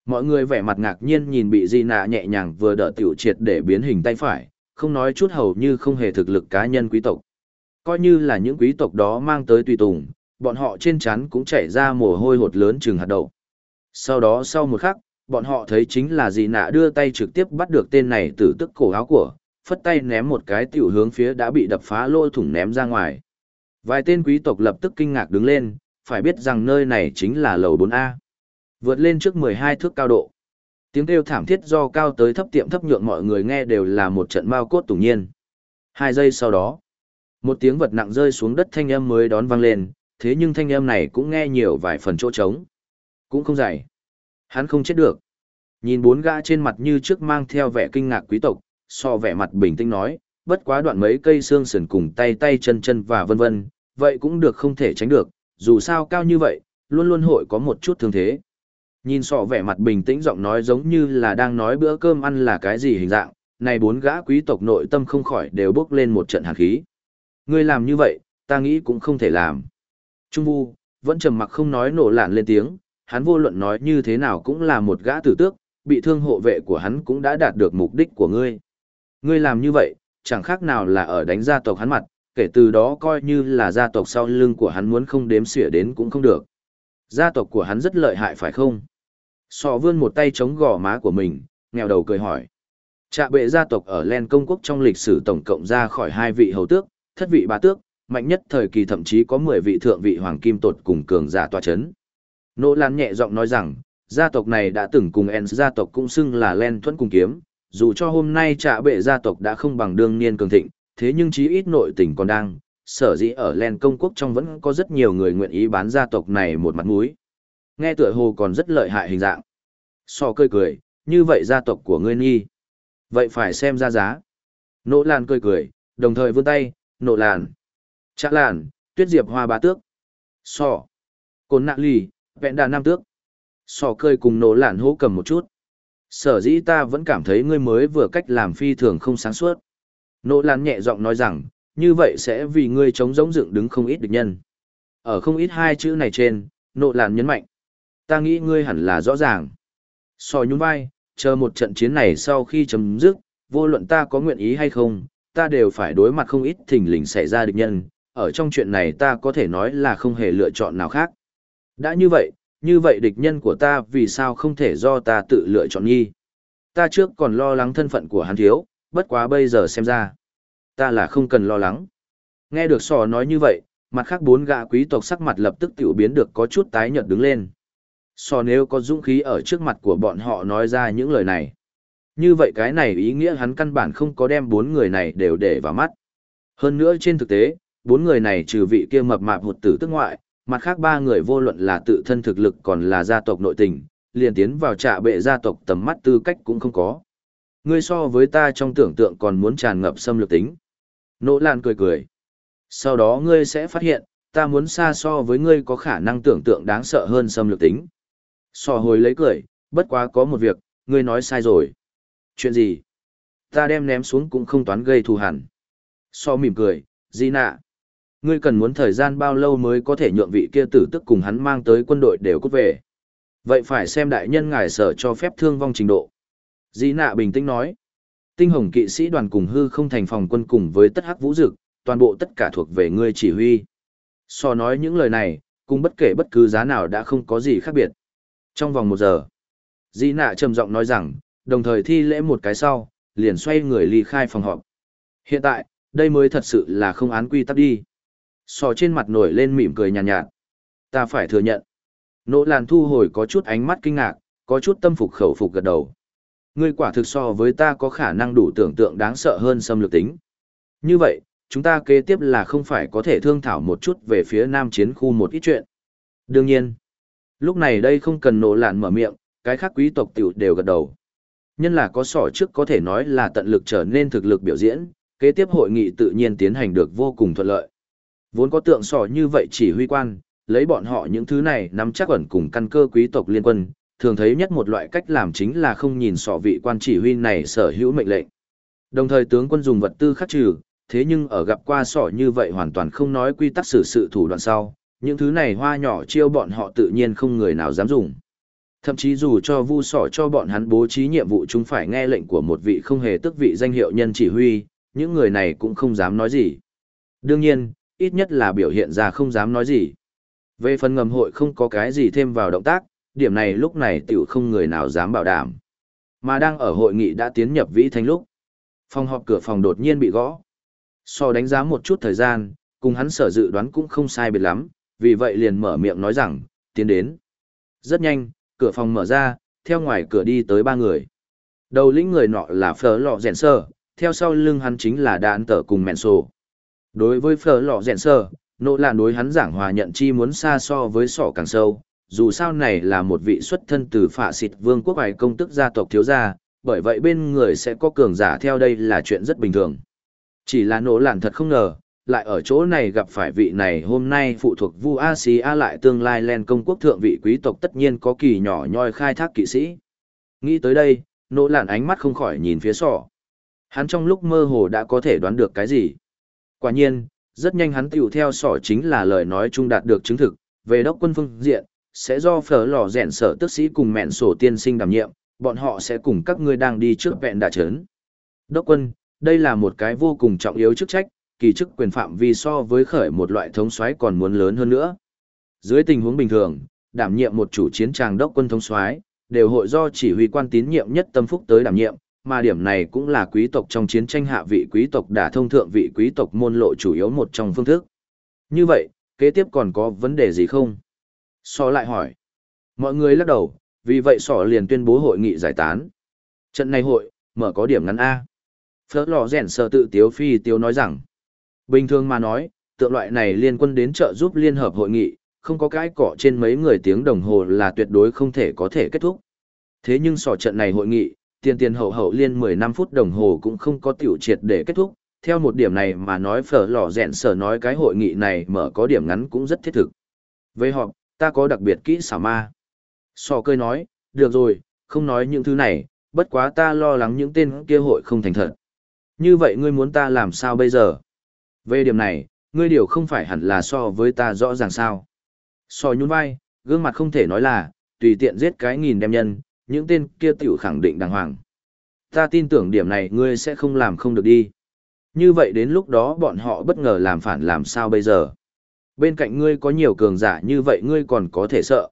Mọi người vẻ mặt ngạc nhiên nhìn bị Di Nạ nhẹ nhàng vừa đỡ tiểu triệt để biến hình tay phải, không nói chút hầu như không hề thực lực cá nhân quý tộc. Coi như là những quý tộc đó mang tới tùy tùng, bọn họ trên trán cũng chảy ra mồ hôi hột lớn chừng hạt đậu. Sau đó sau một khắc, bọn họ thấy chính là Di Nạ đưa tay trực tiếp bắt được tên này từ tức cổ áo của, phất tay ném một cái tiểu hướng phía đã bị đập phá lỗ thủng ném ra ngoài. Vài tên quý tộc lập tức kinh ngạc đứng lên, phải biết rằng nơi này chính là lầu 4A. Vượt lên trước 12 thước cao độ. Tiếng kêu thảm thiết do cao tới thấp tiệm thấp nhượng mọi người nghe đều là một trận mao cốt tủng nhiên. 2 giây sau đó, một tiếng vật nặng rơi xuống đất thanh âm mới đón vang lên, thế nhưng thanh âm này cũng nghe nhiều vài phần chỗ trống. Cũng không dày. Hắn không chết được. Nhìn 4 gã trên mặt như trước mang theo vẻ kinh ngạc quý tộc, so vẻ mặt bình tĩnh nói, bất quá đoạn mấy cây xương sườn cùng tay tay chân chân và vân vân, vậy cũng được không thể tránh được, dù sao cao như vậy, luôn luôn hội có một chút thương thế. Nhìn sọ vẻ mặt bình tĩnh giọng nói giống như là đang nói bữa cơm ăn là cái gì hình dạng, này 4 gã quý tộc nội tâm không khỏi đều bốc lên một trận hàn khí. Ngươi làm như vậy, ta nghĩ cũng không thể làm. Trung Vu, vẫn trầm mặc không nói nổ lạn lên tiếng, hắn vô luận nói như thế nào cũng là một gã tử tước, bị thương hộ vệ của hắn cũng đã đạt được mục đích của ngươi. Ngươi làm như vậy, chẳng khác nào là ở đánh gia tộc hắn mặt, kể từ đó coi như là gia tộc sau lưng của hắn muốn không đếm xỉa đến cũng không được. Gia tộc của hắn rất lợi hại phải không? Sọ vươn một tay chống gò má của mình, nghèo đầu cười hỏi. Trạ bệ gia tộc ở Len công quốc trong lịch sử tổng cộng ra khỏi 2 vị hầu tước, thất vị bá tước, mạnh nhất thời kỳ thậm chí có 10 vị thượng vị hoàng kim tột cùng cường giả tọa chấn. Nỗ Lan nhẹ giọng nói rằng, gia tộc này đã từng cùng Ens gia tộc cũng xưng là Len thuẫn cùng kiếm, dù cho hôm nay trạ bệ gia tộc đã không bằng đương niên cường thịnh, thế nhưng chí ít nội tình còn đang, sở dĩ ở Len công quốc trong vẫn có rất nhiều người nguyện ý bán gia tộc này một mặt mũi. Nghe tựa hồ còn rất lợi hại hình dạng. So cười, như vậy gia tộc của ngươi nghi. Vậy phải xem ra giá. Nỗ Lan cười, đồng thời vươn tay, nộ làn. Trạ làn, tuyết diệp hoa bá tước. So. Côn nạ lì, vẹn đà nam tước. So cười cùng nỗ làn hô cầm một chút. Sở dĩ ta vẫn cảm thấy ngươi mới vừa cách làm phi thường không sáng suốt. Nỗ Lan nhẹ giọng nói rằng, như vậy sẽ vì ngươi chống giống dựng đứng không ít địch nhân. Ở không ít 2 chữ này trên, Nỗ Lan nhấn mạnh. Ta nghĩ ngươi hẳn là rõ ràng. So nhún vai, chờ một trận chiến này sau khi chấm dứt, vô luận ta có nguyện ý hay không, ta đều phải đối mặt không ít thình lình xảy ra địch nhân. Ở trong chuyện này ta có thể nói là không hề lựa chọn nào khác. Đã như vậy địch nhân của ta vì sao không thể do ta tự lựa chọn nghi. Ta trước còn lo lắng thân phận của hắn thiếu, bất quá bây giờ xem ra. Ta là không cần lo lắng. Nghe được sò nói như vậy, mặt khác 4 gã quý tộc sắc mặt lập tức tiểu biến được có chút tái nhợt đứng lên. Sò nếu có dũng khí ở trước mặt của bọn họ nói ra những lời này. Như vậy cái này ý nghĩa hắn căn bản không có đem 4 người này đều để vào mắt. Hơn nữa trên thực tế, 4 người này trừ vị kia mập mạp hụt tử tức ngoại, mặt khác 3 người vô luận là tự thân thực lực còn là gia tộc nội tình, liền tiến vào trạ bệ gia tộc tầm mắt tư cách cũng không có. Ngươi so với ta trong tưởng tượng còn muốn tràn ngập xâm lược tính. Nỗ Lan cười. Sau đó ngươi sẽ phát hiện, ta muốn xa so với ngươi có khả năng tưởng tượng đáng sợ hơn xâm lược tính. So hồi lấy cười, bất quá có một việc, ngươi nói sai rồi. Chuyện gì? Ta đem ném xuống cũng không toán gây thù hằn. So mỉm cười, Di Nạ. Ngươi cần muốn thời gian bao lâu mới có thể nhượng vị kia tử tức cùng hắn mang tới quân đội đều cút về. Vậy phải xem đại nhân ngài sở cho phép thương vong trình độ. Di Nạ bình tĩnh nói. Tinh hồng kỵ sĩ đoàn cùng hư không thành phòng quân cùng với tất hắc vũ dực, toàn bộ tất cả thuộc về ngươi chỉ huy. So nói những lời này, cùng bất kể bất cứ giá nào đã không có gì khác biệt. Trong vòng 1 giờ, Di Nạ trầm giọng nói rằng, đồng thời thi lễ một cái sau, liền xoay người ly khai phòng họp. Hiện tại, đây mới thật sự là không án quy tắc đi. So trên mặt nổi lên mỉm cười nhàn nhạt. Ta phải thừa nhận. Nỗ Lan thu hồi có chút ánh mắt kinh ngạc, có chút tâm phục khẩu phục gật đầu. Ngươi quả thực so với ta có khả năng đủ tưởng tượng đáng sợ hơn xâm lược tính. Như vậy, chúng ta kế tiếp là không phải có thể thương thảo một chút về phía nam chiến khu một ít chuyện. Đương nhiên, lúc này đây không cần Nỗ Lan mở miệng, cái khác quý tộc tiểu đều gật đầu. Nhân là có sỏ trước có thể nói là tận lực trở nên thực lực biểu diễn, kế tiếp hội nghị tự nhiên tiến hành được vô cùng thuận lợi. Vốn có tượng sỏ như vậy chỉ huy quan, lấy bọn họ những thứ này nắm chắc ẩn cùng căn cơ quý tộc liên quân, thường thấy nhất một loại cách làm chính là không nhìn sỏ vị quan chỉ huy này sở hữu mệnh lệnh. Đồng thời tướng quân dùng vật tư khắc trừ, thế nhưng ở gặp qua sỏ như vậy hoàn toàn không nói quy tắc xử sự thủ đoạn sau, những thứ này hoa nhỏ chiêu bọn họ tự nhiên không người nào dám dùng. Thậm chí dù cho Vu Sỏ cho bọn hắn bố trí nhiệm vụ chúng phải nghe lệnh của một vị không hề tước vị danh hiệu nhân chỉ huy, những người này cũng không dám nói gì. Đương nhiên, ít nhất là biểu hiện ra không dám nói gì. Về phần ngầm hội không có cái gì thêm vào động tác, điểm này lúc này tiểu không người nào dám bảo đảm. Mà đang ở hội nghị đã tiến nhập vĩ thanh lúc. Phòng họp cửa phòng đột nhiên bị gõ. So đánh giá một chút thời gian, cùng hắn sở dự đoán cũng không sai biệt lắm, vì vậy liền mở miệng nói rằng, tiến đến. Rất nhanh, cửa phòng mở ra, theo ngoài cửa đi tới 3 người. Đầu lĩnh người nọ là Phở Lọ Rèn Sơ, theo sau lưng hắn chính là Đạn Tở cùng Mẹn Sổ. Đối với Phở Lọ Rèn Sơ, nỗ là đối hắn giảng hòa nhận chi muốn xa so với sọ càng sâu, dù sao này là một vị xuất thân từ phạ xịt vương quốc bài công tức gia tộc thiếu gia, bởi vậy bên người sẽ có cường giả theo đây là chuyện rất bình thường. Chỉ là nỗ lạn thật không ngờ, lại ở chỗ này gặp phải vị này hôm nay phụ thuộc Vu Asia lại tương lai lên công quốc thượng vị quý tộc tất nhiên có kỳ nhỏ nhoi khai thác kỵ sĩ. Nghĩ tới đây, nỗ lạn ánh mắt không khỏi nhìn phía sọ. Hắn trong lúc mơ hồ đã có thể đoán được cái gì. Quả nhiên, rất nhanh hắn tiểu theo sọ chính là lời nói chung đạt được chứng thực, về đốc quân phương diện, sẽ do Phở Lò Rèn Sở tước sĩ cùng Mẹn Sổ tiên sinh đảm nhiệm, bọn họ sẽ cùng các ngươi đang đi trước vẹn đà trấn. Đốc quân, đây là một cái vô cùng trọng yếu chức trách, kỳ chức quyền phạm vi so với khởi một loại thống soái còn muốn lớn hơn nữa. Dưới tình huống bình thường, đảm nhiệm một chủ chiến tràng đốc quân thống soái đều hội do chỉ huy quan tín nhiệm nhất tâm phúc tới đảm nhiệm, mà điểm này cũng là quý tộc trong chiến tranh hạ vị quý tộc đả thông thượng vị quý tộc môn lộ chủ yếu một trong phương thức. Như vậy, kế tiếp còn có vấn đề gì không? Sọ lại hỏi. Mọi người lắc đầu, vì vậy Sọ liền tuyên bố hội nghị giải tán. Trận này hội, mở có điểm ngắn A. Phớt Lò Rèn Sơ tự tiếu phi tiếu nói rằng, bình thường mà nói, tượng loại này liên quân đến trợ giúp liên hợp hội nghị, không có cái cọ trên mấy người tiếng đồng hồ là tuyệt đối không thể có thể kết thúc. Thế nhưng Sọ trận này hội nghị, tiền hậu liên 15 phút đồng hồ cũng không có tiểu triệt để kết thúc. Theo một điểm này mà nói Phở Lò Rèn Sở nói cái hội nghị này mở có điểm ngắn cũng rất thiết thực. Với họp, ta có đặc biệt kỹ xảo ma. Sọ cười nói, được rồi, không nói những thứ này, bất quá ta lo lắng những tên kia hội không thành thật. Như vậy ngươi muốn ta làm sao bây giờ? Về điểm này, ngươi điều không phải hẳn là so với ta rõ ràng sao. Sọ nhún vai, gương mặt không thể nói là, tùy tiện giết cái nghìn đem nhân, những tên kia tiểu khẳng định đàng hoàng. Ta tin tưởng điểm này ngươi sẽ không làm không được đi. Như vậy đến lúc đó bọn họ bất ngờ làm phản làm sao bây giờ? Bên cạnh ngươi có nhiều cường giả như vậy ngươi còn có thể sợ.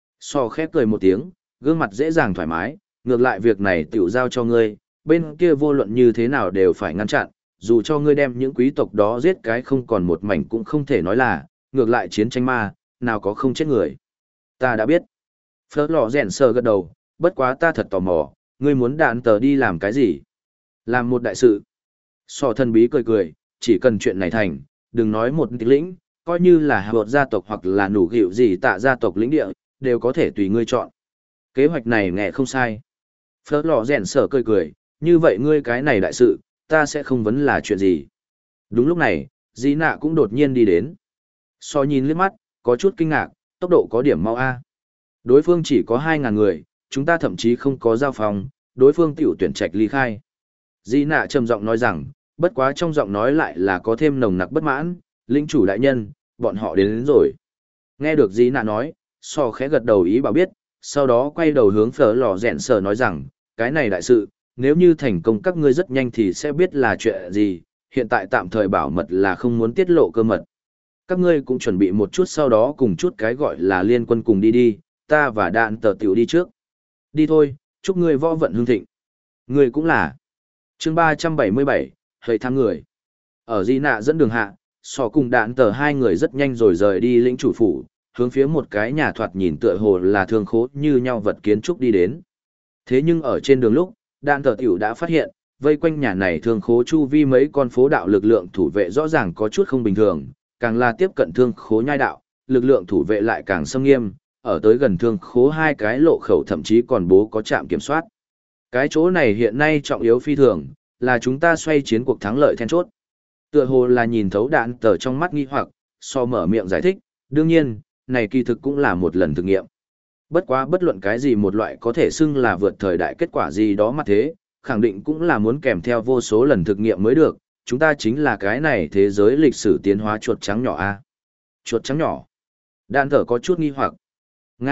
Sọ khép cười một tiếng, gương mặt dễ dàng thoải mái, ngược lại việc này tiểu giao cho ngươi, bên kia vô luận như thế nào đều phải ngăn chặn, dù cho ngươi đem những quý tộc đó giết cái không còn một mảnh cũng không thể nói là, ngược lại chiến tranh ma, nào có không chết người. Ta đã biết. Phớt Lò Rèn Sơ gật đầu, bất quá ta thật tò mò, ngươi muốn Đạn Tờ đi làm cái gì? Làm một đại sự. Sọ thần bí cười cười, chỉ cần chuyện này thành, đừng nói một lĩnh, coi như là hạ bột gia tộc hoặc là nủ gịu gì tạ gia tộc lĩnh địa, đều có thể tùy ngươi chọn. Kế hoạch này nghe không sai. Phớt Lò Rèn Sở cười cười, như vậy ngươi cái này đại sự, ta sẽ không vấn là chuyện gì. Đúng lúc này, Dĩ Nạ cũng đột nhiên đi đến. Sọ nhìn liếc mắt, có chút kinh ngạc, tốc độ có điểm mau A. Đối phương chỉ có 2.000 người, chúng ta thậm chí không có giao phòng, đối phương tiểu tuyển trạch ly khai. Dĩ Nạ trầm giọng nói rằng, bất quá trong giọng nói lại là có thêm nồng nặc bất mãn, lĩnh chủ đại nhân, bọn họ đến rồi. Nghe được Dĩ Nạ nói, Sọ khẽ gật đầu ý bảo biết, sau đó quay đầu hướng Phở Lò Rèn Sở nói rằng, cái này đại sự, nếu như thành công các ngươi rất nhanh thì sẽ biết là chuyện gì, hiện tại tạm thời bảo mật là không muốn tiết lộ cơ mật. Các ngươi cũng chuẩn bị một chút sau đó cùng chút cái gọi là liên quân cùng đi, ta và Đạn Tờ tiểu đi trước. Đi thôi, chúc ngươi võ vận hưng thịnh. Ngươi cũng là. Chương 377, hơi thăm người. Ở Di Nạ dẫn đường hạ, Sọ cùng Đạn Tờ hai người rất nhanh rồi rời đi lĩnh chủ phủ, hướng phía một cái nhà thoạt nhìn tựa hồ là thương khố như nhau vật kiến trúc đi đến. Thế nhưng ở trên đường lúc, Đạn Tờ tiểu đã phát hiện, vây quanh nhà này thương khố chu vi mấy con phố đạo lực lượng thủ vệ rõ ràng có chút không bình thường, càng là tiếp cận thương khố nhai đạo, lực lượng thủ vệ lại càng xâm nghiêm, ở tới gần thương khố hai cái lộ khẩu thậm chí còn bố có trạm kiểm soát. Cái chỗ này hiện nay trọng yếu phi thường, là chúng ta xoay chiến cuộc thắng lợi then chốt. Tựa hồ là nhìn thấu Đạn Tờ trong mắt nghi hoặc, so mở miệng giải thích, đương nhiên, này kỳ thực cũng là một lần thực nghiệm. Bất quá bất luận cái gì một loại có thể xưng là vượt thời đại kết quả gì đó mà thế, khẳng định cũng là muốn kèm theo vô số lần thực nghiệm mới được, chúng ta chính là cái này thế giới lịch sử tiến hóa chuột trắng nhỏ a. Chuột trắng nhỏ. Đạn Tờ có chút nghi hoặc. Nga,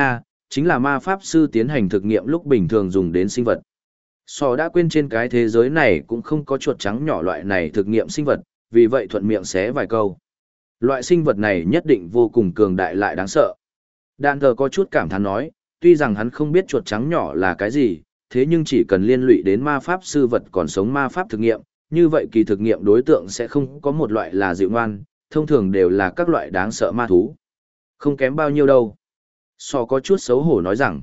chính là ma pháp sư tiến hành thực nghiệm lúc bình thường dùng đến sinh vật. Sò đã quên trên cái thế giới này cũng không có chuột trắng nhỏ loại này thực nghiệm sinh vật, vì vậy thuận miệng xé vài câu. Loại sinh vật này nhất định vô cùng cường đại lại đáng sợ. Đạn tờ có chút cảm thán nói, tuy rằng hắn không biết chuột trắng nhỏ là cái gì, thế nhưng chỉ cần liên lụy đến ma pháp sư vật còn sống ma pháp thực nghiệm, như vậy kỳ thực nghiệm đối tượng sẽ không có một loại là dịu ngoan, thông thường đều là các loại đáng sợ ma thú. Không kém bao nhiêu đâu. Sò có chút xấu hổ nói rằng,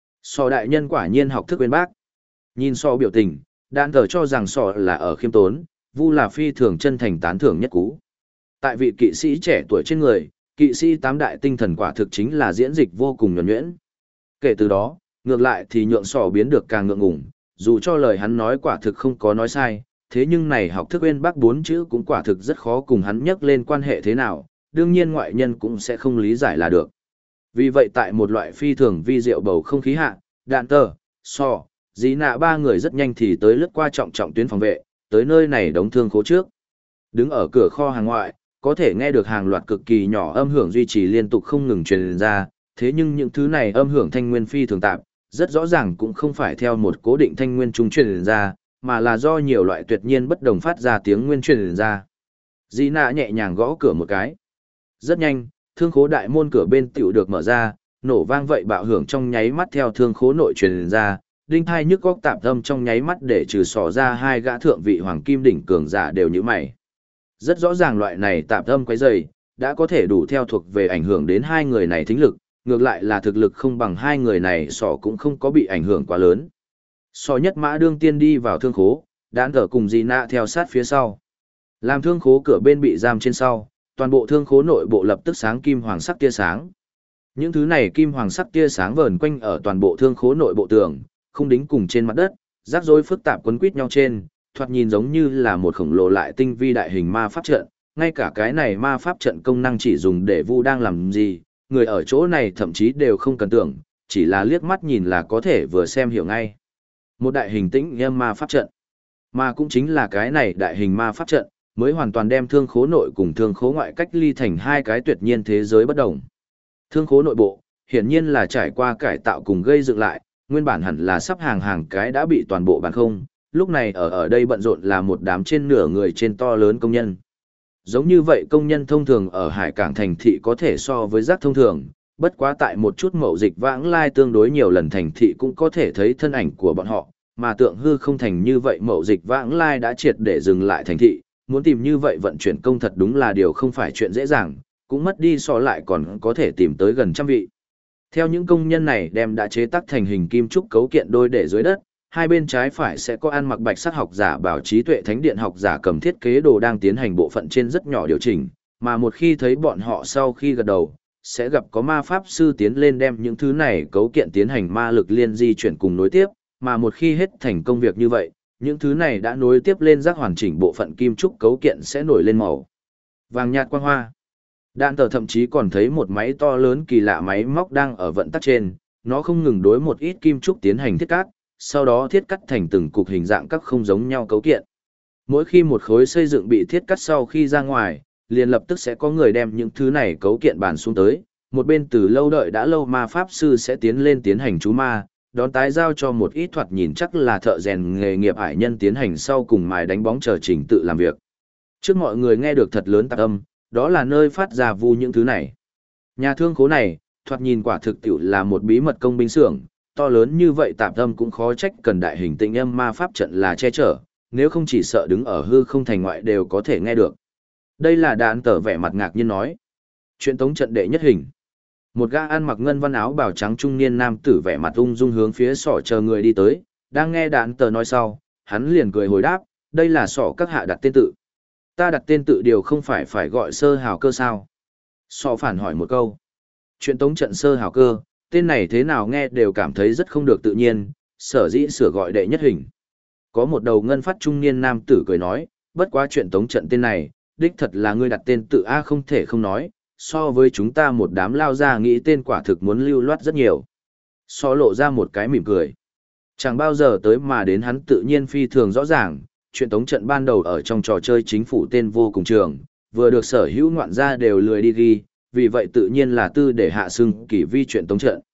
Sò đại nhân quả nhiên học thức bên bác. Nhìn Sò biểu tình, đạn tờ cho rằng Sò là ở khiêm tốn, Vu là phi thường chân thành tán thưởng nhất cú. Tại vị kỵ sĩ trẻ tuổi trên người, kỵ sĩ tám đại tinh thần quả thực chính là diễn dịch vô cùng nhuần nhuyễn. Kể từ đó, ngược lại thì nhượng Sò biến được càng ngượng ngùng, dù cho lời hắn nói quả thực không có nói sai, thế nhưng này học thức bên bác bốn chữ cũng quả thực rất khó cùng hắn nhắc lên quan hệ thế nào, đương nhiên ngoại nhân cũng sẽ không lý giải là được. Vì vậy tại một loại phi thường vi diệu bầu không khí hạ, đạn tờ, Sò, dí nạ ba người rất nhanh thì tới lướt qua trọng tuyến phòng vệ, tới nơi này đóng thương khố trước. Đứng ở cửa kho hàng ngoại, có thể nghe được hàng loạt cực kỳ nhỏ âm hưởng duy trì liên tục không ngừng truyền ra, thế nhưng những thứ này âm hưởng thanh nguyên phi thường tạp, rất rõ ràng cũng không phải theo một cố định thanh nguyên trung truyền ra, mà là do nhiều loại tuyệt nhiên bất đồng phát ra tiếng nguyên truyền ra. Dĩ nạ nhẹ nhàng gõ cửa một cái. Rất nhanh, thương khố đại môn cửa bên tiểu được mở ra, nổ vang vậy bạo hưởng trong nháy mắt theo thương khố nội truyền ra, đinh thai nhức góc tạp âm trong nháy mắt để trừ xỏ ra hai gã thượng vị hoàng kim đỉnh cường giả đều như mày. Rất rõ ràng loại này tạp âm quấy rầy đã có thể đủ theo thuộc về ảnh hưởng đến hai người này thính lực, ngược lại là thực lực không bằng hai người này sỏ cũng không có bị ảnh hưởng quá lớn. Sỏ nhất mã đương tiên đi vào thương khố, đán thở cùng Di Nạ theo sát phía sau. Làm thương khố cửa bên bị giam trên sau, toàn bộ thương khố nội bộ lập tức sáng kim hoàng sắc tia sáng. Những thứ này kim hoàng sắc tia sáng vờn quanh ở toàn bộ thương khố nội bộ tường, không đính cùng trên mặt đất, rắc rối phức tạp quấn quít nhau trên, thoạt nhìn giống như là một khổng lồ lại tinh vi đại hình ma pháp trận, ngay cả cái này ma pháp trận công năng chỉ dùng để vu đang làm gì, người ở chỗ này thậm chí đều không cần tưởng, chỉ là liếc mắt nhìn là có thể vừa xem hiểu ngay. Một đại hình tĩnh âm ma pháp trận, mà cũng chính là cái này đại hình ma pháp trận, mới hoàn toàn đem thương khố nội cùng thương khố ngoại cách ly thành hai cái tuyệt nhiên thế giới bất đồng. Thương khố nội bộ, hiển nhiên là trải qua cải tạo cùng gây dựng lại, nguyên bản hẳn là sắp hàng cái đã bị toàn bộ bán không, lúc này ở đây bận rộn là một đám trên nửa người trên to lớn công nhân. Giống như vậy công nhân thông thường ở hải cảng thành thị có thể so với rác thông thường, bất quá tại một chút mậu dịch vãng lai tương đối nhiều lần thành thị cũng có thể thấy thân ảnh của bọn họ, mà tượng hư không thành như vậy mậu dịch vãng lai đã triệt để dừng lại thành thị, muốn tìm như vậy vận chuyển công thật đúng là điều không phải chuyện dễ dàng, cũng mất đi so lại còn có thể tìm tới gần trăm vị. Theo những công nhân này đem đã chế tác thành hình kim trúc cấu kiện đôi để dưới đất, hai bên trái phải sẽ có ăn mặc bạch sắc học giả bảo trí tuệ thánh điện học giả cầm thiết kế đồ đang tiến hành bộ phận trên rất nhỏ điều chỉnh, mà một khi thấy bọn họ sau khi gật đầu, sẽ gặp có ma pháp sư tiến lên đem những thứ này cấu kiện tiến hành ma lực liên di chuyển cùng nối tiếp, mà một khi hết thành công việc như vậy, những thứ này đã nối tiếp lên rác hoàn chỉnh bộ phận kim trúc cấu kiện sẽ nổi lên màu vàng nhạt quang hoa. Đạn tờ thậm chí còn thấy một máy to lớn kỳ lạ máy móc đang ở vận tắc trên, nó không ngừng đối một ít kim trúc tiến hành thiết cắt, sau đó thiết cắt thành từng cục hình dạng các không giống nhau cấu kiện. Mỗi khi một khối xây dựng bị thiết cắt sau khi ra ngoài, liền lập tức sẽ có người đem những thứ này cấu kiện bàn xuống tới, một bên từ lâu đợi đã lâu ma pháp sư sẽ tiến lên tiến hành chú ma, đón tái giao cho một ít thoạt nhìn chắc là thợ rèn nghề nghiệp hải nhân tiến hành sau cùng mài đánh bóng chờ trình tự làm việc. Trước mọi người nghe được thật lớn tạp âm, đó là nơi phát ra vu những thứ này. Nhà thương khố này, thoạt nhìn quả thực tiệu là một bí mật công binh xưởng, to lớn như vậy tạp âm cũng khó trách cần đại hình tĩnh âm ma pháp trận là che chở, nếu không chỉ sợ đứng ở hư không thành ngoại đều có thể nghe được. Đây là đạn tờ vẻ mặt ngạc nhiên nói. Chuyện tống trận đệ nhất hình. Một gã ăn mặc ngân văn áo bào trắng trung niên nam tử vẻ mặt ung dung hướng phía sỏ chờ người đi tới, đang nghe đạn tờ nói sau, hắn liền cười hồi đáp, đây là sỏ các hạ đặt tên tự. Ta đặt tên tự điều không phải gọi sơ hào cơ sao? Sỏ phản hỏi một câu. Chuyện tống trận sơ hào cơ, tên này thế nào nghe đều cảm thấy rất không được tự nhiên, sở dĩ sửa gọi đệ nhất hình. Có một đầu ngân phát trung niên nam tử cười nói, bất quá chuyện tống trận tên này, đích thật là ngươi đặt tên tự A không thể không nói, so với chúng ta một đám lao ra nghĩ tên quả thực muốn lưu loát rất nhiều. So lộ ra một cái mỉm cười. Chẳng bao giờ tới mà đến hắn tự nhiên phi thường rõ ràng, chuyện tống trận ban đầu ở trong trò chơi chính phủ tên vô cùng trường, vừa được sở hữu ngoạn gia đều lười đi ghi, vì vậy tự nhiên là tư để hạ xưng kỳ vi chuyện tống trận.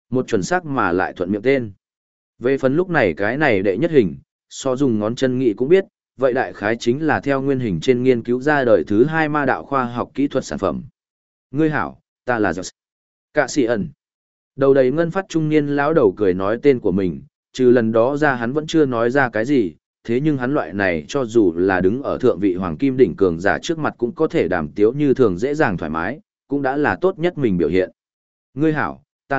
Một chuẩn xác mà lại thuận miệng tên. Về phần lúc này cái này đệ nhất hình, so dùng ngón chân nghĩ cũng biết, vậy đại khái chính là theo nguyên hình trên nghiên cứu ra đời thứ hai ma đạo khoa học kỹ thuật sản phẩm. Ngươi hảo, ta là Giọt. Cạ sĩ ẩn. Đầu đầy ngân phát trung niên lão đầu cười nói tên của mình, trừ lần đó ra hắn vẫn chưa nói ra cái gì, thế nhưng hắn loại này cho dù là đứng ở thượng vị hoàng kim đỉnh cường giả trước mặt cũng có thể đàm tiếu như thường dễ dàng thoải mái, cũng đã là tốt nhất mình biểu hiện. Ngươi hảo,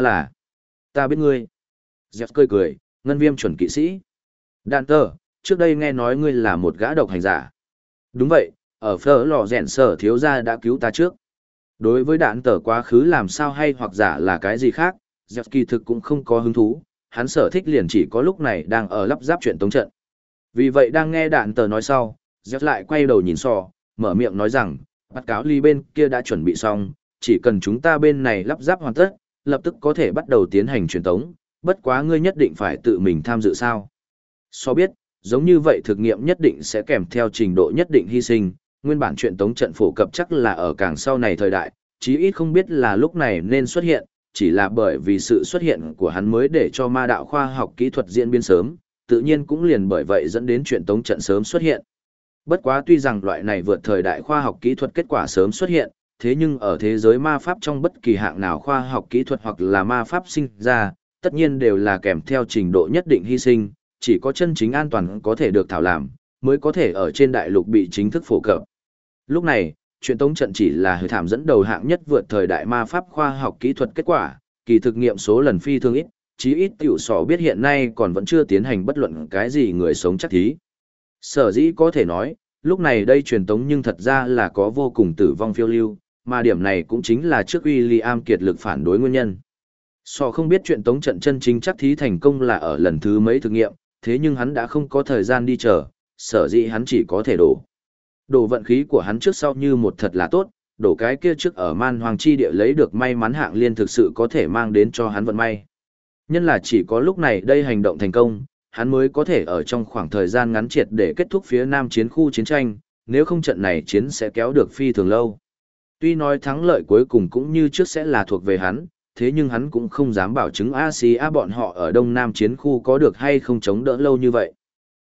ta biết ngươi. Giọt cười cười, ngân viêm chuẩn kỵ sĩ. Đạn tờ, trước đây nghe nói ngươi là một gã độc hành giả. Đúng vậy, ở phở lò rèn sở thiếu gia đã cứu ta trước. Đối với đạn tờ quá khứ làm sao hay hoặc giả là cái gì khác, Giọt kỳ thực cũng không có hứng thú, hắn sở thích liền chỉ có lúc này đang ở lắp ráp chuyện tống trận. Vì vậy đang nghe đạn tờ nói sau, Giọt lại quay đầu nhìn sò, mở miệng nói rằng, bắt cáo ly bên kia đã chuẩn bị xong, chỉ cần chúng ta bên này lắp ráp hoàn tất, lập tức có thể bắt đầu tiến hành truyền tống, bất quá ngươi nhất định phải tự mình tham dự sao. So biết, giống như vậy thực nghiệm nhất định sẽ kèm theo trình độ nhất định hy sinh, nguyên bản truyền tống trận phổ cập chắc là ở càng sau này thời đại, chí ít không biết là lúc này nên xuất hiện, chỉ là bởi vì sự xuất hiện của hắn mới để cho ma đạo khoa học kỹ thuật diễn biến sớm, tự nhiên cũng liền bởi vậy dẫn đến truyền tống trận sớm xuất hiện. Bất quá tuy rằng loại này vượt thời đại khoa học kỹ thuật kết quả sớm xuất hiện, thế nhưng ở thế giới ma pháp trong bất kỳ hạng nào khoa học kỹ thuật hoặc là ma pháp sinh ra, tất nhiên đều là kèm theo trình độ nhất định hy sinh, chỉ có chân chính an toàn có thể được thảo làm, mới có thể ở trên đại lục bị chính thức phổ cập. Lúc này, truyền tống trận chỉ là hơi thảm dẫn đầu hạng nhất vượt thời đại ma pháp khoa học kỹ thuật kết quả, kỳ thực nghiệm số lần phi thường ít, chí ít tiểu sỏ biết hiện nay còn vẫn chưa tiến hành bất luận cái gì người sống chắc thí. Sở dĩ có thể nói, lúc này đây truyền tống nhưng thật ra là có vô cùng tử vong phiêu lưu, mà điểm này cũng chính là trước William kiệt lực phản đối nguyên nhân. Sò không biết truyền tống trận chân chính chắc thí thành công là ở lần thứ mấy thực nghiệm, thế nhưng hắn đã không có thời gian đi chờ, sở dĩ hắn chỉ có thể đổ. Đổ vận khí của hắn trước sau như một thật là tốt, đổ cái kia trước ở man hoàng chi địa lấy được may mắn hạng liên thực sự có thể mang đến cho hắn vận may. Nhân là chỉ có lúc này đây hành động thành công, hắn mới có thể ở trong khoảng thời gian ngắn triệt để kết thúc phía nam chiến khu chiến tranh, nếu không trận này chiến sẽ kéo được phi thường lâu. Tuy nói thắng lợi cuối cùng cũng như trước sẽ là thuộc về hắn, thế nhưng hắn cũng không dám bảo chứng Asia bọn họ ở đông nam chiến khu có được hay không chống đỡ lâu như vậy.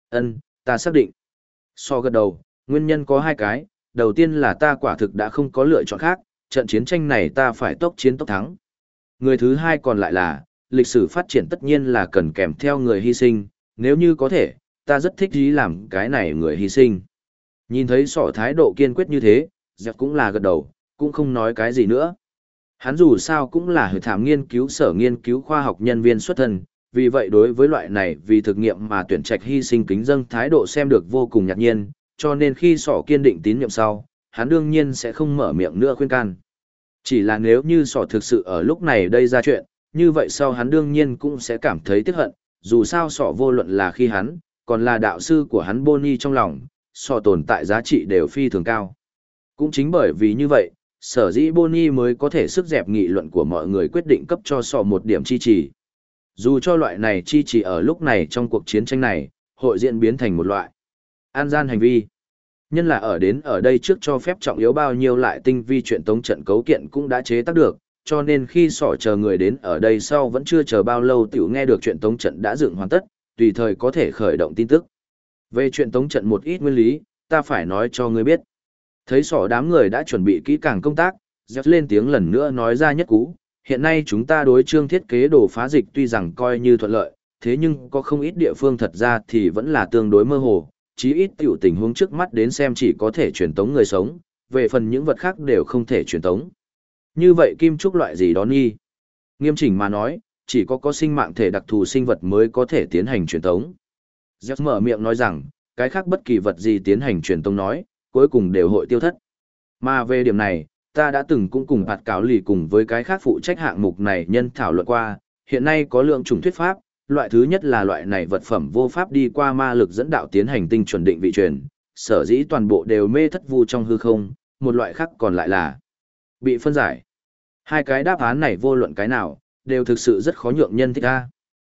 Ta xác định. So gật đầu, nguyên nhân có hai cái, đầu tiên là ta quả thực đã không có lựa chọn khác, trận chiến tranh này ta phải tốc chiến tốc thắng. Người thứ hai còn lại là, lịch sử phát triển tất nhiên là cần kèm theo người hy sinh, nếu như có thể, ta rất thích ý làm cái này người hy sinh. Nhìn thấy sỏ thái độ kiên quyết như thế, Dẹp cũng là gật đầu, cũng không nói cái gì nữa. Hắn dù sao cũng là hội thảm nghiên cứu sở nghiên cứu khoa học nhân viên xuất thân, vì vậy đối với loại này vì thực nghiệm mà tuyển trạch hy sinh kính dâng thái độ xem được vô cùng ngạc nhiên, cho nên khi sỏ kiên định tín nhiệm sau, hắn đương nhiên sẽ không mở miệng nữa khuyên can. Chỉ là nếu như sỏ thực sự ở lúc này đây ra chuyện, như vậy sau hắn đương nhiên cũng sẽ cảm thấy tiếc hận, dù sao sỏ vô luận là khi hắn, còn là đạo sư của hắn Bonnie trong lòng, sỏ tồn tại giá trị đều phi thường cao. Cũng chính bởi vì như vậy, sở dĩ Bonnie mới có thể sức dẹp nghị luận của mọi người quyết định cấp cho sỏ một điểm chi trì. Dù cho loại này chi trì ở lúc này trong cuộc chiến tranh này, hội diễn biến thành một loại an gian hành vi. Nhân là ở đây trước cho phép trọng yếu bao nhiêu lại tinh vi chuyện tống trận cấu kiện cũng đã chế tác được, cho nên khi sỏ chờ người đến ở đây sau vẫn chưa chờ bao lâu tiểu nghe được chuyện tống trận đã dựng hoàn tất, tùy thời có thể khởi động tin tức. Về chuyện tống trận một ít nguyên lý, ta phải nói cho ngươi biết. Thấy sỏ đám người đã chuẩn bị kỹ càng công tác, Dẹp lên tiếng lần nữa nói ra nhất cú, hiện nay chúng ta đối chương thiết kế đồ phá dịch tuy rằng coi như thuận lợi, thế nhưng có không ít địa phương thật ra thì vẫn là tương đối mơ hồ, chí ít tiểu tình huống trước mắt đến xem chỉ có thể truyền tống người sống, về phần những vật khác đều không thể truyền tống. Như vậy kim trúc loại gì đó nghi? Nghiêm chỉnh mà nói, chỉ có sinh mạng thể đặc thù sinh vật mới có thể tiến hành truyền tống. Dẹp mở miệng nói rằng, cái khác bất kỳ vật gì tiến hành truyền tống nói, cuối cùng đều hội tiêu thất. Mà về điểm này, ta đã từng cũng cùng hạt cáo lì cùng với cái khác phụ trách hạng mục này nhân thảo luận qua, hiện nay có lượng chủng thuyết pháp, loại thứ nhất là loại này vật phẩm vô pháp đi qua ma lực dẫn đạo tiến hành tinh chuẩn định vị truyền, sở dĩ toàn bộ đều mê thất vu trong hư không, một loại khác còn lại là bị phân giải. Hai cái đáp án này vô luận cái nào, đều thực sự rất khó nhượng nhân thích ra.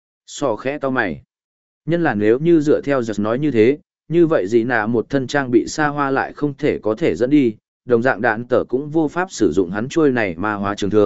Sò khẽ to mày. Nhân là nếu như dựa theo giật nói như thế, như vậy gì nà một thân trang bị xa hoa lại không thể có thể dẫn đi, đồng dạng đạn tở cũng vô pháp sử dụng hắn chuôi này ma hóa trường thương,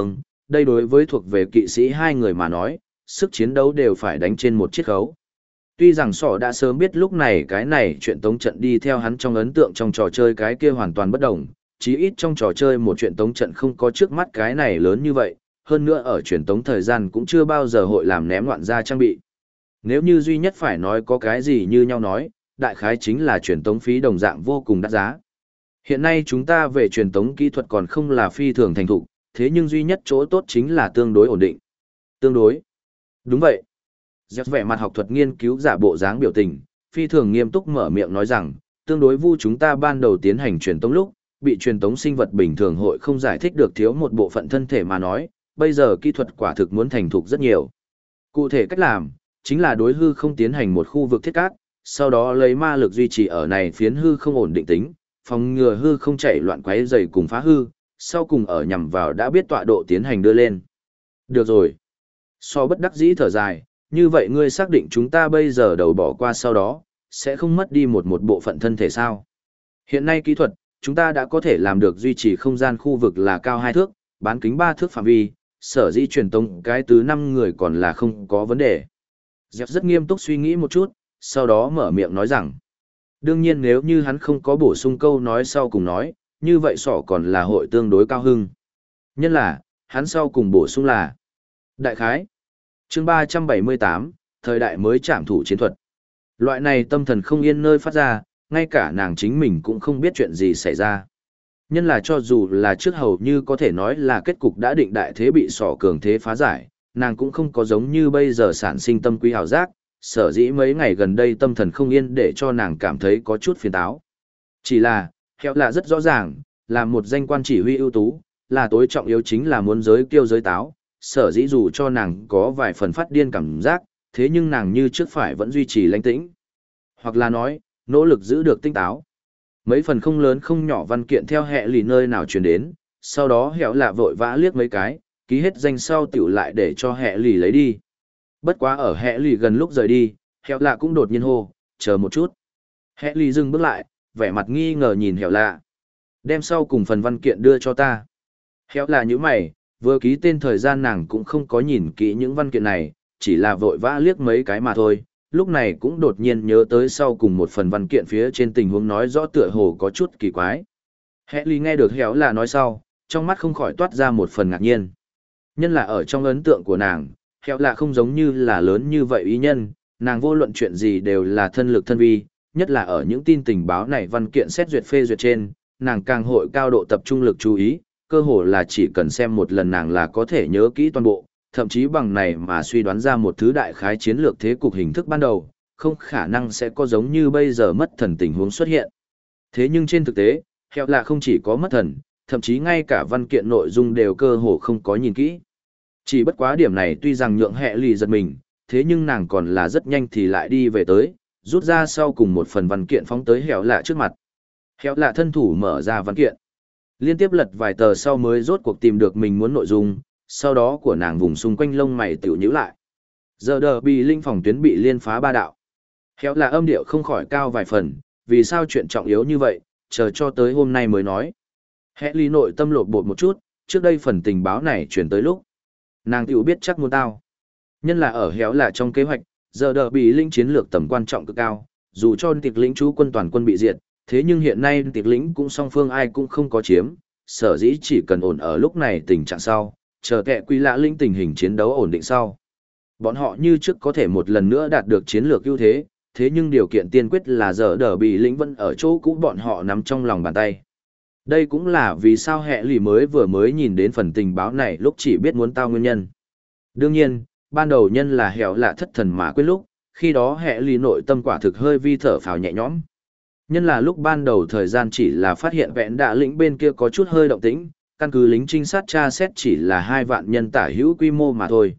đây đối với thuộc về kỵ sĩ hai người mà nói, sức chiến đấu đều phải đánh trên một chiết khấu. Tuy rằng sỏ đã sớm biết lúc này cái này chuyện tống trận đi theo hắn trong ấn tượng trong trò chơi cái kia hoàn toàn bất đồng, chí ít trong trò chơi một chuyện tống trận không có trước mắt cái này lớn như vậy, hơn nữa ở truyền tống thời gian cũng chưa bao giờ hội làm ném loạn ra trang bị. Nếu như duy nhất phải nói có cái gì như nhau nói, đại khái chính là truyền tống phí đồng dạng vô cùng đắt giá. Hiện nay chúng ta về truyền tống kỹ thuật còn không là phi thường thành thục, thế nhưng duy nhất chỗ tốt chính là tương đối ổn định. Tương đối. Đúng vậy. Dẹt vẻ mặt học thuật nghiên cứu giả bộ dáng biểu tình, phi thường nghiêm túc mở miệng nói rằng, tương đối vu chúng ta ban đầu tiến hành truyền tống lúc, bị truyền tống sinh vật bình thường hội không giải thích được thiếu một bộ phận thân thể mà nói, bây giờ kỹ thuật quả thực muốn thành thục rất nhiều. Cụ thể cách làm, chính là đối hư không tiến hành một khu vực thiết cát, sau đó lấy ma lực duy trì ở này phiến hư không ổn định tính, phòng ngừa hư không chạy loạn quấy rầy cùng phá hư, sau cùng ở nhằm vào đã biết tọa độ tiến hành đưa lên. Được rồi. So bất đắc dĩ thở dài, như vậy ngươi xác định chúng ta bây giờ đầu bỏ qua sau đó, sẽ không mất đi một bộ phận thân thể sao? Hiện nay kỹ thuật, chúng ta đã có thể làm được duy trì không gian khu vực là cao 2 thước, bán kính 3 thước phạm vi, sở dĩ truyền tống cái thứ 5 người còn là không có vấn đề. Dẹp rất nghiêm túc suy nghĩ một chút, sau đó mở miệng nói rằng, đương nhiên nếu như hắn không có bổ sung câu nói sau cùng nói, như vậy sỏ còn là hội tương đối cao hưng. Nhân là, hắn sau cùng bổ sung là đại khái. Chương 378, thời đại mới trảm thủ chiến thuật. Loại này tâm thần không yên nơi phát ra, ngay cả nàng chính mình cũng không biết chuyện gì xảy ra. Nhân là cho dù là trước hầu như có thể nói là kết cục đã định đại thế bị sỏ cường thế phá giải, nàng cũng không có giống như bây giờ sản sinh tâm quý hào giác, sở dĩ mấy ngày gần đây tâm thần không yên để cho nàng cảm thấy có chút phiền táo. Chỉ là, hẹo là rất rõ ràng, là một danh quan chỉ huy ưu tú, là tối trọng yếu chính là muốn giới kiêu giới táo, sở dĩ dù cho nàng có vài phần phát điên cảm giác, thế nhưng nàng như trước phải vẫn duy trì lãnh tĩnh. Hoặc là nói, nỗ lực giữ được tinh táo. Mấy phần không lớn không nhỏ văn kiện theo hệ lì nơi nào truyền đến, sau đó hẹo lạ vội vã liếc mấy cái, ký hết danh sau tiểu lại để cho hệ lì lấy đi. Bất quá ở hệ lì gần lúc rời đi, hẹo lạ cũng đột nhiên hô, chờ một chút. Hệ lì dừng bước lại, vẻ mặt nghi ngờ nhìn hẹo lạ. Đem sau cùng phần văn kiện đưa cho ta. Hẹo lạ như mày, vừa ký tên thời gian nàng cũng không có nhìn kỹ những văn kiện này, chỉ là vội vã liếc mấy cái mà thôi. Lúc này cũng đột nhiên nhớ tới sau cùng một phần văn kiện phía trên tình huống nói rõ tựa hồ có chút kỳ quái. Hệ ly nghe được héo là nói sau, trong mắt không khỏi toát ra một phần ngạc nhiên. Nhân là ở trong ấn tượng của nàng, héo là không giống như là lớn như vậy ý nhân, nàng vô luận chuyện gì đều là thân lực thân vi, nhất là ở những tin tình báo này văn kiện xét duyệt phê duyệt trên, nàng càng hội cao độ tập trung lực chú ý, cơ hồ là chỉ cần xem một lần nàng là có thể nhớ kỹ toàn bộ, thậm chí bằng này mà suy đoán ra một thứ đại khái chiến lược thế cục hình thức ban đầu, không khả năng sẽ có giống như bây giờ mất thần tình huống xuất hiện. Thế nhưng trên thực tế, hẹo là không chỉ có mất thần, thậm chí ngay cả văn kiện nội dung đều cơ hồ không có nhìn kỹ. Chỉ bất quá điểm này tuy rằng nhượng hệ lì giật mình, thế nhưng nàng còn là rất nhanh thì lại đi về tới, rút ra sau cùng một phần văn kiện phóng tới hẹo lạ trước mặt. Hẹo lạ thân thủ mở ra văn kiện. Liên tiếp lật vài tờ sau mới rốt cuộc tìm được mình muốn nội dung, sau đó của nàng vùng xung quanh lông mày tiểu nhíu lại. Giờ đờ bị linh phòng tuyến bị liên phá 3 đạo. Khéo là âm điệu không khỏi cao vài phần, vì sao chuyện trọng yếu như vậy, chờ cho tới hôm nay mới nói. Hệ ly nội tâm lột bột một chút, trước đây phần tình báo này chuyển tới lúc. Nàng tiểu biết chắc muốn tao. Nhân là ở héo là trong kế hoạch, giờ đờ bị linh chiến lược tầm quan trọng cực cao, dù cho tịch lĩnh chú quân toàn quân bị diệt, thế nhưng hiện nay tịch lĩnh cũng song phương ai cũng không có chiếm, sở dĩ chỉ cần ổn ở lúc này tình trạng sau, chờ kẻ quy lạ linh tình hình chiến đấu ổn định sau. Bọn họ như trước có thể một lần nữa đạt được chiến lược ưu thế, thế nhưng điều kiện tiên quyết là giờ đờ bị lĩnh vẫn ở chỗ cũ bọn họ nắm trong lòng bàn tay. Đây cũng là vì sao hệ lì mới nhìn đến phần tình báo này lúc chỉ biết muốn tao nguyên nhân. Đương nhiên, ban đầu nhân là hẻo lạ thất thần mà quên lúc, khi đó hệ lì nội tâm quả thực hơi vi thở phào nhẹ nhõm. Nhân là lúc ban đầu thời gian chỉ là phát hiện vẹn đạ lĩnh bên kia có chút hơi động tĩnh, căn cứ lính trinh sát tra xét chỉ là 2 vạn nhân tả hữu quy mô mà thôi,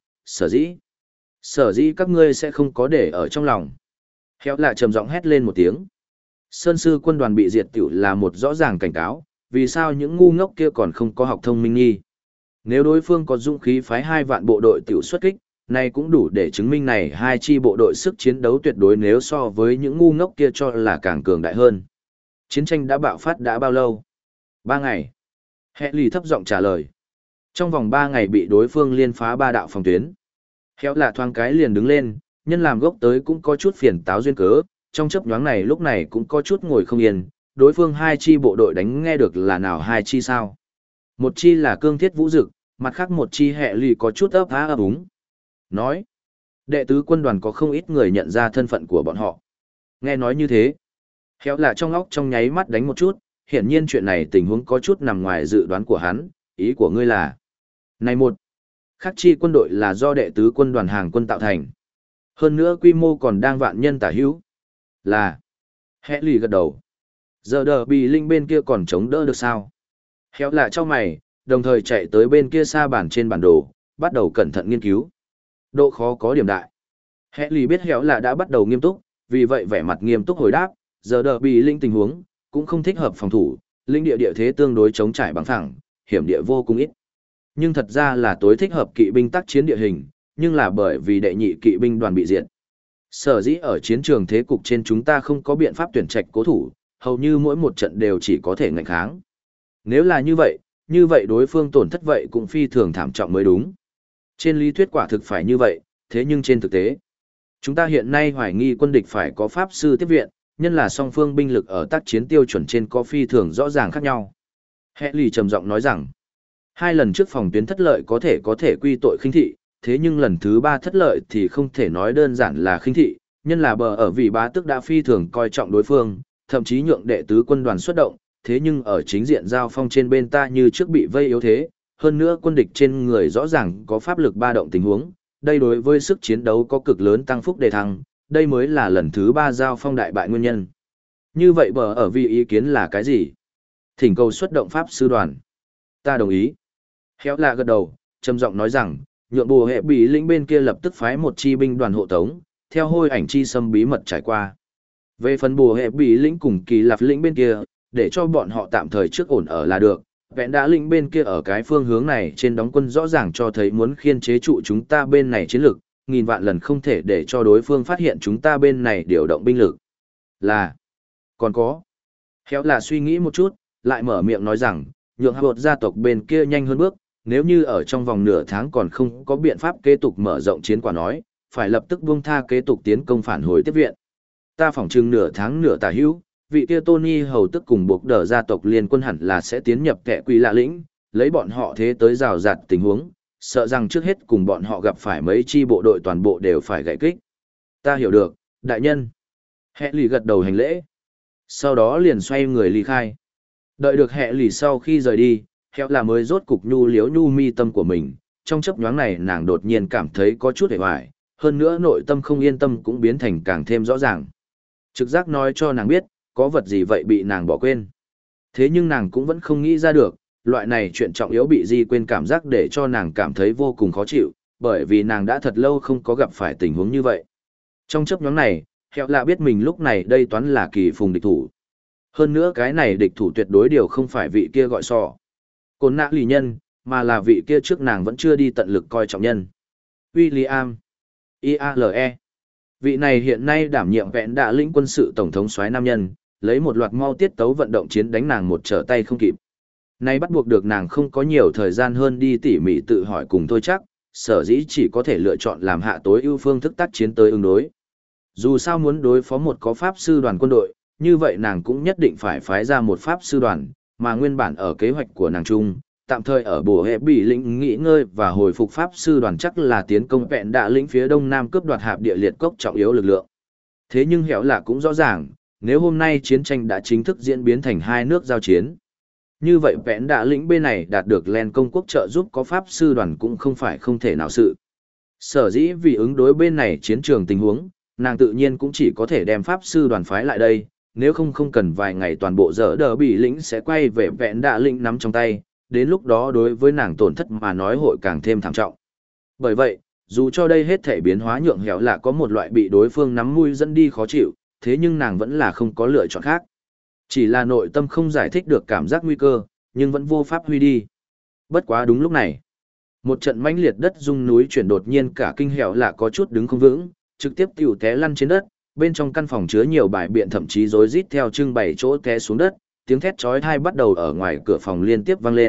sở dĩ các ngươi sẽ không có để ở trong lòng. Héo lạ trầm giọng hét lên một tiếng. Sơn sư quân đoàn bị diệt tiểu là một rõ ràng cảnh cáo, vì sao những ngu ngốc kia còn không có học thông minh nghi. Nếu đối phương có dũng khí phái 2 vạn bộ đội tiểu xuất kích, này cũng đủ để chứng minh này 2 chi bộ đội sức chiến đấu tuyệt đối nếu so với những ngu ngốc kia cho là càng cường đại hơn. Chiến tranh đã bạo phát đã bao lâu? 3 ngày. Hệ lì thấp giọng trả lời. Trong vòng 3 ngày bị đối phương liên phá 3 đạo phòng tuyến. Khéo là thoáng cái liền đứng lên, nhân làm gốc tới cũng có chút phiền táo duyên cớ, trong chớp nhoáng này lúc này cũng có chút ngồi không yên, đối phương hai chi bộ đội đánh nghe được là nào hai chi sao. Một chi là cương thiết vũ dực, mặt khác một chi hệ lì có chút ấp há ấp úng. Nói, đệ tứ quân đoàn có không ít người nhận ra thân phận của bọn họ. Nghe nói như thế, khéo là trong óc trong nháy mắt đánh một chút, hiển nhiên chuyện này tình huống có chút nằm ngoài dự đoán của hắn, ý của ngươi là. Này một, khác chi quân đội là do đệ tứ quân đoàn hàng quân tạo thành. Hơn nữa quy mô còn đang vạn nhân tả hữu. Là, hệ lì gật đầu. Giờ đờ bị linh bên kia còn chống đỡ được sao? Khéo là cho mày, đồng thời chạy tới bên kia xa bản trên bản đồ, bắt đầu cẩn thận nghiên cứu. Độ khó có điểm đại. Hệ lì biết khéo là đã bắt đầu nghiêm túc, vì vậy vẻ mặt nghiêm túc hồi đáp, giờ đờ bị linh tình huống, cũng không thích hợp phòng thủ, linh địa địa thế tương đối chống trải bằng phẳng, hiểm địa vô cùng ít. Nhưng thật ra là tối thích hợp kỵ binh tác chiến địa hình, nhưng là bởi vì đệ nhị kỵ binh đoàn bị diệt. Sở dĩ ở chiến trường thế cục trên chúng ta không có biện pháp tuyển trạch cố thủ, hầu như mỗi một trận đều chỉ có thể ngạnh kháng. Nếu là như vậy đối phương tổn thất vậy cũng phi thường thảm trọng mới đúng. Trên lý thuyết quả thực phải như vậy, thế nhưng trên thực tế, chúng ta hiện nay hoài nghi quân địch phải có pháp sư tiếp viện, nhân là song phương binh lực ở tác chiến tiêu chuẩn trên có phi thường rõ ràng khác nhau. Hệ lì trầm giọng nói rằng, 2 lần trước phòng tuyến thất lợi có thể quy tội khinh thị, thế nhưng lần thứ 3 thất lợi thì không thể nói đơn giản là khinh thị, nhân là bờ ở vì bá tước đã phi thường coi trọng đối phương, thậm chí nhượng đệ tứ quân đoàn xuất động, thế nhưng ở chính diện giao phong trên bên ta như trước bị vây yếu thế, hơn nữa quân địch trên người rõ ràng có pháp lực ba động tình huống, đây đối với sức chiến đấu có cực lớn tăng phúc đề thăng, đây mới là lần thứ 3 giao phong đại bại nguyên nhân. Như vậy bờ ở vì ý kiến là cái gì? Thỉnh cầu xuất động pháp sư đoàn. Ta đồng ý. Khéo là gật đầu, trầm giọng nói rằng, nhượng bùa hệ bị lĩnh bên kia lập tức phái một chi binh đoàn hộ tống, theo hôi ảnh chi xâm bí mật trải qua. Về phần bùa hệ bị lĩnh cùng kỳ lạp lĩnh bên kia, để cho bọn họ tạm thời trước ổn ở là được. Vẹn đã lĩnh bên kia ở cái phương hướng này trên đóng quân rõ ràng cho thấy muốn khiên chế trụ chúng ta bên này chiến lực, nghìn vạn lần không thể để cho đối phương phát hiện chúng ta bên này điều động binh lực. Là, còn có. Khéo là suy nghĩ một chút, lại mở miệng nói rằng, nhượng hạ bột gia tộc bên kia nhanh hơn bước, nếu như ở trong vòng nửa tháng còn không có biện pháp kế tục mở rộng chiến quả nói, phải lập tức buông tha kế tục tiến công phản hồi tiếp viện. Ta phỏng chừng nửa tháng nửa tả hữu, vị kia Tony hầu tức cùng buộc đỡ gia tộc liên quân hẳn là sẽ tiến nhập kẻ quỷ lạ lĩnh, lấy bọn họ thế tới rào rạt tình huống, sợ rằng trước hết cùng bọn họ gặp phải mấy chi bộ đội toàn bộ đều phải gãy kích. Ta hiểu được, đại nhân. Hệ lì gật đầu hành lễ. Sau đó liền xoay người ly khai. Đợi được hệ lì sau khi rời đi, Khéo là mới rốt cục nhu liếu nhu mi tâm của mình, trong chấp nhoáng này nàng đột nhiên cảm thấy có chút hề hoài, hơn nữa nội tâm không yên tâm cũng biến thành càng thêm rõ ràng. Trực giác nói cho nàng biết, có vật gì vậy bị nàng bỏ quên. Thế nhưng nàng cũng vẫn không nghĩ ra được, loại này chuyện trọng yếu bị gì quên cảm giác để cho nàng cảm thấy vô cùng khó chịu, bởi vì nàng đã thật lâu không có gặp phải tình huống như vậy. Trong chấp nhoáng này, Khéo là biết mình lúc này đây toán là kỳ phùng địch thủ. Hơn nữa cái này địch thủ tuyệt đối điều không phải vị kia gọi sò. Côn nạ lì nhân, mà là vị kia trước nàng vẫn chưa đi tận lực coi trọng nhân. William. IALE. Vị này hiện nay đảm nhiệm vẹn đạ lĩnh quân sự tổng thống soái nam nhân, lấy một loạt mau tiết tấu vận động chiến đánh nàng một trở tay không kịp. Nay bắt buộc được nàng không có nhiều thời gian hơn đi tỉ mỉ tự hỏi cùng thôi chắc, sở dĩ chỉ có thể lựa chọn làm hạ tối ưu phương thức tác chiến tới ứng đối. Dù sao muốn đối phó một có pháp sư đoàn quân đội, như vậy nàng cũng nhất định phải phái ra một pháp sư đoàn, mà nguyên bản ở kế hoạch của nàng chung, tạm thời ở bổ hệ bị lĩnh nghỉ ngơi và hồi phục pháp sư đoàn chắc là tiến công vẹn đạ lĩnh phía đông nam cướp đoạt hạp địa liệt cốc trọng yếu lực lượng. Thế nhưng hẻo là cũng rõ ràng, nếu hôm nay chiến tranh đã chính thức diễn biến thành hai nước giao chiến, như vậy vẹn đạ lĩnh bên này đạt được len công quốc trợ giúp có pháp sư đoàn cũng không phải không thể nào sự. Sở dĩ vì ứng đối bên này chiến trường tình huống, nàng tự nhiên cũng chỉ có thể đem pháp sư đoàn phái lại đây, nếu không cần vài ngày toàn bộ dở đờ bị lĩnh sẽ quay về vẹn đạ lĩnh nắm trong tay, đến lúc đó đối với nàng tổn thất mà nói hội càng thêm thảm trọng. Bởi vậy, dù cho đây hết thể biến hóa nhượng hẻo là có một loại bị đối phương nắm mũi dẫn đi khó chịu, thế nhưng nàng vẫn là không có lựa chọn khác. Chỉ là nội tâm không giải thích được cảm giác nguy cơ, nhưng vẫn vô pháp huy đi. Bất quá đúng lúc này, một trận mãnh liệt đất rung núi chuyển đột nhiên cả kinh hẻo là có chút đứng không vững, trực tiếp tiểu té lăn trên đất, bên trong căn phòng chứa nhiều bài biện thậm chí rối rít theo trưng bày chỗ té xuống đất, tiếng thét chói tai bắt đầu ở ngoài cửa phòng liên tiếp vang lên,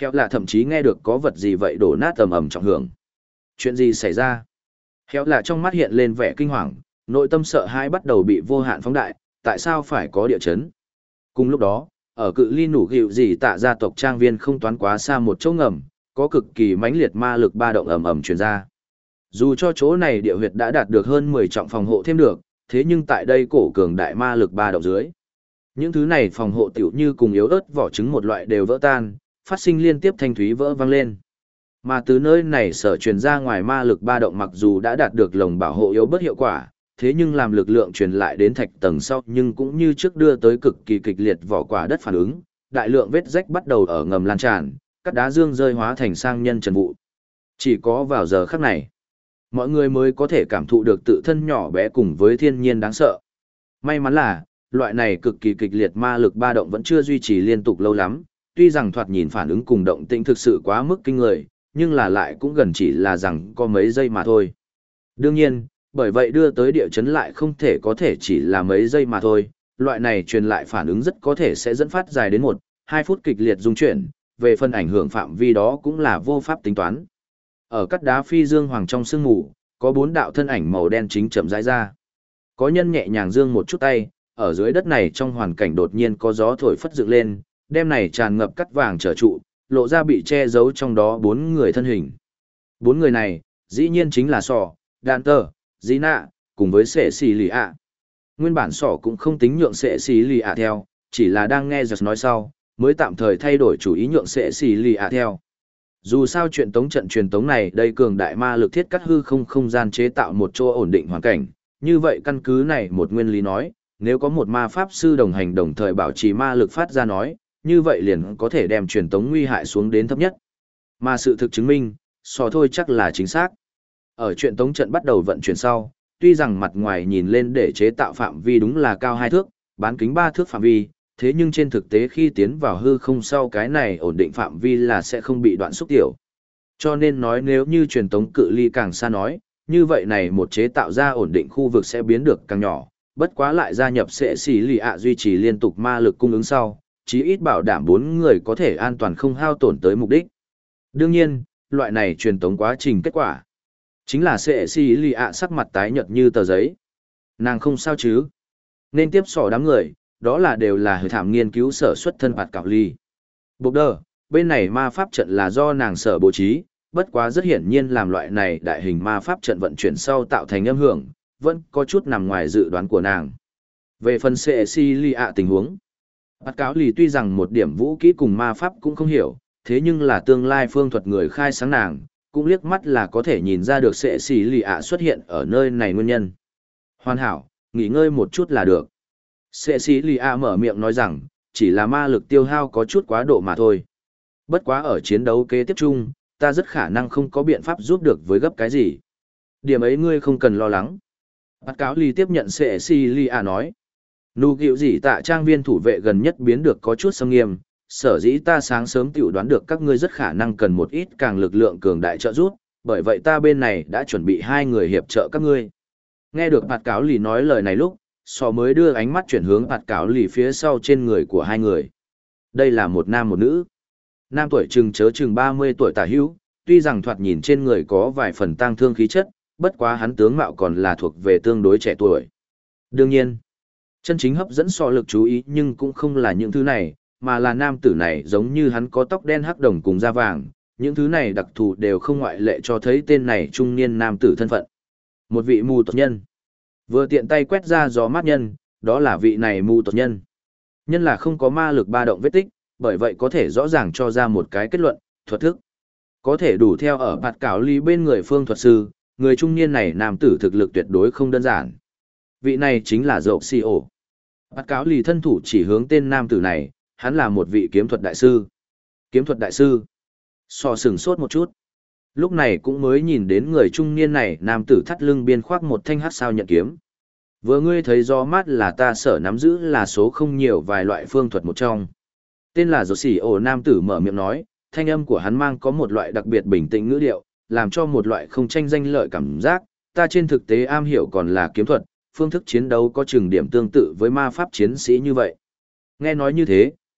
Heo lạ thậm chí nghe được có vật gì vậy đổ nát ầm ầm trọng hưởng. Chuyện gì xảy ra? Heo lạ trong mắt hiện lên vẻ kinh hoàng, nội tâm sợ hãi bắt đầu bị vô hạn phóng đại, tại sao phải có địa chấn? Cùng lúc đó, ở cự ly nủ gịu gì tạ gia tộc trang viên không toán quá xa một chỗ ngầm, có cực kỳ mãnh liệt ma lực ba động ầm ầm truyền ra. Dù cho chỗ này địa huyệt đã đạt được hơn 10 trọng phòng hộ thêm được, thế nhưng tại đây cổ cường đại ma lực ba động dưới. Những thứ này phòng hộ tiểu như cùng yếu ớt vỏ trứng một loại đều vỡ tan, phát sinh liên tiếp thanh thúy vỡ vang lên. Mà từ nơi này sở truyền ra ngoài ma lực ba động mặc dù đã đạt được lồng bảo hộ yếu bớt hiệu quả, thế nhưng làm lực lượng truyền lại đến thạch tầng sau nhưng cũng như trước đưa tới cực kỳ kịch liệt vỏ quả đất phản ứng, đại lượng vết rách bắt đầu ở ngầm lan tràn, các đá dương rơi hóa thành sang nhân trần vụ. Chỉ có vào giờ khắc này, mọi người mới có thể cảm thụ được tự thân nhỏ bé cùng với thiên nhiên đáng sợ. May mắn là, loại này cực kỳ kịch liệt ma lực ba động vẫn chưa duy trì liên tục lâu lắm, tuy rằng thoạt nhìn phản ứng cùng động tĩnh thực sự quá mức kinh người, nhưng là lại cũng gần chỉ là rằng có mấy giây mà thôi. Đương nhiên, bởi vậy đưa tới địa chấn lại không thể có thể chỉ là mấy giây mà thôi, loại này truyền lại phản ứng rất có thể sẽ dẫn phát dài đến 1-2 phút kịch liệt dung chuyển, về phần ảnh hưởng phạm vi đó cũng là vô pháp tính toán. Ở các đá phi dương hoàng trong sương mù, có 4 đạo thân ảnh màu đen chính chậm rãi ra. Có nhân nhẹ nhàng dương một chút tay, ở dưới đất này trong hoàn cảnh đột nhiên có gió thổi phất dựng lên, đem này tràn ngập cắt vàng trở trụ, lộ ra bị che giấu trong đó 4 người thân hình. 4 người này, dĩ nhiên chính là Sọ, Đan Tơ, Dĩ Nạ, cùng với Sệ Xì Lì ạ. Nguyên bản Sọ cũng không tính nhượng Sệ Xì Lì ạ theo, chỉ là đang nghe giật nói sau, mới tạm thời thay đổi chủ ý nhượng Sệ Xì Lì ạ theo. Dù sao chuyện tống trận truyền tống này đây cường đại ma lực thiết cắt hư không gian chế tạo một chỗ ổn định hoàn cảnh, như vậy căn cứ này một nguyên lý nói, nếu có một ma pháp sư đồng hành đồng thời bảo trì ma lực phát ra nói, như vậy liền có thể đem truyền tống nguy hại xuống đến thấp nhất. Mà sự thực chứng minh, Sọ thôi chắc là chính xác. Ở truyền tống trận bắt đầu vận chuyển sau, tuy rằng mặt ngoài nhìn lên để chế tạo phạm vi đúng là cao 2 thước, bán kính 3 thước phạm vi, thế nhưng trên thực tế khi tiến vào hư không sau cái này ổn định phạm vi là sẽ không bị đoạn xúc tiểu. Cho nên nói nếu như truyền tống cự ly càng xa nói, như vậy này một chế tạo ra ổn định khu vực sẽ biến được càng nhỏ, bất quá lại gia nhập Sệ Xì Lì ạ duy trì liên tục ma lực cung ứng sau, chí ít bảo đảm 4 người có thể an toàn không hao tổn tới mục đích. Đương nhiên, loại này truyền tống quá trình kết quả chính là Sệ Xì Lì ạ sắc mặt tái nhợt như tờ giấy. Nàng không sao chứ? Nên tiếp Sọ đám người, đó là đều là hơi thảm nghiên cứu sở xuất thân Bạt Cảo Ly. Bộc đờ, bên này ma pháp trận là do nàng sở bố trí, bất quá rất hiển nhiên làm loại này đại hình ma pháp trận vận chuyển sau tạo thành âm hưởng, vẫn có chút nằm ngoài dự đoán của nàng. Về phần Cecilia tình huống, Bạt Cảo Ly tuy rằng một điểm vũ kỹ cùng ma pháp cũng không hiểu, thế nhưng là tương lai phương thuật người khai sáng nàng, cũng liếc mắt là có thể nhìn ra được Cecilia xuất hiện ở nơi này nguyên nhân. Hoàn hảo, nghỉ ngơi một chút là được. Cecilia mở miệng nói rằng, chỉ là ma lực tiêu hao có chút quá độ mà thôi. Bất quá ở chiến đấu kế tiếp chung, ta rất khả năng không có biện pháp giúp được với gấp cái gì. Điểm ấy ngươi không cần lo lắng. Bạt Cảo Ly tiếp nhận Cecilia nói. Nụ gịu gì tạ trang viên thủ vệ gần nhất biến được có chút xâm nghiêm, sở dĩ ta sáng sớm tiểu đoán được các ngươi rất khả năng cần một ít càng lực lượng cường đại trợ giúp, bởi vậy ta bên này đã chuẩn bị 2 người hiệp trợ các ngươi. Nghe được Bạt Cảo Ly nói lời này lúc, Sọ mới đưa ánh mắt chuyển hướng Bạt Cảo Ly phía sau trên người của 2 người. Đây là một nam một nữ. Nam tuổi chừng 30 tuổi tả hữu, tuy rằng thoạt nhìn trên người có vài phần tang thương khí chất, bất quá hắn tướng mạo còn là thuộc về tương đối trẻ tuổi. Đương nhiên, chân chính hấp dẫn Sọ lực chú ý nhưng cũng không là những thứ này, mà là nam tử này giống như hắn có tóc đen hắc đồng cùng da vàng, những thứ này đặc thù đều không ngoại lệ cho thấy tên này trung niên nam tử thân phận. Một vị mù tộc nhân. Vừa tiện tay quét ra gió mát nhân, đó là vị này mù tộc nhân. Nhân là không có ma lực ba động vết tích, bởi vậy có thể rõ ràng cho ra một cái kết luận, thuật thức. Có thể đủ theo ở Bạt Cảo Ly bên người phương thuật sư, người trung niên này nam tử thực lực tuyệt đối không đơn giản. Vị này chính là Dậu Si Ổ. Bạt Cảo Ly thân thủ chỉ hướng tên nam tử này, hắn là một vị kiếm thuật đại sư. Kiếm thuật đại sư. Sọ sửng sốt một chút. Lúc này cũng mới nhìn đến người trung niên này nam tử thắt lưng biên khoác một thanh hắc sao nhận kiếm. Vừa ngươi thấy gió mát là ta sở nắm giữ là số không nhiều vài loại phương thuật một trong. Tên là Dậu Si Ổ nam tử mở miệng nói, thanh âm của hắn mang có một loại đặc biệt bình tĩnh ngữ điệu, làm cho một loại không tranh danh lợi cảm giác, ta trên thực tế am hiểu còn là kiếm thuật, phương thức chiến đấu có chừng điểm tương tự với ma pháp chiến sĩ như vậy. Nghe nói như thế,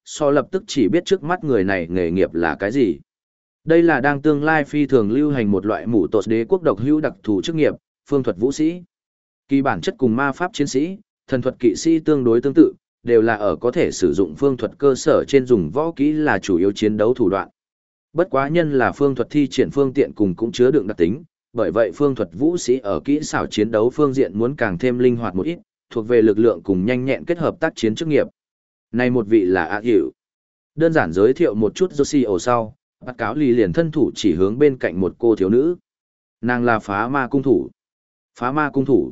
so lập tức chỉ biết trước mắt người này nghề nghiệp là cái gì. Đây là đang tương lai phi thường lưu hành một loại mũ tột đế quốc độc hữu đặc thù chức nghiệp, phương thuật vũ sĩ. Kỳ bản chất cùng ma pháp chiến sĩ, thần thuật kỵ sĩ tương đối tương tự, đều là ở có thể sử dụng phương thuật cơ sở trên dùng võ kỹ là chủ yếu chiến đấu thủ đoạn. Bất quá nhân là phương thuật thi triển phương tiện cùng cũng chứa đựng đặc tính, bởi vậy phương thuật vũ sĩ ở kỹ xảo chiến đấu phương diện muốn càng thêm linh hoạt một ít, thuộc về lực lượng cùng nhanh nhẹn kết hợp tác chiến chức nghiệp. Này một vị là A Hiệu. Đơn giản giới thiệu một chút Josie sau, bắt cáo lì liền thân thủ chỉ hướng bên cạnh một cô thiếu nữ. Nàng là phá ma cung thủ. Phá ma cung thủ.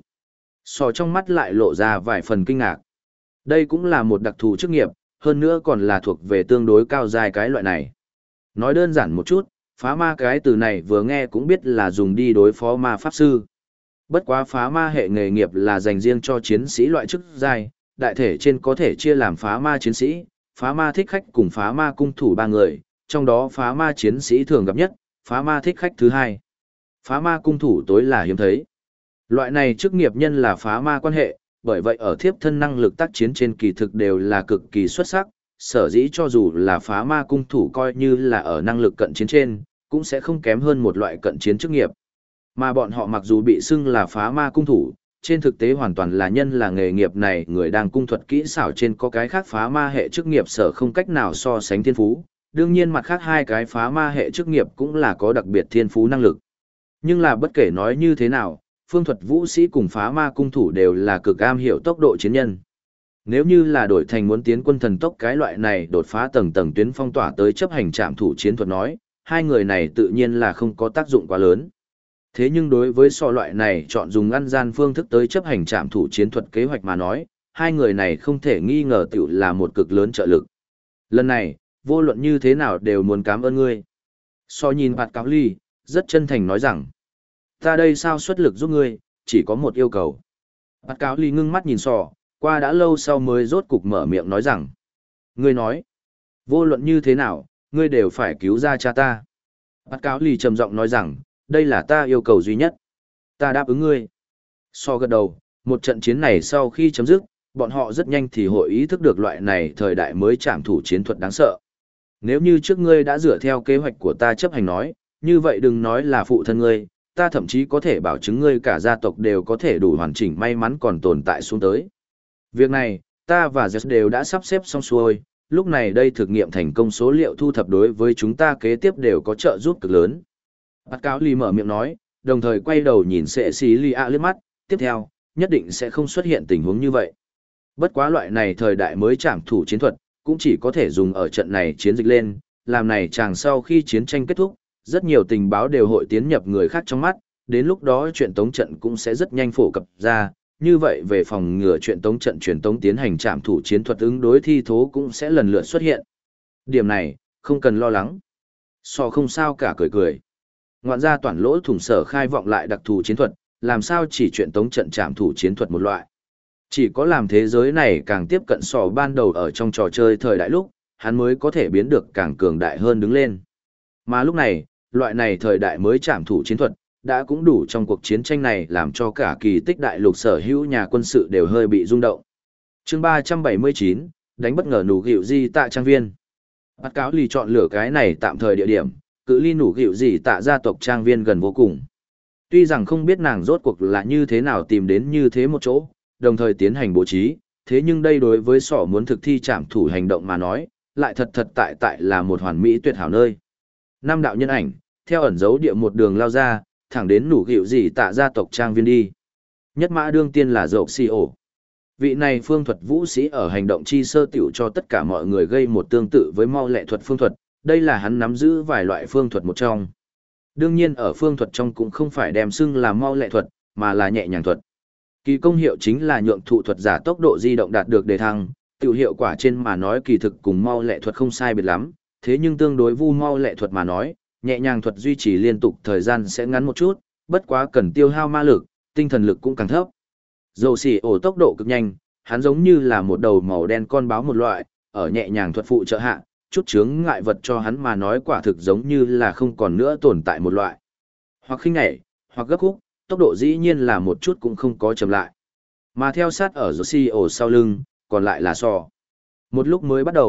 Sò trong mắt lại lộ ra vài phần kinh ngạc. Đây cũng là một đặc thù chức nghiệp, hơn nữa còn là thuộc về tương đối cao dài cái loại này. Nói đơn giản một chút, phá ma cái từ này vừa nghe cũng biết là dùng đi đối phó ma pháp sư. Bất quá phá ma hệ nghề nghiệp là dành riêng cho chiến sĩ loại chức giai, đại thể trên có thể chia làm phá ma chiến sĩ, phá ma thích khách cùng phá ma cung thủ ba người, trong đó phá ma chiến sĩ thường gặp nhất, phá ma thích khách thứ hai. Phá ma cung thủ tối là hiếm thấy. Loại này chức nghiệp nhân là phá ma quan hệ, bởi vậy ở thiếp thân năng lực tác chiến trên kỳ thực đều là cực kỳ xuất sắc, sở dĩ cho dù là phá ma cung thủ coi như là ở năng lực cận chiến trên, cũng sẽ không kém hơn một loại cận chiến chức nghiệp. Mà bọn họ mặc dù bị xưng là phá ma cung thủ, trên thực tế hoàn toàn là nhân là nghề nghiệp này người đang cung thuật kỹ xảo trên có cái khác phá ma hệ chức nghiệp sở không cách nào so sánh thiên phú, đương nhiên mặt khác hai cái phá ma hệ chức nghiệp cũng là có đặc biệt thiên phú năng lực. Nhưng là bất kể nói như thế nào, phương thuật vũ sĩ cùng phá ma cung thủ đều là cực am hiểu tốc độ chiến nhân. Nếu như là đổi thành muốn tiến quân thần tốc cái loại này đột phá tầng tầng tuyến phong tỏa tới chấp hành trạm thủ chiến thuật nói, hai người này tự nhiên là không có tác dụng quá lớn. Thế nhưng đối với so loại này chọn dùng ăn gian phương thức tới chấp hành trạm thủ chiến thuật kế hoạch mà nói, hai người này không thể nghi ngờ tiểu là một cực lớn trợ lực. Lần này, vô luận như thế nào đều muốn cảm ơn ngươi. So nhìn Bạt Cáo Ly, rất chân thành nói rằng, ta đây sao xuất lực giúp ngươi, chỉ có một yêu cầu. Bạt Cáo Ly ngưng mắt nhìn So, qua đã lâu sau mới rốt cục mở miệng nói rằng, ngươi nói, vô luận như thế nào, ngươi đều phải cứu ra cha ta. Bạt Cáo Ly trầm giọng nói rằng, đây là ta yêu cầu duy nhất. Ta đáp ứng ngươi. So gật đầu, một trận chiến này sau khi chấm dứt, bọn họ rất nhanh thì hội ý thức được loại này thời đại mới trảm thủ chiến thuật đáng sợ. Nếu như trước ngươi đã dựa theo kế hoạch của ta chấp hành nói, như vậy đừng nói là phụ thân ngươi, ta thậm chí có thể bảo chứng ngươi cả gia tộc đều có thể đủ hoàn chỉnh may mắn còn tồn tại xuống tới. Việc này, ta và Jess đều đã sắp xếp xong xuôi, lúc này đây thực nghiệm thành công số liệu thu thập đối với chúng ta kế tiếp đều có trợ giúp cực lớn. Bạt Cáo Ly mở miệng nói, đồng thời quay đầu nhìn Sệ Xí Lì ạ liếc mắt, tiếp theo, nhất định sẽ không xuất hiện tình huống như vậy. Bất quá loại này thời đại mới trảm thủ chiến thuật, cũng chỉ có thể dùng ở trận này chiến dịch lên, làm này chàng sau khi chiến tranh kết thúc, rất nhiều tình báo đều hội tiến nhập người khác trong mắt, đến lúc đó chuyện tống trận cũng sẽ rất nhanh phổ cập ra, như vậy về phòng ngừa chuyện tống trận truyền tống tiến hành trảm thủ chiến thuật ứng đối thi thố cũng sẽ lần lượt xuất hiện. Điểm này, không cần lo lắng. So không sao cả cười cười. Ngoạn ra toàn lỗ thủng sở khai vọng lại đặc thù chiến thuật, làm sao chỉ chuyện tống trận trảm thủ chiến thuật một loại. Chỉ có làm thế giới này càng tiếp cận sò ban đầu ở trong trò chơi thời đại lúc, hắn mới có thể biến được càng cường đại hơn đứng lên. Mà lúc này, loại này thời đại mới trảm thủ chiến thuật, đã cũng đủ trong cuộc chiến tranh này làm cho cả kỳ tích đại lục sở hữu nhà quân sự đều hơi bị rung động. Chương 379, đánh bất ngờ nủ gịu di tạ trang viên. Bạt Cáo Ly chọn lựa cái này tạm thời địa điểm, cự ly nủ gịu di tạ gia tộc trang viên gần vô cùng. Tuy rằng không biết nàng rốt cuộc là như thế nào tìm đến như thế một chỗ, đồng thời tiến hành bố trí, thế nhưng đây đối với sỏ muốn thực thi trảm thủ hành động mà nói, lại thật tại là một hoàn mỹ tuyệt hảo nơi. Năm đạo nhân ảnh, theo ẩn dấu địa một đường lao ra, thẳng đến nủ gịu gì tạ gia tộc trang viên đi. Nhất mã đương tiên là Dậu Si ổ. Vị này phương thuật vũ sĩ ở hành động chi sơ tiểu cho tất cả mọi người gây một tương tự với mau lệ thuật phương thuật, đây là hắn nắm giữ vài loại phương thuật một trong. Đương nhiên ở phương thuật trong cũng không phải đem xưng là mau lệ thuật, mà là nhẹ nhàng thuật. Kỳ công hiệu chính là nhượng thụ thuật giả tốc độ di động đạt được đề thăng, tiểu hiệu quả trên mà nói kỳ thực cùng mau lệ thuật không sai biệt lắm, thế nhưng tương đối vu mau lệ thuật mà nói, nhẹ nhàng thuật duy trì liên tục thời gian sẽ ngắn một chút, bất quá cần tiêu hao ma lực, tinh thần lực cũng càng thấp. Dầu xỉ ổ tốc độ cực nhanh, hắn giống như là một đầu màu đen con báo một loại, ở nhẹ nhàng thuật phụ trợ hạ, chút chướng ngại vật cho hắn mà nói quả thực giống như là không còn nữa tồn tại một loại. Hoặc khinh nhảy, hoặc gấp khúc, tốc độ dĩ nhiên là một chút cũng không có chậm lại. Mà theo sát ở Josie ổ sau lưng, còn lại là sò. Một lúc mới bắt đầu,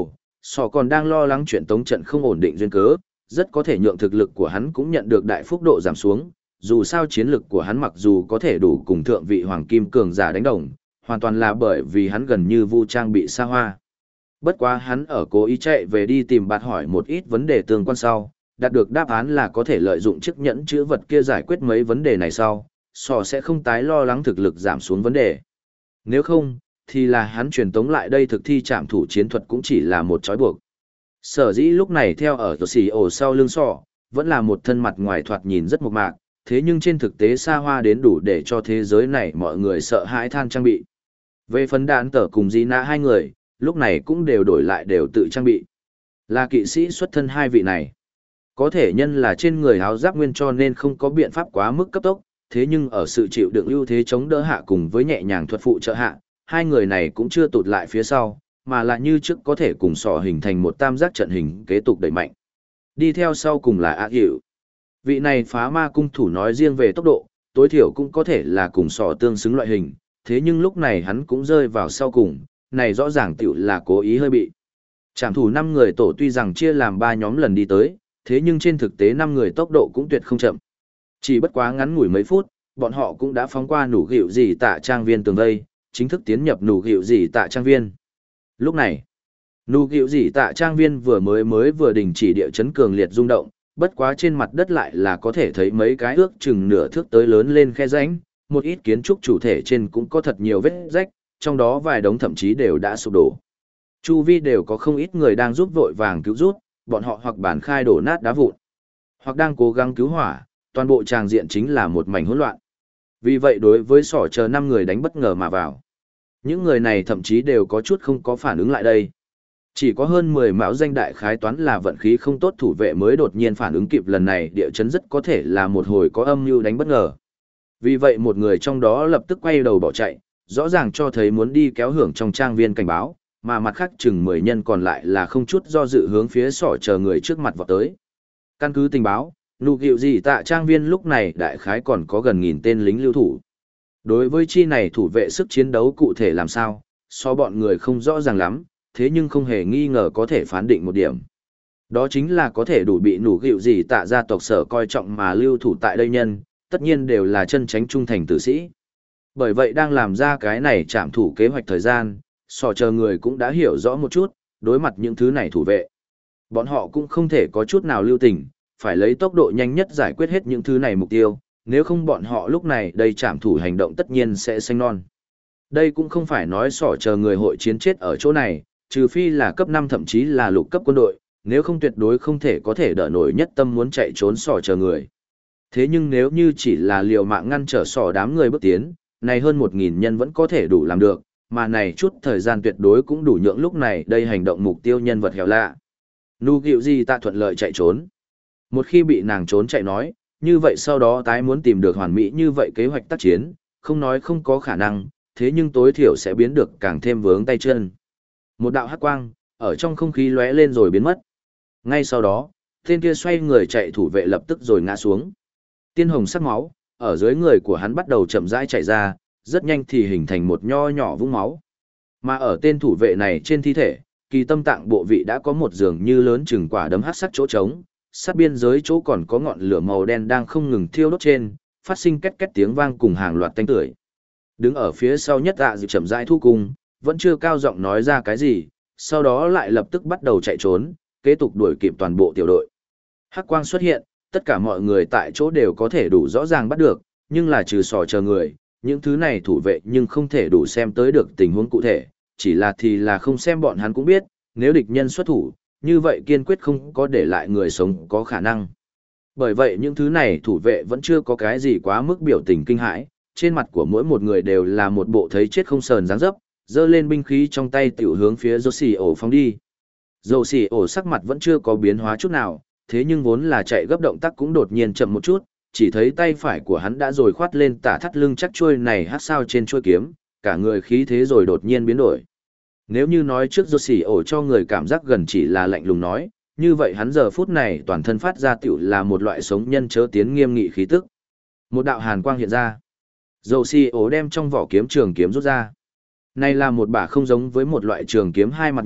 Sọ còn đang lo lắng chuyện tống trận không ổn định duyên cớ, rất có thể nhượng thực lực của hắn cũng nhận được đại phúc độ giảm xuống, dù sao chiến lực của hắn mặc dù có thể đủ cùng thượng vị hoàng kim cường giả đánh đồng, hoàn toàn là bởi vì hắn gần như vu trang bị xa hoa. Bất quá hắn ở cố ý chạy về đi tìm Bạt hỏi một ít vấn đề tương quan sau, đạt được đáp án là có thể lợi dụng chiếc nhẫn chữ vật kia giải quyết mấy vấn đề này sau, Sọ sẽ không tái lo lắng thực lực giảm xuống vấn đề. Nếu không, thì là hắn truyền tống lại đây thực thi trảm thủ chiến thuật cũng chỉ là một trói buộc. Sở dĩ lúc này theo ở xì ổ sau lưng Sọ, vẫn là một thân mặt ngoài thoạt nhìn rất mộc mạc, thế nhưng trên thực tế xa hoa đến đủ để cho thế giới này mọi người sợ hãi than trang bị. Về phần đạn tở cùng Di Nạ hai người, lúc này cũng đều đổi lại đều tự trang bị. Là kỵ sĩ xuất thân hai vị này. Có thể nhân là trên người áo giáp nguyên cho nên không có biện pháp quá mức cấp tốc, thế nhưng ở sự chịu đựng ưu thế chống đỡ hạ cùng với nhẹ nhàng thuật phụ trợ hạ, hai người này cũng chưa tụt lại phía sau, mà là như trước có thể cùng Sọ hình thành một tam giác trận hình kế tục đẩy mạnh. Đi theo sau cùng là Ác Hiệu. Vị này phá ma cung thủ nói riêng về tốc độ, tối thiểu cũng có thể là cùng Sọ tương xứng loại hình, thế nhưng lúc này hắn cũng rơi vào sau cùng, này rõ ràng tiểu là cố ý hơi bị. Trảm thủ 5 người tổ tuy rằng chia làm 3 nhóm lần đi tới, thế nhưng trên thực tế 5 người tốc độ cũng tuyệt không chậm. Chỉ bất quá ngắn ngủi mấy phút, bọn họ cũng đã phóng qua nủ gịu gì tạ trang viên tường vây, chính thức tiến nhập nủ gịu gì tạ trang viên. Lúc này, nủ gịu gì tạ trang viên vừa đình chỉ địa chấn cường liệt rung động, bất quá trên mặt đất lại là có thể thấy mấy cái ước chừng nửa thước tới lớn lên khe rãnh, một ít kiến trúc chủ thể trên cũng có thật nhiều vết rách, trong đó vài đống thậm chí đều đã sụp đổ. Chu vi đều có không ít người đang giúp vội vàng cứu rút, bọn họ hoặc bản khai đổ nát đá vụn, hoặc đang cố gắng cứu hỏa, toàn bộ tràng diện chính là một mảnh hỗn loạn. Vì vậy đối với Sỏ chờ 5 người đánh bất ngờ mà vào. Những người này thậm chí đều có chút không có phản ứng lại đây. Chỉ có hơn 10 mão danh đại khái toán là vận khí không tốt thủ vệ mới đột nhiên phản ứng kịp lần này địa chấn rất có thể là một hồi có âm mưu đánh bất ngờ. Vì vậy một người trong đó lập tức quay đầu bỏ chạy, rõ ràng cho thấy muốn đi kéo hưởng trong trang viên cảnh báo, mà mặt khác chừng 10 nhân còn lại là không chút do dự hướng phía Sỏ chờ người trước mặt vọt tới. Căn cứ tình báo, nụ gịu gì tạ trang viên lúc này đại khái còn có gần 1000 tên lính lưu thủ. Đối với chi này thủ vệ sức chiến đấu cụ thể làm sao, so bọn người không rõ ràng lắm, thế nhưng không hề nghi ngờ có thể phán định một điểm. Đó chính là có thể đủ bị nụ gịu gì tạ gia tộc sở coi trọng mà lưu thủ tại đây nhân, tất nhiên đều là chân tránh trung thành tử sĩ. Bởi vậy đang làm ra cái này trạm thủ kế hoạch thời gian, Sỏ chờ người cũng đã hiểu rõ một chút, đối mặt những thứ này thủ vệ. Bọn họ cũng không thể có chút nào lưu tình, phải lấy tốc độ nhanh nhất giải quyết hết những thứ này mục tiêu, nếu không bọn họ lúc này đây trảm thủ hành động tất nhiên sẽ xanh non. Đây cũng không phải nói Sỏ chờ người hội chiến chết ở chỗ này, trừ phi là cấp 5 thậm chí là lục cấp quân đội, nếu không tuyệt đối không thể có thể đỡ nổi nhất tâm muốn chạy trốn Sỏ chờ người. Thế nhưng nếu như chỉ là liều mạng ngăn trở Sỏ đám người bước tiến, này hơn 1000 nhân vẫn có thể đủ làm được, mà này chút thời gian tuyệt đối cũng đủ nhượng lúc này đây hành động mục tiêu nhân vật hẻo lạ. Nụ gịu gì tạ thuận lợi chạy trốn. Một khi bị nàng trốn chạy nói, như vậy sau đó tái muốn tìm được hoàn mỹ như vậy kế hoạch tác chiến, không nói không có khả năng, thế nhưng tối thiểu sẽ biến được càng thêm vướng tay chân. Một đạo hắc quang, ở trong không khí lóe lên rồi biến mất. Ngay sau đó, tên kia xoay người chạy thủ vệ lập tức rồi ngã xuống. Tiên hồng sắc máu, ở dưới người của hắn bắt đầu chậm rãi chảy ra, rất nhanh thì hình thành một nho nhỏ vũng máu. Mà ở tên thủ vệ này trên thi thể, kỳ tâm tạng bộ vị đã có một giường như lớn chừng quả đấm hắc sắc chỗ trống, sát biên giới chỗ còn có ngọn lửa màu đen đang không ngừng thiêu đốt trên, phát sinh két két tiếng vang cùng hàng loạt tanh tưởi. Đứng ở phía sau nhất dạ dịu chậm rãi thu cung, vẫn chưa cao giọng nói ra cái gì, sau đó lại lập tức bắt đầu chạy trốn, kế tục đuổi kịp toàn bộ tiểu đội. Hắc quang xuất hiện, tất cả mọi người tại chỗ đều có thể đủ rõ ràng bắt được, nhưng là trừ Sỏ chờ người, những thứ này thủ vệ nhưng không thể đủ xem tới được tình huống cụ thể, chỉ là thì là không xem bọn hắn cũng biết, nếu địch nhân xuất thủ, như vậy kiên quyết không có để lại người sống có khả năng. Bởi vậy những thứ này thủ vệ vẫn chưa có cái gì quá mức biểu tình kinh hãi, trên mặt của mỗi một người đều là một bộ thấy chết không sờn dáng dấp, giơ lên binh khí trong tay tiểu hướng phía Dô Xì Ổ phóng đi. Dô Xì Ổ sắc mặt vẫn chưa có biến hóa chút nào, thế nhưng vốn là chạy gấp động tác cũng đột nhiên chậm một chút, chỉ thấy tay phải của hắn đã rồi khoát lên tả thắt lưng chắc chuôi này hát sao trên chuôi kiếm, cả người khí thế rồi đột nhiên biến đổi. Nếu như nói trước Dô Xì Ổ cho người cảm giác gần chỉ là lạnh lùng nói, như vậy hắn giờ phút này toàn thân phát ra tiểu là một loại sống nhân chớ tiến nghiêm nghị khí tức. Một đạo hàn quang hiện ra. Dô Xì Ổ đem trong vỏ kiếm trường kiếm rút ra. Này là một bả không giống với một loại trường kiếm hai mặt nhận,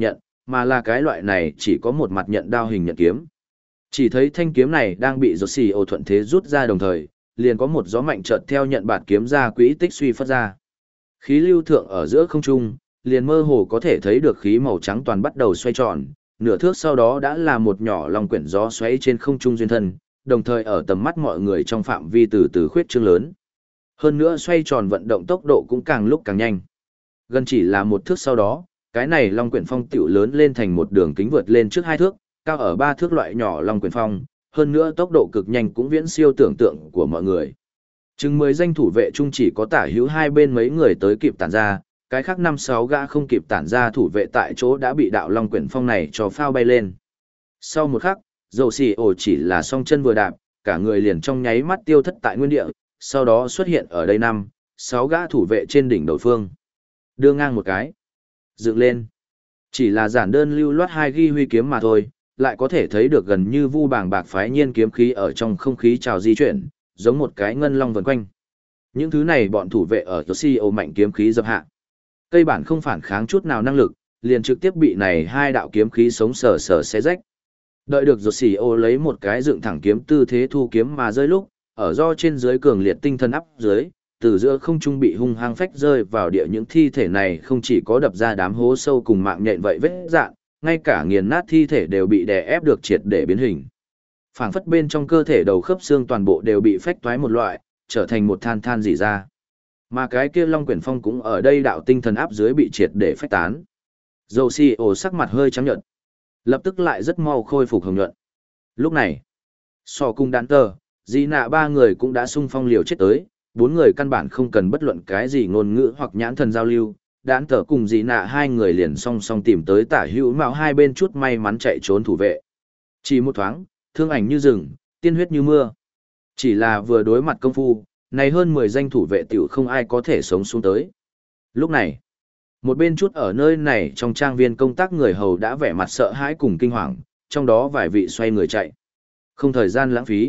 mà là cái loại này chỉ có một mặt nhận đao hình nhận kiếm. Chỉ thấy thanh kiếm này đang bị Yoshio thuận thế rút ra đồng thời, liền có một gió mạnh chợt theo nhận bạt kiếm ra quỹ tích suy phát ra. Khí lưu thượng ở giữa không trung, liền mơ hồ có thể thấy được khí màu trắng toàn bắt đầu xoay tròn, nửa thước sau đó đã là một nhỏ long quyển gió xoáy trên không trung duyên thân, đồng thời ở tầm mắt mọi người trong phạm vi từ từ khuyết trương lớn. Hơn nữa xoay tròn vận động tốc độ cũng càng lúc càng nhanh. Gần chỉ là một thước sau đó, cái này long quyển phong tiểu lớn lên thành một đường kính vượt lên trước 2 thước, cao ở 3 thước loại nhỏ long quyển phong, hơn nữa tốc độ cực nhanh cũng viễn siêu tưởng tượng của mọi người. Chừng 10 danh thủ vệ chung chỉ có tả hữu hai bên mấy người tới kịp tản ra, cái khác 5-6 gã không kịp tản ra thủ vệ tại chỗ đã bị đạo long quyển phong này cho phao bay lên. Sau một khắc, dầu xì ổ chỉ là song chân vừa đạp, cả người liền trong nháy mắt tiêu thất tại nguyên địa, sau đó xuất hiện ở đây 5-6 gã thủ vệ trên đỉnh đầu phương. Đưa ngang một cái, dựng lên. Chỉ là giản đơn lưu loát 2 ghi huy kiếm mà thôi, lại có thể thấy được gần như vu bàng bạc phái nhiên kiếm khí ở trong không khí trào di chuyển, giống một cái ngân long vần quanh. Những thứ này bọn thủ vệ ở Yoshio mạnh kiếm khí dập hạ. Cây bản không phản kháng chút nào năng lực, liền trực tiếp bị này 2 đạo kiếm khí sống sờ sờ xé rách. Đợi được Yoshio lấy một cái dựng thẳng kiếm tư thế thu kiếm mà rơi lúc, ở do trên dưới cường liệt tinh thần áp dưới, từ giữa không trung bị hung hăng phách rơi vào địa, những thi thể này không chỉ có đập ra đám hố sâu cùng mạng nhện vậy vết dạn, ngay cả nghiền nát thi thể đều bị đè ép được triệt để biến hình. Phảng phất bên trong cơ thể đầu khớp xương toàn bộ đều bị phách toái một loại, trở thành một than than rỉ ra. Mà cái kia long quyển phong cũng ở đây đạo tinh thần áp dưới bị triệt để phách tán. Dầu xì ổ sắc mặt hơi trắng nhợt, lập tức lại rất mau khôi phục hồng nhuận. Lúc này, Sò cùng đàn tờ, Di nạ 3 người cũng đã xung phong liều chết tới, 4 người căn bản không cần bất luận cái gì ngôn ngữ hoặc nhãn thần giao lưu. Đàn tờ cùng Di nạ 2 người liền song song tìm tới tả hữu mạo hai bên chút may mắn chạy trốn thủ vệ. Chỉ một thoáng, thương ảnh như rừng, tiên huyết như mưa. Chỉ là vừa đối mặt công phu, này hơn 10 danh thủ vệ tiểu không ai có thể sống xuống tới. Lúc này, một bên chút ở nơi này trong trang viên công tác người hầu đã vẻ mặt sợ hãi cùng kinh hoàng, trong đó vài vị xoay người chạy. Không thời gian lãng phí.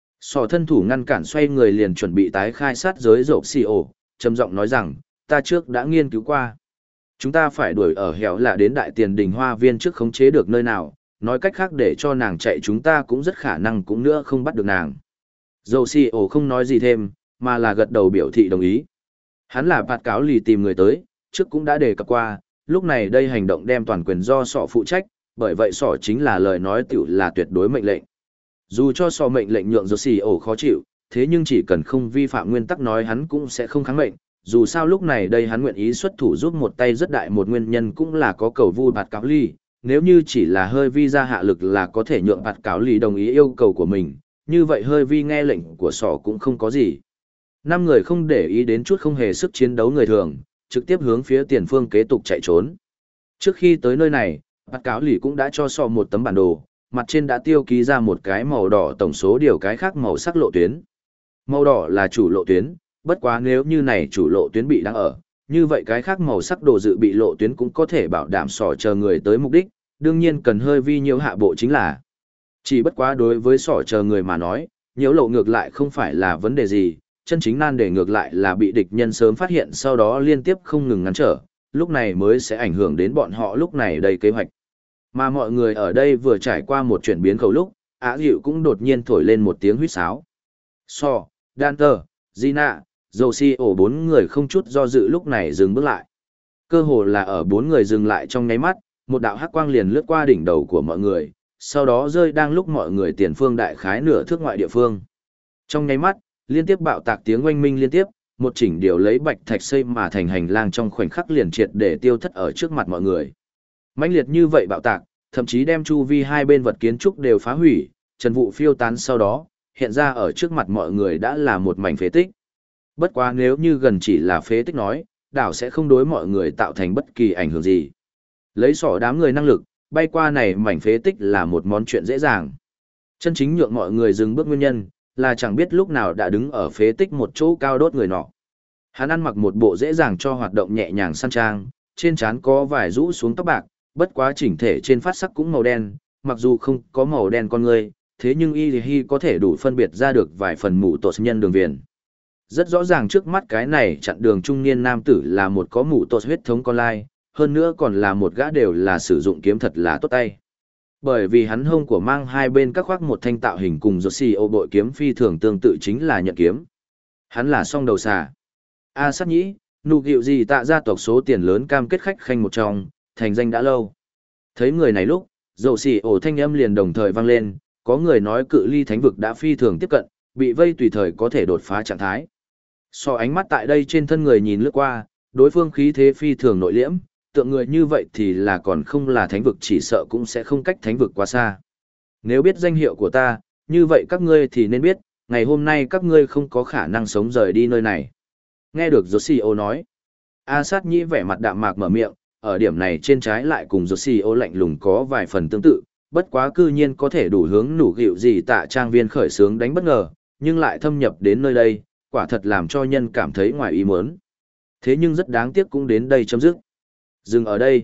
Sò thân thủ ngăn cản xoay người liền chuẩn bị tái khai sát giới rộp xì ổ, trầm giọng nói rằng, ta trước đã nghiên cứu qua. Chúng ta phải đuổi ở hẻo là đến đại tiền đình hoa viên trước khống chế được nơi nào, nói cách khác để cho nàng chạy chúng ta cũng rất khả năng cũng nữa không bắt được nàng. Dầu xì ổ không nói gì thêm, mà là gật đầu biểu thị đồng ý. Hắn là bạt cáo lì tìm người tới, trước cũng đã đề cập qua, lúc này đây hành động đem toàn quyền do sọ phụ trách, bởi vậy sọ chính là lời nói tiểu là tuyệt đối mệnh lệnh. Dù cho sọ mệnh lệnh nhượng dầu xì ổ khó chịu, thế nhưng chỉ cần không vi phạm nguyên tắc nói hắn cũng sẽ không kháng mệnh. Dù sao lúc này đây hắn nguyện ý xuất thủ giúp một tay rất đại một nguyên nhân cũng là có cầu vu bạt cáo lì, nếu như chỉ là hơi vi ra hạ lực là có thể nhượng bạt cáo lì đồng ý yêu cầu của mình, như vậy hơi vi nghe lệnh của sọ cũng không có gì. 5 người không để ý đến chút không hề sức chiến đấu người thường, trực tiếp hướng phía tiền phương kế tục chạy trốn. Trước khi tới nơi này, bạt cáo lì cũng đã cho sọ một tấm bản đồ, mặt trên đã tiêu ký ra một cái màu đỏ tổng số điều cái khác màu sắc lộ tuyến. Màu đỏ là chủ lộ tuyến, bất quá nếu như này chủ lộ tuyến bị đang ở, như vậy cái khác màu sắc đồ dự bị lộ tuyến cũng có thể bảo đảm sỏ chờ người tới mục đích, đương nhiên cần hơi vi nhiễu hạ bộ chính là. Chỉ bất quá đối với sỏ chờ người mà nói, nhiễu lộ ngược lại không phải là vấn đề gì, chân chính nan đề ngược lại là bị địch nhân sớm phát hiện sau đó liên tiếp không ngừng ngăn trở, lúc này mới sẽ ảnh hưởng đến bọn họ lúc này đầy kế hoạch. Mà mọi người ở đây vừa trải qua một chuyển biến khẩu lúc, Á Dịu cũng đột nhiên thổi lên một tiếng huýt sáo. So, Danter, Gina, Josie ổ 4 người không chút do dự lúc này dừng bước lại. Cơ hồ là ở 4 người dừng lại trong nháy mắt, một đạo hắc quang liền lướt qua đỉnh đầu của mọi người, sau đó rơi đang lúc mọi người tiền phương đại khái nửa thước ngoại địa phương. Trong nháy mắt, liên tiếp bạo tạc tiếng oanh minh liên tiếp, một chỉnh điều lấy bạch thạch xây mà thành hành lang trong khoảnh khắc liền triệt để tiêu thất ở trước mặt mọi người. Mãnh liệt như vậy bạo tạc, thậm chí đem chu vi hai bên vật kiến trúc đều phá hủy, trần vụ phiêu tán sau đó, hiện ra ở trước mặt mọi người đã là một mảnh phế tích. Bất quá nếu như gần chỉ là phế tích nói, đảo sẽ không đối mọi người tạo thành bất kỳ ảnh hưởng gì. Lấy sỏ đám người năng lực, bay qua này mảnh phế tích là một món chuyện dễ dàng. Chân chính nhượng mọi người dừng bước nguyên nhân, là chẳng biết lúc nào đã đứng ở phế tích một chỗ cao đốt người nọ. Hắn ăn mặc một bộ dễ dàng cho hoạt động nhẹ nhàng săn trang, trên trán có vài rũ xuống tóc bạc, bất quá chỉnh thể trên phát sắc cũng màu đen, mặc dù không có màu đen con người, thế nhưng y có thể đủ phân biệt ra được vài phần mũ tột nhân đường viền. Rất rõ ràng trước mắt cái này chặn đường trung niên nam tử là một có mũ tột huyết thống con lai, hơn nữa còn là một gã đều là sử dụng kiếm thật là tốt tay. Bởi vì hắn hông của mang hai bên các khoác một thanh tạo hình cùng rột xì ô bội kiếm phi thường tương tự chính là nhận kiếm. Hắn là song đầu xà. A sát nhĩ, nụ gịu gì tạ gia tộc số tiền lớn cam kết khách khanh một trong, thành danh đã lâu. Thấy người này lúc, rột xì ô thanh âm liền đồng thời vang lên, có người nói cự ly thánh vực đã phi thường tiếp cận, bị vây tùy thời có thể đột phá trạng thái. So ánh mắt tại đây trên thân người nhìn lướt qua, đối phương khí thế phi thường nội liễm, tượng người như vậy thì là còn không là thánh vực chỉ sợ cũng sẽ không cách thánh vực quá xa. Nếu biết danh hiệu của ta, như vậy các ngươi thì nên biết, ngày hôm nay các ngươi không có khả năng sống rời đi nơi này. Nghe được Yoshio nói, A sát nhĩ vẻ mặt đạm mạc mở miệng, ở điểm này trên trái lại cùng Yoshio lạnh lùng có vài phần tương tự, bất quá cư nhiên có thể đủ hướng nủ gịu gì tạ trang viên khởi sướng đánh bất ngờ, nhưng lại thâm nhập đến nơi đây, quả thật làm cho nhân cảm thấy ngoài ý muốn. Thế nhưng rất đáng tiếc cũng đến đây chấm dứt. Dừng ở đây.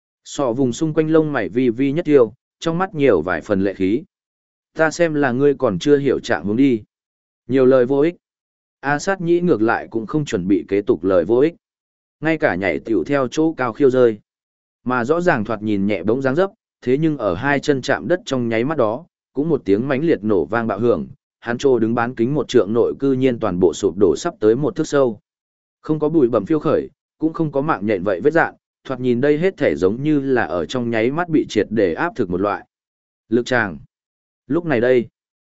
Sọ vùng xung quanh lông mày vi vi nhất tiêu, trong mắt nhiều vài phần lệ khí. Ta xem là ngươi còn chưa hiểu trạng hướng đi. Nhiều lời vô ích. A sát nhĩ ngược lại cũng không chuẩn bị kế tục lời vô ích. Ngay cả nhảy tiểu theo chỗ cao khiêu rơi. Mà rõ ràng thoạt nhìn nhẹ bóng dáng dấp, thế nhưng ở hai chân chạm đất trong nháy mắt đó, cũng một tiếng mãnh liệt nổ vang bạo hưởng, hắn trô đứng bán kính một trượng nội cư nhiên toàn bộ sụp đổ sắp tới một thước sâu. Không có bụi bẩm phiêu khởi, cũng không có mạng nhện vậy vết dạn, thoạt nhìn đây hết thể giống như là ở trong nháy mắt bị triệt để áp thực một loại. Lực tràng. Lúc này đây,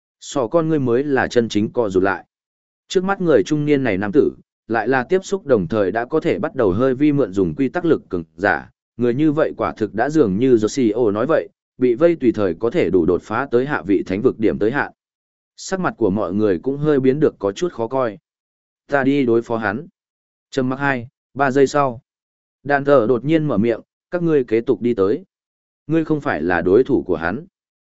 sọ con ngươi mới là chân chính co rụt lại. Trước mắt người trung niên này nam tử, lại là tiếp xúc đồng thời đã có thể bắt đầu hơi vi mượn dùng quy tắc lực cường giả. Người như vậy quả thực đã dường như Yoshio nói vậy, bị vây tùy thời có thể đủ đột phá tới hạ vị thánh vực điểm tới hạn. Sắc mặt của mọi người cũng hơi biến được có chút khó coi. Ta đi đối phó hắn. Trầm mặc 2-3 giây sau. Đàn thờ đột nhiên mở miệng, các ngươi kế tục đi tới. Ngươi không phải là đối thủ của hắn.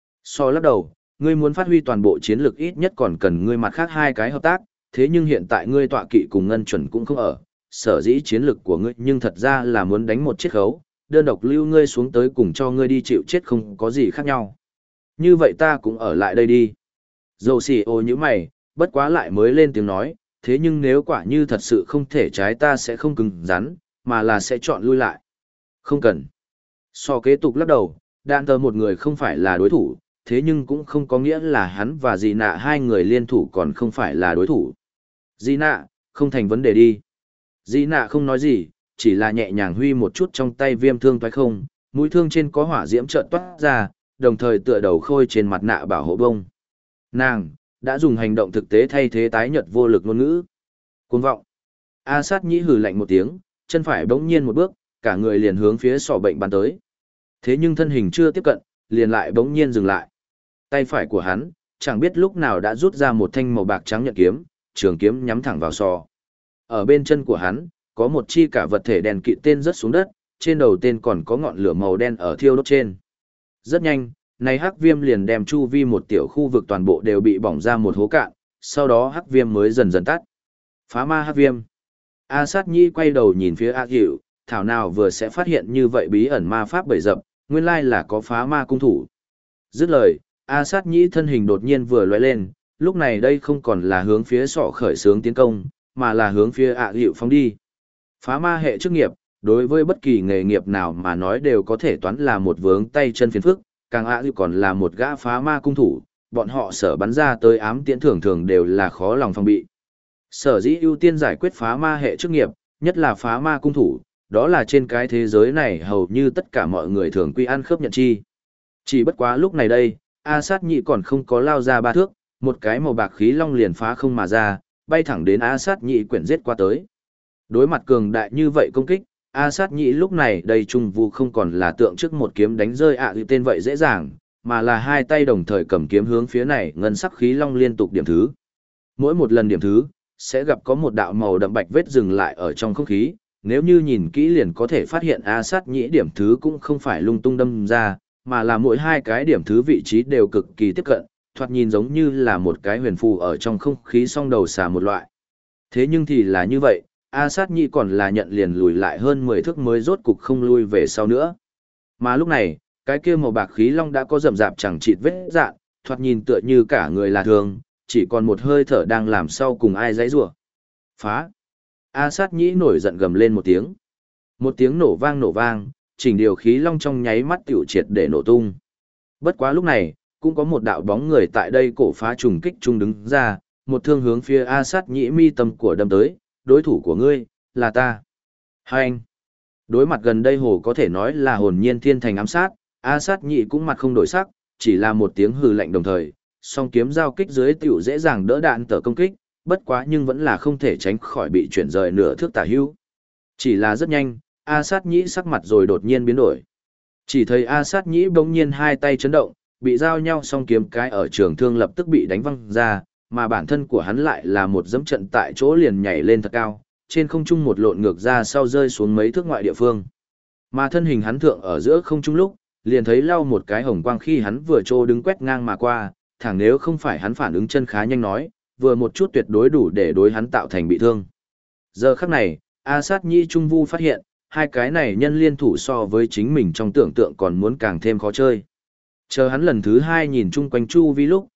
So lắc đầu, ngươi muốn phát huy toàn bộ chiến lược ít nhất còn cần ngươi mặt khác hai cái hợp tác, thế nhưng hiện tại ngươi tọa kỵ cùng ngân chuẩn cũng không ở. Sở dĩ chiến lược của ngươi nhưng thật ra là muốn đánh một chiết khấu, đơn độc lưu ngươi xuống tới cùng cho ngươi đi chịu chết không có gì khác nhau. Như vậy ta cũng ở lại đây đi. Dầu xì ô như mày, bất quá lại mới lên tiếng nói, thế nhưng nếu quả như thật sự không thể trái ta sẽ không cứng rắn, mà là sẽ chọn lui lại. Không cần. So kế tục lắc đầu, đạn tờ một người không phải là đối thủ, thế nhưng cũng không có nghĩa là hắn và dì nạ hai người liên thủ còn không phải là đối thủ. Dì nạ, không thành vấn đề đi. Dì nạ không nói gì, chỉ là nhẹ nhàng huy một chút trong tay viêm thương toái không, mũi thương trên có hỏa diễm trợn toát ra, đồng thời tựa đầu khôi trên mặt nạ bảo hộ bông. Nàng đã dùng hành động thực tế thay thế tái nhợt vô lực ngôn ngữ. Cuồng vọng. A sát nhĩ hừ lạnh một tiếng, chân phải bỗng nhiên một bước, cả người liền hướng phía sọ bệnh bắn tới. Thế nhưng thân hình chưa tiếp cận, liền lại bỗng nhiên dừng lại. Tay phải của hắn, chẳng biết lúc nào đã rút ra một thanh màu bạc trắng nhận kiếm, trường kiếm nhắm thẳng vào sọ. Ở bên chân của hắn, có một chi cả vật thể đèn kịt tên rớt xuống đất, trên đầu tên còn có ngọn lửa màu đen ở thiêu đốt trên. Rất nhanh, này hắc viêm liền đem chu vi một tiểu khu vực toàn bộ đều bị bỏng ra một hố cạn, sau đó hắc viêm mới dần dần tắt. Phá ma hắc viêm. A sát nhi quay đầu nhìn phía A Hiệu, thảo nào vừa sẽ phát hiện như vậy bí ẩn ma pháp bầy dập, nguyên lai là có phá ma cung thủ. Dứt lời, A sát nhĩ thân hình đột nhiên vừa lóe lên, lúc này đây không còn là hướng phía sọ khởi xướng tiến công, mà là hướng phía A Hiệu phóng đi. Phá ma hệ chức nghiệp, đối với bất kỳ nghề nghiệp nào mà nói đều có thể toán là một vướng tay chân phiền phức, càng A Hiệu còn là một gã phá ma cung thủ, bọn họ sở bắn ra tới ám tiễn thường thường đều là khó lòng phòng bị. Sở dĩ ưu tiên giải quyết phá ma hệ chức nghiệp, nhất là phá ma cung thủ, đó là trên cái thế giới này hầu như tất cả mọi người thường quy ăn khớp nhận chi. Chỉ bất quá lúc này đây, A sát nhị còn không có lao ra ba thước, một cái màu bạc khí long liền phá không mà ra, bay thẳng đến A sát nhị quyển giết qua tới. Đối mặt cường đại như vậy công kích, A sát nhị lúc này đây trung vu không còn là tượng trước một kiếm đánh rơi ạ tên vậy dễ dàng, mà là hai tay đồng thời cầm kiếm hướng phía này ngân sắc khí long liên tục điểm thứ. Mỗi một lần điểm thứ, sẽ gặp có một đạo màu đậm bạch vết dừng lại ở trong không khí, nếu như nhìn kỹ liền có thể phát hiện A sát nhĩ điểm thứ cũng không phải lung tung đâm ra, mà là mỗi hai cái điểm thứ vị trí đều cực kỳ tiếp cận, thoạt nhìn giống như là một cái huyền phù ở trong không khí song đầu xà một loại. Thế nhưng thì là như vậy, A sát nhĩ còn là nhận liền lùi lại hơn 10 thước mới rốt cục không lui về sau nữa. Mà lúc này, cái kia màu bạc khí long đã có rậm rạp chẳng chịt vết dạn, thoạt nhìn tựa như cả người là thường, chỉ còn một hơi thở đang làm sau cùng ai giãy giụa. Phá! A sát nhĩ nổi giận gầm lên một tiếng. Một tiếng nổ vang, chỉnh điều khí long trong nháy mắt tiểu triệt để nổ tung. Bất quá lúc này, cũng có một đạo bóng người tại đây cổ phá trùng kích trung đứng ra, một thương hướng phía A Sát Nhĩ mi tâm của đâm tới, đối thủ của ngươi, là ta. Hai anh. Đối mặt gần đây hồ có thể nói là hồn nhiên thiên thành ám sát, A Sát Nhĩ cũng mặt không đổi sắc, chỉ là một tiếng hừ lạnh đồng thời, song kiếm giao kích dưới tiểu dễ dàng đỡ đạn tờ công kích, bất quá nhưng vẫn là không thể tránh khỏi bị chuyển rời nửa thước tả hữu. Chỉ là rất nhanh, A Sát Nhĩ sắc mặt rồi đột nhiên biến đổi. Chỉ thấy A Sát Nhĩ bỗng nhiên hai tay chấn động, bị giao nhau song kiếm cái ở trường thương lập tức bị đánh văng ra, mà bản thân của hắn lại là một dẫm trận tại chỗ liền nhảy lên thật cao, trên không trung một lộn ngược ra sau rơi xuống mấy thước ngoại địa phương. Mà thân hình hắn thượng ở giữa không trung lúc, liền thấy lau một cái hồng quang khi hắn vừa trô đứng quét ngang mà qua, thẳng nếu không phải hắn phản ứng chân khá nhanh nói, vừa một chút tuyệt đối đủ để đối hắn tạo thành bị thương. Giờ khắc này, A Sát Nhĩ Trung Vu phát hiện, hai cái này nhân liên thủ so với chính mình trong tưởng tượng còn muốn càng thêm khó chơi. Chờ hắn lần thứ hai nhìn chung quanh chu vi lúc,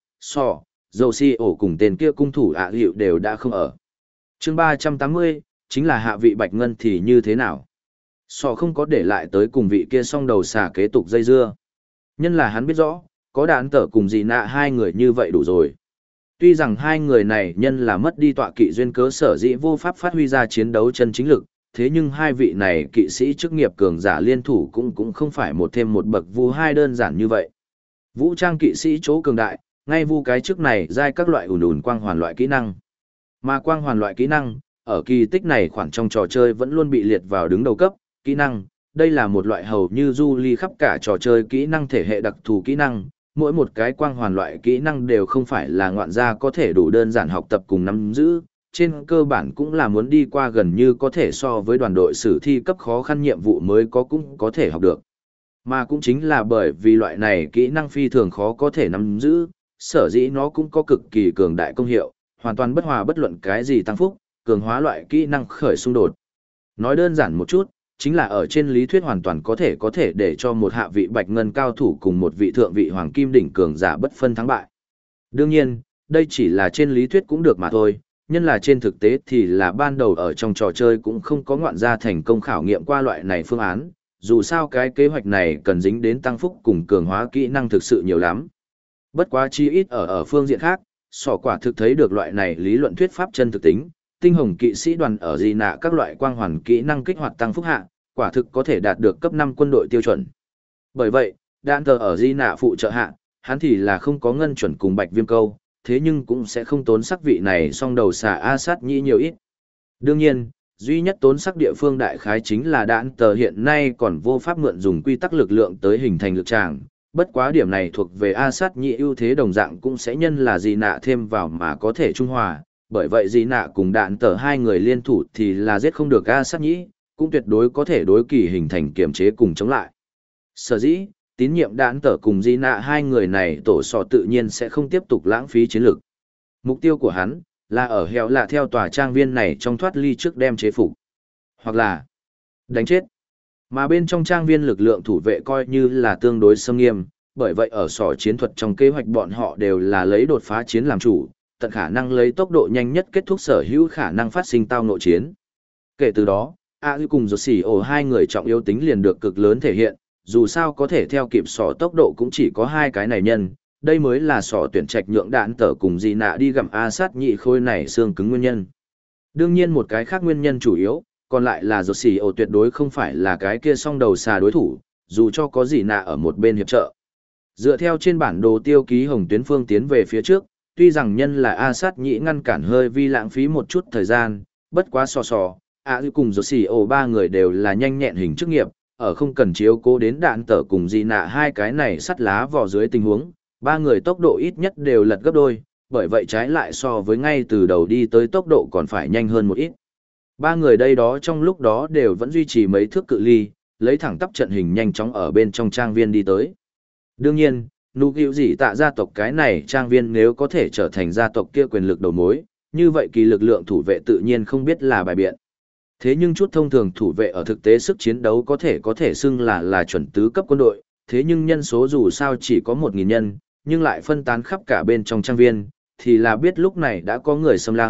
dầu si ổ cùng tên kia cung thủ hiệu đều đã không ở. Chương 380, chính là hạ vị Bạch Ngân thì như thế nào? Không có để lại tới cùng vị kia song đầu xà kế tục dây dưa. Nhân là hắn biết rõ, có đạn tở cùng dị nạ hai người như vậy đủ rồi. Tuy rằng hai người này nhân là mất đi tọa kỵ duyên cớ sở dĩ vô pháp phát huy ra chiến đấu chân chính lực, thế nhưng hai vị này kỵ sĩ chức nghiệp cường giả liên thủ cũng không phải một thêm một bậc vu hai đơn giản như vậy. Vũ trang kỵ sĩ chỗ cường đại, ngay vu cái chức này giai các loại ùn quang hoàn loại kỹ năng. Mà quang hoàn loại kỹ năng, ở kỳ tích này khoảng trong trò chơi vẫn luôn bị liệt vào đứng đầu cấp, kỹ năng, đây là một loại hầu như du ly khắp cả trò chơi kỹ năng thể hệ đặc thù kỹ năng, mỗi một cái quang hoàn loại kỹ năng đều không phải là ngoạn gia có thể đủ đơn giản học tập cùng nắm giữ, trên cơ bản cũng là muốn đi qua gần như có thể so với đoàn đội sử thi cấp khó khăn nhiệm vụ mới cũng có thể học được. Mà cũng chính là bởi vì loại này kỹ năng phi thường khó có thể nắm giữ, sở dĩ nó cũng có cực kỳ cường đại công hiệu, hoàn toàn bất hòa bất luận cái gì tăng phúc, cường hóa loại kỹ năng khởi xung đột. Nói đơn giản một chút, chính là ở trên lý thuyết hoàn toàn có thể để cho một hạ vị Bạch Ngân cao thủ cùng một vị thượng vị Hoàng Kim đỉnh cường giả bất phân thắng bại. Đương nhiên, đây chỉ là trên lý thuyết cũng được mà thôi, nhân là trên thực tế thì là ban đầu ở trong trò chơi cũng không có ngoạn gia thành công khảo nghiệm qua loại này phương án, dù sao cái kế hoạch này cần dính đến tăng phúc cùng cường hóa kỹ năng thực sự nhiều lắm. Bất quá chi ít ở phương diện khác, quả thực thấy được loại này lý luận thuyết pháp chân thực tính, tinh hồng kỵ sĩ đoàn ở gì nạ các loại quang hoàn kỹ năng kích hoạt tăng phúc hạ, quả thực có thể đạt được cấp 5 quân đội tiêu chuẩn. Bởi vậy, đạn tờ ở di nạ phụ trợ hạ, hắn thì là không có ngân chuẩn cùng bạch viêm câu, thế nhưng cũng sẽ không tốn sắc vị này song đầu xà A Sát Nhĩ nhiều ít. Đương nhiên, duy nhất tốn sắc địa phương đại khái chính là đạn tờ hiện nay còn vô pháp mượn dùng quy tắc lực lượng tới hình thành lực tràng, bất quá điểm này thuộc về A Sát Nhĩ ưu thế đồng dạng cũng sẽ nhân là di nạ thêm vào mà có thể trung hòa, bởi vậy di nạ cùng đạn tờ hai người liên thủ thì là giết không được A Sát Nhĩ, cũng tuyệt đối có thể đối kỳ hình thành kiểm chế cùng chống lại. Sở dĩ, tín nhiệm đạn tở cùng di nạ hai người này tổ sò tự nhiên sẽ không tiếp tục lãng phí chiến lược. Mục tiêu của hắn là ở hẻo lạ theo tòa trang viên này trong thoát ly trước đem chế phục, hoặc là đánh chết. Mà bên trong trang viên lực lượng thủ vệ coi như là tương đối xâm nghiêm, bởi vậy ở sò chiến thuật trong kế hoạch bọn họ đều là lấy đột phá chiến làm chủ, tận khả năng lấy tốc độ nhanh nhất kết thúc sở hữu khả năng phát sinh tao nội chiến. Kể từ đó, A cùng Yoshio hai người trọng yếu tính liền được cực lớn thể hiện, dù sao có thể theo kịp sỏ tốc độ cũng chỉ có hai cái này nhân, đây mới là sỏ tuyển trạch nhượng đạn tở cùng gì nạ đi gặm A Sát Nhĩ khôi này xương cứng nguyên nhân. Đương nhiên một cái khác nguyên nhân chủ yếu, còn lại là Yoshio tuyệt đối không phải là cái kia song đầu xà đối thủ, dù cho có gì nạ ở một bên hiệp trợ. Dựa theo trên bản đồ tiêu ký hồng tuyến phương tiến về phía trước, tuy rằng nhân là A Sát Nhĩ ngăn cản hơi vi lãng phí một chút thời gian, bất quá cùng Yoshio ba người đều là nhanh nhẹn hình chức nghiệp, ở không cần chiếu cố đến đạn tở cùng gì nạ hai cái này sắt lá vỏ dưới tình huống, ba người tốc độ ít nhất đều lật gấp đôi, bởi vậy trái lại so với ngay từ đầu đi tới tốc độ còn phải nhanh hơn một ít. Ba người đây đó trong lúc đó đều vẫn duy trì mấy thước cự ly, lấy thẳng tắp trận hình nhanh chóng ở bên trong trang viên đi tới. Đương nhiên, nụ hữu gì tạ gia tộc cái này trang viên nếu có thể trở thành gia tộc kia quyền lực đầu mối, như vậy kỳ lực lượng thủ vệ tự nhiên không biết là bài biện. Thế nhưng chút thông thường thủ vệ ở thực tế sức chiến đấu có thể xưng là chuẩn tứ cấp quân đội, thế nhưng nhân số dù sao chỉ có 1.000 nhân, nhưng lại phân tán khắp cả bên trong trang viên, thì là biết lúc này đã có người xâm lăng,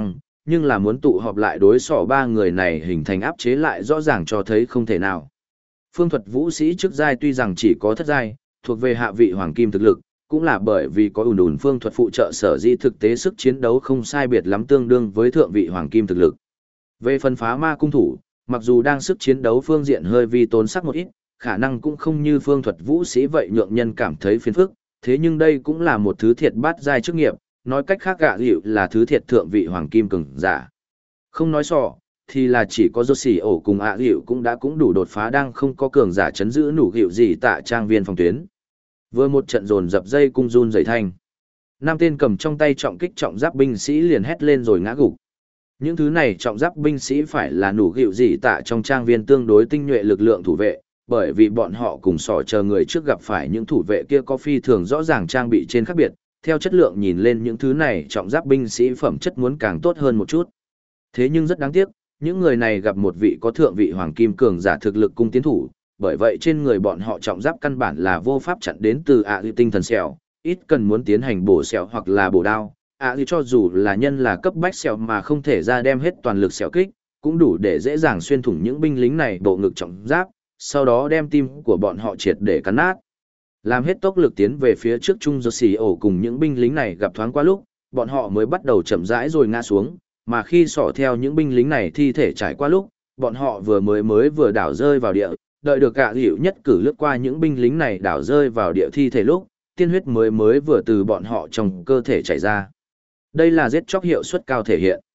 nhưng là muốn tụ họp lại đối sỏ ba người này hình thành áp chế lại rõ ràng cho thấy không thể nào. Phương thuật vũ sĩ trước giai tuy rằng chỉ có thất giai, thuộc về hạ vị hoàng kim thực lực, cũng là bởi vì có ùn ùn phương thuật phụ trợ sở dĩ thực tế sức chiến đấu không sai biệt lắm tương đương với thượng vị hoàng kim thực lực. Về phân phá ma cung thủ, mặc dù đang sức chiến đấu phương diện hơi vi tốn sắc một ít, khả năng cũng không như phương thuật vũ sĩ vậy nhượng nhân cảm thấy phiền phức, thế nhưng đây cũng là một thứ thiệt bát giai chức nghiệp, nói cách khác gạ dịu là thứ thiệt thượng vị hoàng kim cường giả. Không nói sọ, thì là chỉ có Joshi ổ cùng ạ dịu cũng đủ đột phá đang không có cường giả chấn giữ nủ gịu gì tại trang viên phòng tuyến. Vừa một trận dồn dập dây cung run dày thanh. Năm tên cầm trong tay trọng kích trọng giáp binh sĩ liền hét lên rồi ngã gục. Những thứ này trọng giáp binh sĩ phải là nủ gịu gì tại trong trang viên tương đối tinh nhuệ lực lượng thủ vệ, bởi vì bọn họ cùng sỏ chờ người trước gặp phải những thủ vệ kia có phi thường rõ ràng trang bị trên khác biệt, theo chất lượng nhìn lên những thứ này trọng giáp binh sĩ phẩm chất muốn càng tốt hơn một chút. Thế nhưng rất đáng tiếc, những người này gặp một vị có thượng vị hoàng kim cường giả thực lực cung tiến thủ, bởi vậy trên người bọn họ trọng giáp căn bản là vô pháp chặn đến từ tinh thần sẹo, ít cần muốn tiến hành bổ sẹo hoặc là bổ đao. Cho dù là nhân là cấp bách sẹo mà không thể ra đem hết toàn lực sẹo kích, cũng đủ để dễ dàng xuyên thủng những binh lính này bộ ngực trọng giáp, sau đó đem tim của bọn họ triệt để cắn nát. Làm hết tốc lực tiến về phía trước chung Joshi ổ cùng những binh lính này gặp thoáng qua lúc, bọn họ mới bắt đầu chậm rãi rồi ngã xuống, mà khi sỏ theo những binh lính này thi thể trải qua lúc, bọn họ vừa đảo rơi vào địa, đợi được gạ dịu nhất cử lướt qua những binh lính này đảo rơi vào địa thi thể lúc, tiên huyết mới vừa từ bọn họ trong cơ thể chảy ra. Đây là giết chóc hiệu suất cao thể hiện.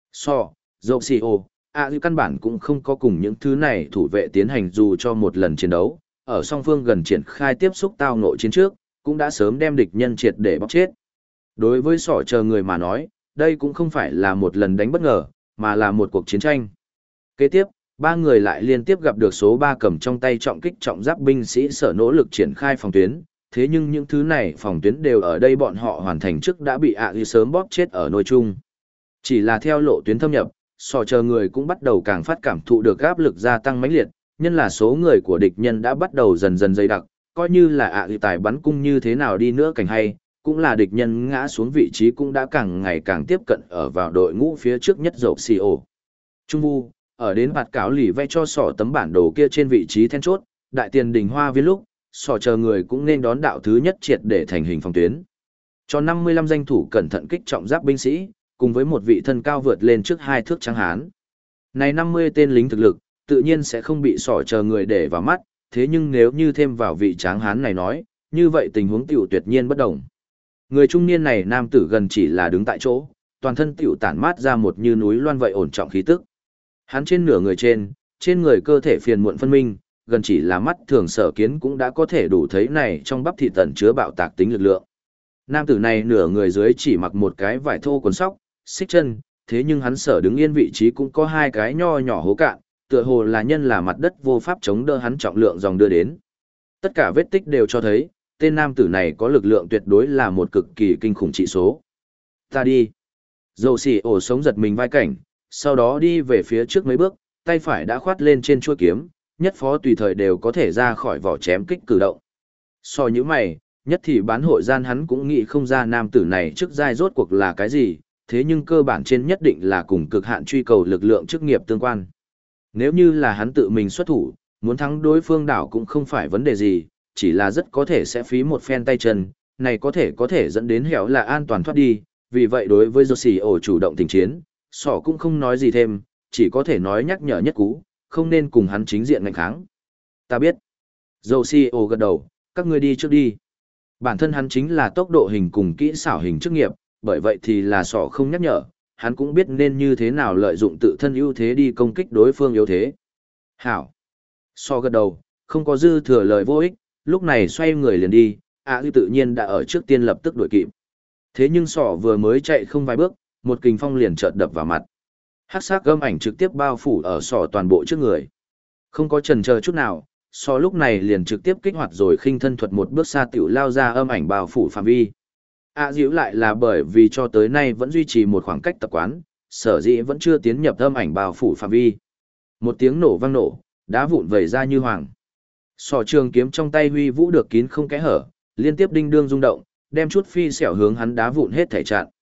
Joshi dịu căn bản cũng không có cùng những thứ này thủ vệ tiến hành dù cho một lần chiến đấu, ở song phương gần triển khai tiếp xúc tao ngộ chiến trước, cũng đã sớm đem địch nhân triệt để bóc chết. Đối với sỏ chờ người mà nói, đây cũng không phải là một lần đánh bất ngờ, mà là một cuộc chiến tranh. Kế tiếp, ba người lại liên tiếp gặp được số 3 cầm trong tay trọng kích trọng giáp binh sĩ sở nỗ lực triển khai phòng tuyến, thế nhưng những thứ này phòng tuyến đều ở đây bọn họ hoàn thành trước đã bị sớm bóp chết ở nôi chung. Chỉ là theo lộ tuyến thâm nhập, sò chờ người cũng bắt đầu càng phát cảm thụ được áp lực gia tăng mãnh liệt, nhân là số người của địch nhân đã bắt đầu dần dần dày đặc, coi như là tài bắn cung như thế nào đi nữa cảnh hay, cũng là địch nhân ngã xuống vị trí cũng đã càng ngày càng tiếp cận ở vào đội ngũ phía trước nhất dầu xì ổ. Trung vu, ở đến bạt cáo lì vẽ cho sỏ tấm bản đồ kia trên vị trí then chốt, đại tiền đình hoa viên lúc, sỏ chờ người cũng nên đón đạo thứ nhất triệt để thành hình phòng tuyến. Cho 55 danh thủ cẩn thận kích trọng giáp binh sĩ, cùng với một vị thân cao vượt lên trước 2 thước trắng hán. Này 50 tên lính thực lực, tự nhiên sẽ không bị sỏ chờ người để vào mắt, thế nhưng nếu như thêm vào vị tráng hán này nói, như vậy tình huống tiểu tuyệt nhiên bất đồng. Người trung niên này nam tử gần chỉ là đứng tại chỗ, toàn thân tiểu tản mát ra một như núi loan vậy ổn trọng khí tức. Hắn trên nửa người trên người cơ thể phiền muộn phân minh, gần chỉ là mắt thường sở kiến cũng đã có thể đủ thấy này trong bắp thịt tẩn chứa bạo tạc tính lực lượng. Nam tử này nửa người dưới chỉ mặc một cái vải thô quần sóc, xích chân, thế nhưng hắn sở đứng yên vị trí cũng có 2 cái nho nhỏ hố cạn, tựa hồ là nhân là mặt đất vô pháp chống đỡ hắn trọng lượng dòng đưa đến. Tất cả vết tích đều cho thấy, tên nam tử này có lực lượng tuyệt đối là một cực kỳ kinh khủng trị số. Ta đi. Dầu xỉ ổ sống giật mình vai cảnh, sau đó đi về phía trước mấy bước, tay phải đã khoát lên trên chuôi kiếm, nhất phó tùy thời đều có thể ra khỏi vỏ chém kích cử động. So như mày, nhất thì bán hội gian hắn cũng nghĩ không ra nam tử này trước giai rốt cuộc là cái gì, thế nhưng cơ bản trên nhất định là cùng cực hạn truy cầu lực lượng chức nghiệp tương quan. Nếu như là hắn tự mình xuất thủ, muốn thắng đối phương đảo cũng không phải vấn đề gì, chỉ là rất có thể sẽ phí một phen tay chân, này có thể dẫn đến hẻo là an toàn thoát đi, vì vậy đối với Joshi chủ động tình chiến, sỏ cũng không nói gì thêm, chỉ có thể nói nhắc nhở nhất cú, không nên cùng hắn chính diện ngạnh kháng. Ta biết. Joshi gật đầu, các ngươi đi trước đi. Bản thân hắn chính là tốc độ hình cùng kỹ xảo hình chức nghiệp, bởi vậy thì là sỏ không nhắc nhở, hắn cũng biết nên như thế nào lợi dụng tự thân ưu thế đi công kích đối phương yếu thế. Hảo. Sỏ gật đầu, không có dư thừa lời vô ích, lúc này xoay người liền đi, tự nhiên đã ở trước tiên lập tức đuổi kịp. Thế nhưng sỏ vừa mới chạy không vài bước, một kình phong liền chợt đập vào mặt. Hắc sắc gâm ảnh trực tiếp bao phủ ở sỏ toàn bộ trước người. Không có chần chờ chút nào, sỏ lúc này liền trực tiếp kích hoạt rồi khinh thân thuật một bước xa tiểu lao ra âm ảnh bao phủ phạm vi. Diễu lại là bởi vì cho tới nay vẫn duy trì một khoảng cách tập quán, sở dĩ vẫn chưa tiến nhập âm ảnh bao phủ phạm vi. Một tiếng nổ vang nổ, đá vụn vẩy ra như hoàng. Sỏ trường kiếm trong tay huy vũ được kín không kẽ hở, liên tiếp đinh đương rung động, đem chút phi xẻo hướng hắn đá vụn hết thể chặn.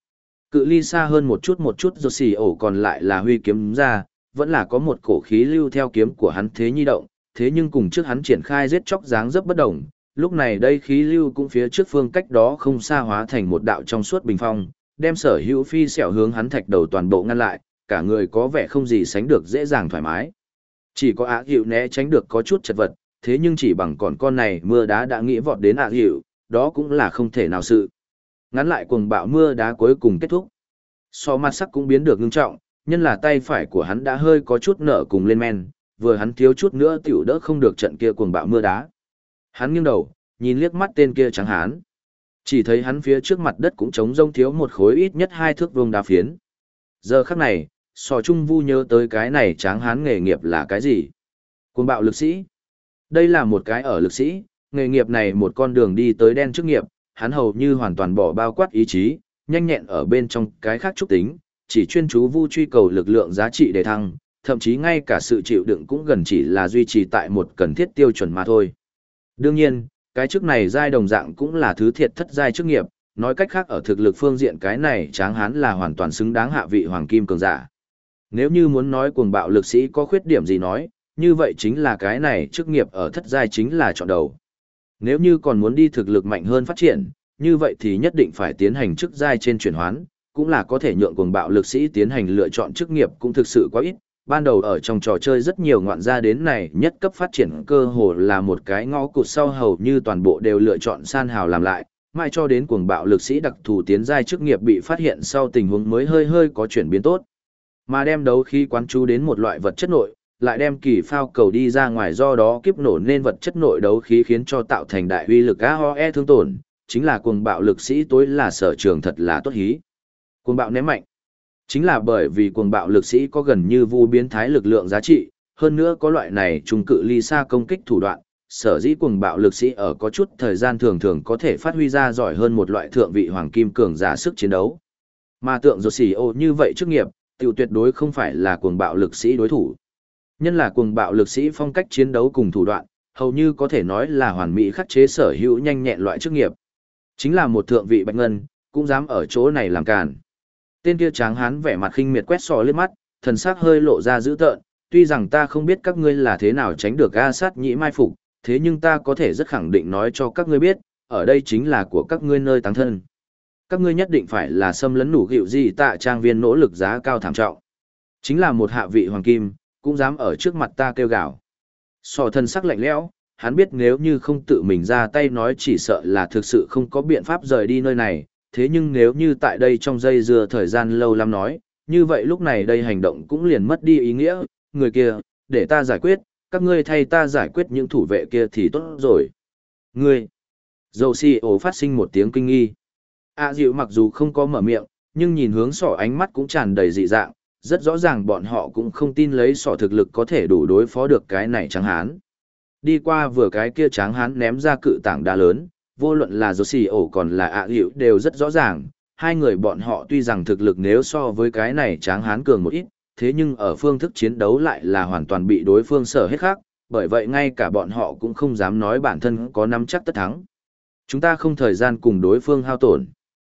Cự ly xa hơn một chút rột xì ổ còn lại là huy kiếm ra, vẫn là có một cổ khí lưu theo kiếm của hắn thế nhi động, thế nhưng cùng trước hắn triển khai giết chóc dáng dấp bất động, lúc này đây khí lưu cũng phía trước phương cách đó không xa hóa thành một đạo trong suốt bình phong, đem sở hữu phi xẻo hướng hắn thạch đầu toàn bộ ngăn lại, cả người có vẻ không gì sánh được dễ dàng thoải mái. Chỉ có ác hiệu né tránh được có chút chật vật, thế nhưng chỉ bằng còn con này mưa đá đã nghĩ vọt đến ác hiệu, đó cũng là không thể nào sự. Ngắn lại cuồng bạo mưa đá cuối cùng kết thúc. So mặt sắc cũng biến được ngưng trọng, nhân là tay phải của hắn đã hơi có chút nở cùng lên men, vừa hắn thiếu chút nữa tiểu đỡ không được trận kia cuồng bạo mưa đá. Hắn nghiêng đầu, nhìn liếc mắt tên kia trắng hán. Chỉ thấy hắn phía trước mặt đất cũng trống rông thiếu một khối ít nhất 2 thước vuông đá phiến. Giờ khắc này, Sò Trung Vu nhớ tới cái này tráng hán nghề nghiệp là cái gì? Cuồng bạo lực sĩ. Đây là một cái ở lực sĩ, nghề nghiệp này một con đường đi tới đen chức nghiệp, hắn hầu như hoàn toàn bỏ bao quát ý chí, nhanh nhẹn ở bên trong cái khác trúc tính, chỉ chuyên chú vu truy cầu lực lượng giá trị để thăng, thậm chí ngay cả sự chịu đựng cũng gần chỉ là duy trì tại một cần thiết tiêu chuẩn mà thôi. Đương nhiên, cái chức này giai đồng dạng cũng là thứ thiệt thất giai chức nghiệp, nói cách khác ở thực lực phương diện cái này tráng hán là hoàn toàn xứng đáng hạ vị hoàng kim cường giả. Nếu như muốn nói cuồng bạo lực sĩ có khuyết điểm gì nói, như vậy chính là cái này chức nghiệp ở thất giai chính là chọn đầu. Nếu như còn muốn đi thực lực mạnh hơn phát triển, như vậy thì nhất định phải tiến hành chức giai trên chuyển hoán, cũng là có thể nhượng cuồng bạo lực sĩ tiến hành lựa chọn chức nghiệp cũng thực sự quá ít. Ban đầu ở trong trò chơi rất nhiều ngoạn gia đến này nhất cấp phát triển cơ hồ là một cái ngõ cụt sau hầu như toàn bộ đều lựa chọn san hào làm lại, mai cho đến cuồng bạo lực sĩ đặc thù tiến giai chức nghiệp bị phát hiện sau tình huống mới hơi hơi có chuyển biến tốt. Mà đem đấu khí quán chú đến một loại vật chất nội, lại đem kỳ phao cầu đi ra ngoài do đó kiếp nổ nên vật chất nội đấu khí khiến cho tạo thành đại uy lực AOE thương tổn, chính là cuồng bạo lực sĩ tối là sở trường thật là tốt hí. Cuồng bạo ném mạnh. Chính là bởi vì cuồng bạo lực sĩ có gần như vu biến thái lực lượng giá trị, hơn nữa có loại này trung cự ly xa công kích thủ đoạn, sở dĩ cuồng bạo lực sĩ ở có chút thời gian thường thường có thể phát huy ra giỏi hơn một loại thượng vị hoàng kim cường giả sức chiến đấu. Mà tượng rột xì ô như vậy chức nghiệp, tiểu tuyệt đối không phải là cuồng bạo lực sĩ đối thủ. Nhân là cuồng bạo lực sĩ phong cách chiến đấu cùng thủ đoạn, hầu như có thể nói là hoàn mỹ khắc chế sở hữu nhanh nhẹn loại chức nghiệp. Chính là một thượng vị bạch ngân, cũng dám ở chỗ này làm càn. Tên kia tráng hán vẻ mặt khinh miệt quét sò liếc mắt, thần sắc hơi lộ ra dữ tợn, tuy rằng ta không biết các ngươi là thế nào tránh được A Sát Nhĩ mai phục, thế nhưng ta có thể rất khẳng định nói cho các ngươi biết, ở đây chính là của các ngươi nơi táng thân. Các ngươi nhất định phải là xâm lấn nủ gịu gì tạ trang viên nỗ lực giá cao thảm trọng. Chính là một hạ vị hoàng kim, cũng dám ở trước mặt ta kêu gào. Sò thần sắc lạnh lẽo, hắn biết nếu như không tự mình ra tay nói chỉ sợ là thực sự không có biện pháp rời đi nơi này, thế nhưng nếu như tại đây trong dây dưa thời gian lâu lắm nói, như vậy lúc này đây hành động cũng liền mất đi ý nghĩa, người kia, để ta giải quyết, các ngươi thay ta giải quyết những thủ vệ kia thì tốt rồi. Ngươi, dầu si ổ phát sinh một tiếng kinh nghi. Dịu mặc dù không có mở miệng, nhưng nhìn hướng sỏ ánh mắt cũng tràn đầy dị dạng, rất rõ ràng bọn họ cũng không tin lấy sỏ thực lực có thể đủ đối phó được cái này tráng hán. Đi qua vừa cái kia tráng hán ném ra cự tảng đá lớn, vô luận là Josie ổ còn là Dịu đều rất rõ ràng, hai người bọn họ tuy rằng thực lực nếu so với cái này tráng hán cường một ít, thế nhưng ở phương thức chiến đấu lại là hoàn toàn bị đối phương sở hết khác, bởi vậy ngay cả bọn họ cũng không dám nói bản thân có nắm chắc tất thắng. Chúng ta không thời gian cùng đối phương hao tổn.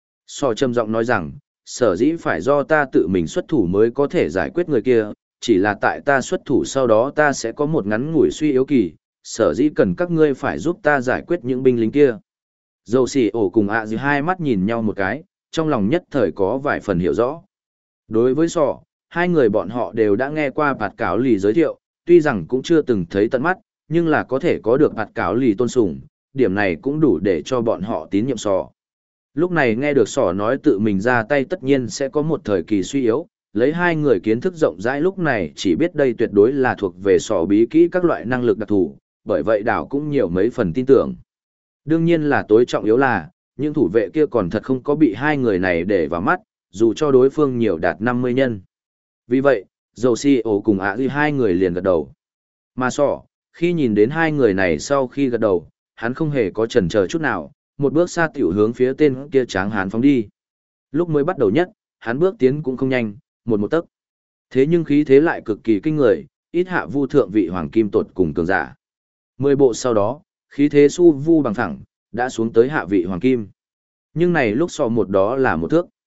Sò trầm giọng nói rằng, sở dĩ phải do ta tự mình xuất thủ mới có thể giải quyết người kia, chỉ là tại ta xuất thủ sau đó ta sẽ có một ngắn ngủi suy yếu kỳ, sở dĩ cần các ngươi phải giúp ta giải quyết những binh lính kia. Dầu xỉ ổ cùng Dịu hai mắt nhìn nhau một cái, trong lòng nhất thời có vài phần hiểu rõ. Đối với sò, hai người bọn họ đều đã nghe qua bạt cáo lì giới thiệu, tuy rằng cũng chưa từng thấy tận mắt, nhưng là có thể có được bạt cáo lì tôn sùng, điểm này cũng đủ để cho bọn họ tín nhiệm sò. Lúc này nghe được sỏ nói tự mình ra tay tất nhiên sẽ có một thời kỳ suy yếu, lấy hai người kiến thức rộng rãi lúc này chỉ biết đây tuyệt đối là thuộc về sỏ bí kỹ các loại năng lực đặc thù, bởi vậy đảo cũng nhiều mấy phần tin tưởng. Đương nhiên là tối trọng yếu là, những thủ vệ kia còn thật không có bị hai người này để vào mắt, dù cho đối phương nhiều đạt 50 nhân. Vì vậy, dầu si ổ cùng Dịu hai người liền gật đầu. Mà sỏ, khi nhìn đến hai người này sau khi gật đầu, hắn không hề có chần chờ chút nào, một bước xa tiểu hướng phía tên kia tráng hán phóng đi. Lúc mới bắt đầu nhất, hắn bước tiến cũng không nhanh, một tấc. Thế nhưng khí thế lại cực kỳ kinh người, ít hạ vu thượng vị hoàng kim tột cùng cường giả. 10 bộ sau đó, khí thế su vu bằng thẳng, đã xuống tới hạ vị hoàng kim. Nhưng này lúc so một đó là một thước.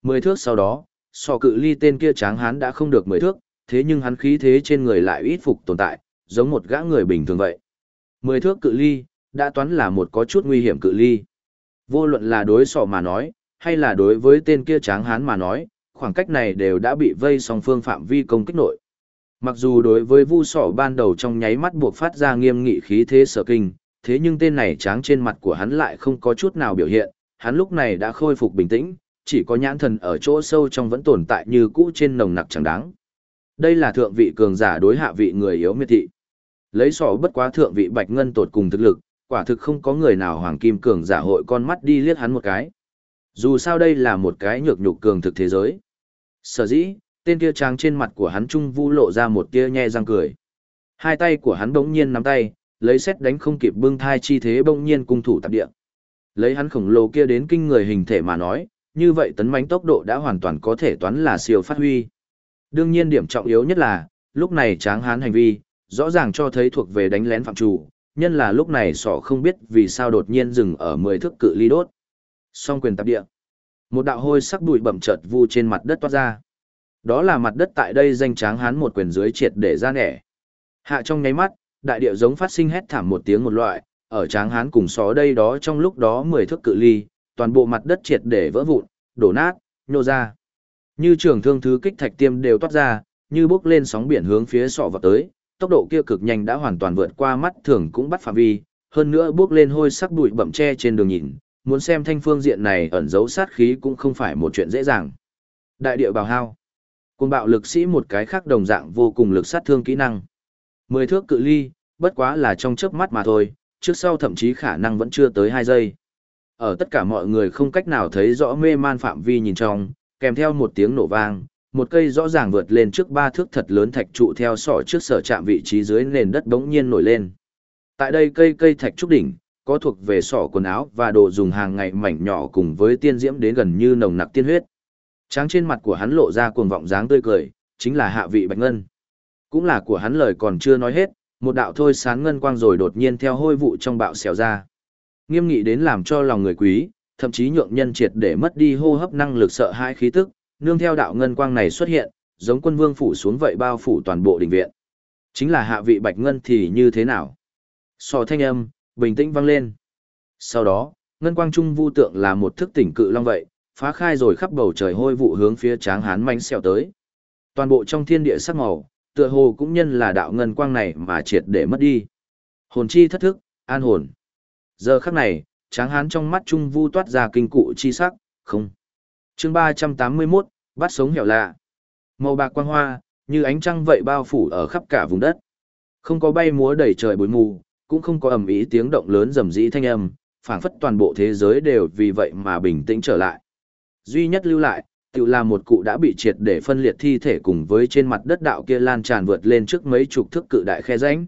10 thước sau đó, sọ cự ly tên kia tráng hán đã không được 10 thước, thế nhưng hắn khí thế trên người lại ít phục tồn tại, giống một gã người bình thường vậy. 10 thước cự ly, đã toán là một có chút nguy hiểm cự ly. Vô luận là đối sọ mà nói, hay là đối với tên kia tráng hán mà nói, khoảng cách này đều đã bị vây song phương phạm vi công kích nội. Mặc dù đối với Vu Sọ ban đầu trong nháy mắt buộc phát ra nghiêm nghị khí thế sở kinh, thế nhưng tên này tráng trên mặt của hắn lại không có chút nào biểu hiện, hắn lúc này đã khôi phục bình tĩnh, chỉ có nhãn thần ở chỗ sâu trong vẫn tồn tại như cũ trên nồng nặc chẳng đáng. Đây là thượng vị cường giả đối hạ vị người yếu miệt thị. Lấy Sọ bất quá thượng vị Bạch Ngân tột cùng thực lực, quả thực không có người nào hoàng kim cường giả hội con mắt đi liếc hắn một cái. Dù sao đây là một cái nhược nhục cường thực thế giới. Sở dĩ, tên kia tráng trên mặt của hắn trung vu lộ ra một tia nhe răng cười. Hai tay của hắn bỗng nhiên nắm tay, lấy xét đánh không kịp bưng thai chi thế bỗng nhiên cung thủ tập địa. Lấy hắn khổng lồ kia đến kinh người hình thể mà nói, như vậy tấn mãnh tốc độ đã hoàn toàn có thể toán là siêu phát huy. Đương nhiên điểm trọng yếu nhất là, lúc này tráng hán hành vi, rõ ràng cho thấy thuộc về đánh lén phạm chủ, nhân là lúc này sọ không biết vì sao đột nhiên dừng ở 10 thước cự ly đốt. Song quyền tập địa. Một đạo hôi sắc bụi bẩm chợt vu trên mặt đất toát ra. Đó là mặt đất tại đây danh tráng hán một quyền dưới triệt để ra nẻ. Hạ trong nháy mắt, đại địa giống phát sinh hét thảm một tiếng một loại, ở tráng hán cùng só đây đó trong lúc đó 10 thước cự ly, toàn bộ mặt đất triệt để vỡ vụn, đổ nát, nhô ra. Như trường thương thứ kích thạch tiêm đều toát ra, như bốc lên sóng biển hướng phía sọ vào tới, tốc độ kia cực nhanh đã hoàn toàn vượt qua mắt thường cũng bắt phạm vi, hơn nữa bước lên hôi sắc bụi bậm che trên đường nhìn, muốn xem thanh phương diện này ẩn giấu sát khí cũng không phải một chuyện dễ dàng. Đại địa bào hao. Cuồng bạo lực sĩ một cái khác đồng dạng vô cùng lực sát thương kỹ năng. 10 thước cự ly, bất quá là trong chớp mắt mà thôi, trước sau thậm chí khả năng vẫn chưa tới 2 giây. Ở tất cả mọi người không cách nào thấy rõ mê man phạm vi nhìn trong, kèm theo một tiếng nổ vang, một cây rõ ràng vượt lên trước 3 thước thật lớn thạch trụ theo sọ trước sở chạm vị trí dưới nền đất bỗng nhiên nổi lên. Tại đây cây thạch trúc đỉnh, có thuộc về sọ quần áo và đồ dùng hàng ngày mảnh nhỏ cùng với tiên diễm đến gần như nồng nặc tiên huyết. Tráng trên mặt của hắn lộ ra cuồng vọng dáng tươi cười, chính là hạ vị Bạch Ngân. Cũng là của hắn lời còn chưa nói hết, một đạo thôi sáng ngân quang rồi đột nhiên theo hôi vụ trong bạo xèo ra. Nghiêm nghị đến làm cho lòng người quý, thậm chí nhượng nhân triệt để mất đi hô hấp năng lực sợ hãi khí tức, nương theo đạo ngân quang này xuất hiện, giống quân vương phủ xuống vậy bao phủ toàn bộ đình viện. Chính là hạ vị Bạch Ngân thì như thế nào? Sọ thanh âm, bình tĩnh vang lên. Sau đó, ngân quang trung vu tượng là một thức tỉnh cự long vậy, phá khai rồi khắp bầu trời hôi vụ hướng phía tráng hán manh xèo tới. Toàn bộ trong thiên địa sắc màu, tựa hồ cũng nhân là đạo ngân quang này mà triệt để mất đi. Hồn chi thất thức, an hồn. Giờ khắc này, tráng hán trong mắt trung vu toát ra kinh cụ chi sắc, không. Chương 381, bắt sống hẻo lạ. Màu bạc quang hoa, như ánh trăng vậy bao phủ ở khắp cả vùng đất. Không có bay múa đầy trời bụi mù, cũng không có ầm ĩ tiếng động lớn rầm rĩ thanh âm, phảng phất toàn bộ thế giới đều vì vậy mà bình tĩnh trở lại. Duy nhất lưu lại, tự là một cụ đã bị triệt để phân liệt thi thể cùng với trên mặt đất đạo kia lan tràn vượt lên trước mấy chục thước cự đại khe rãnh.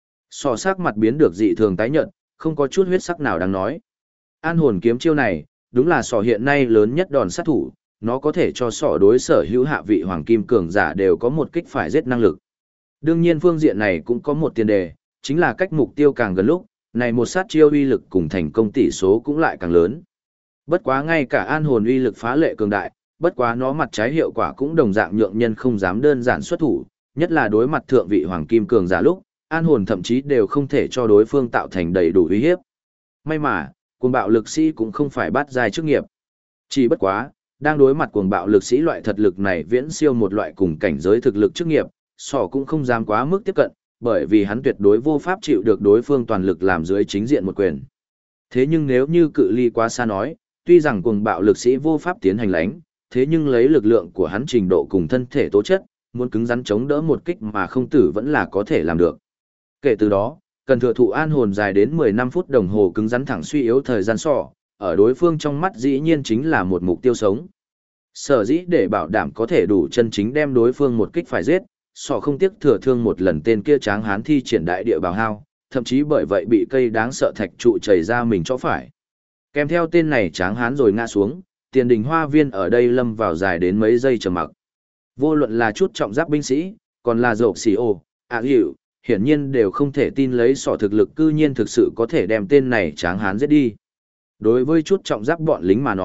Sọ sắc mặt biến được dị thường tái nhợt, không có chút huyết sắc nào đáng nói. An hồn kiếm chiêu này, đúng là sọ hiện nay lớn nhất đòn sát thủ, nó có thể cho sọ đối sở hữu hạ vị hoàng kim cường giả đều có một kích phải giết năng lực. Đương nhiên phương diện này cũng có một tiền đề, chính là cách mục tiêu càng gần lúc, này một sát chiêu uy lực cùng thành công tỷ số cũng lại càng lớn. Bất quá ngay cả an hồn uy lực phá lệ cường đại, bất quá nó mặt trái hiệu quả cũng đồng dạng nhượng nhân không dám đơn giản xuất thủ, nhất là đối mặt thượng vị hoàng kim cường giả lúc, an hồn thậm chí đều không thể cho đối phương tạo thành đầy đủ uy hiếp. May mà, cuồng bạo lực sĩ cũng không phải bắt giai chức nghiệp. Chỉ bất quá, đang đối mặt cuồng bạo lực sĩ loại thật lực này viễn siêu một loại cùng cảnh giới thực lực chức nghiệp, sọ cũng không dám quá mức tiếp cận, bởi vì hắn tuyệt đối vô pháp chịu được đối phương toàn lực làm dưới chính diện một quyền. Thế nhưng nếu như cự ly quá xa nói, tuy rằng cuồng bạo lực sĩ vô pháp tiến hành lánh, thế nhưng lấy lực lượng của hắn trình độ cùng thân thể tố chất, muốn cứng rắn chống đỡ một kích mà không tử vẫn là có thể làm được. Kể từ đó, cần thừa thụ an hồn dài đến 15 phút đồng hồ cứng rắn thẳng suy yếu thời gian sọ, ở đối phương trong mắt dĩ nhiên chính là một mục tiêu sống. Sở dĩ để bảo đảm có thể đủ chân chính đem đối phương một kích phải giết, sọ không tiếc thừa thương một lần tên kia tráng hán thi triển đại địa bào hao, thậm chí bởi vậy bị cây đáng sợ thạch trụ chảy ra mình cho phải. Kèm theo tên này tráng hán rồi ngã xuống, tiền đình hoa viên ở đây lâm vào dài đến mấy giây trầm mặc. Vô luận là chút trọng giáp binh sĩ, còn là dậu xì ô, hiệu, hiển nhiên đều không thể tin lấy sọ thực lực cư nhiên thực sự có thể đem tên này tráng hán giết đi. Đối với chút trọng giáp bọn lính mà nói,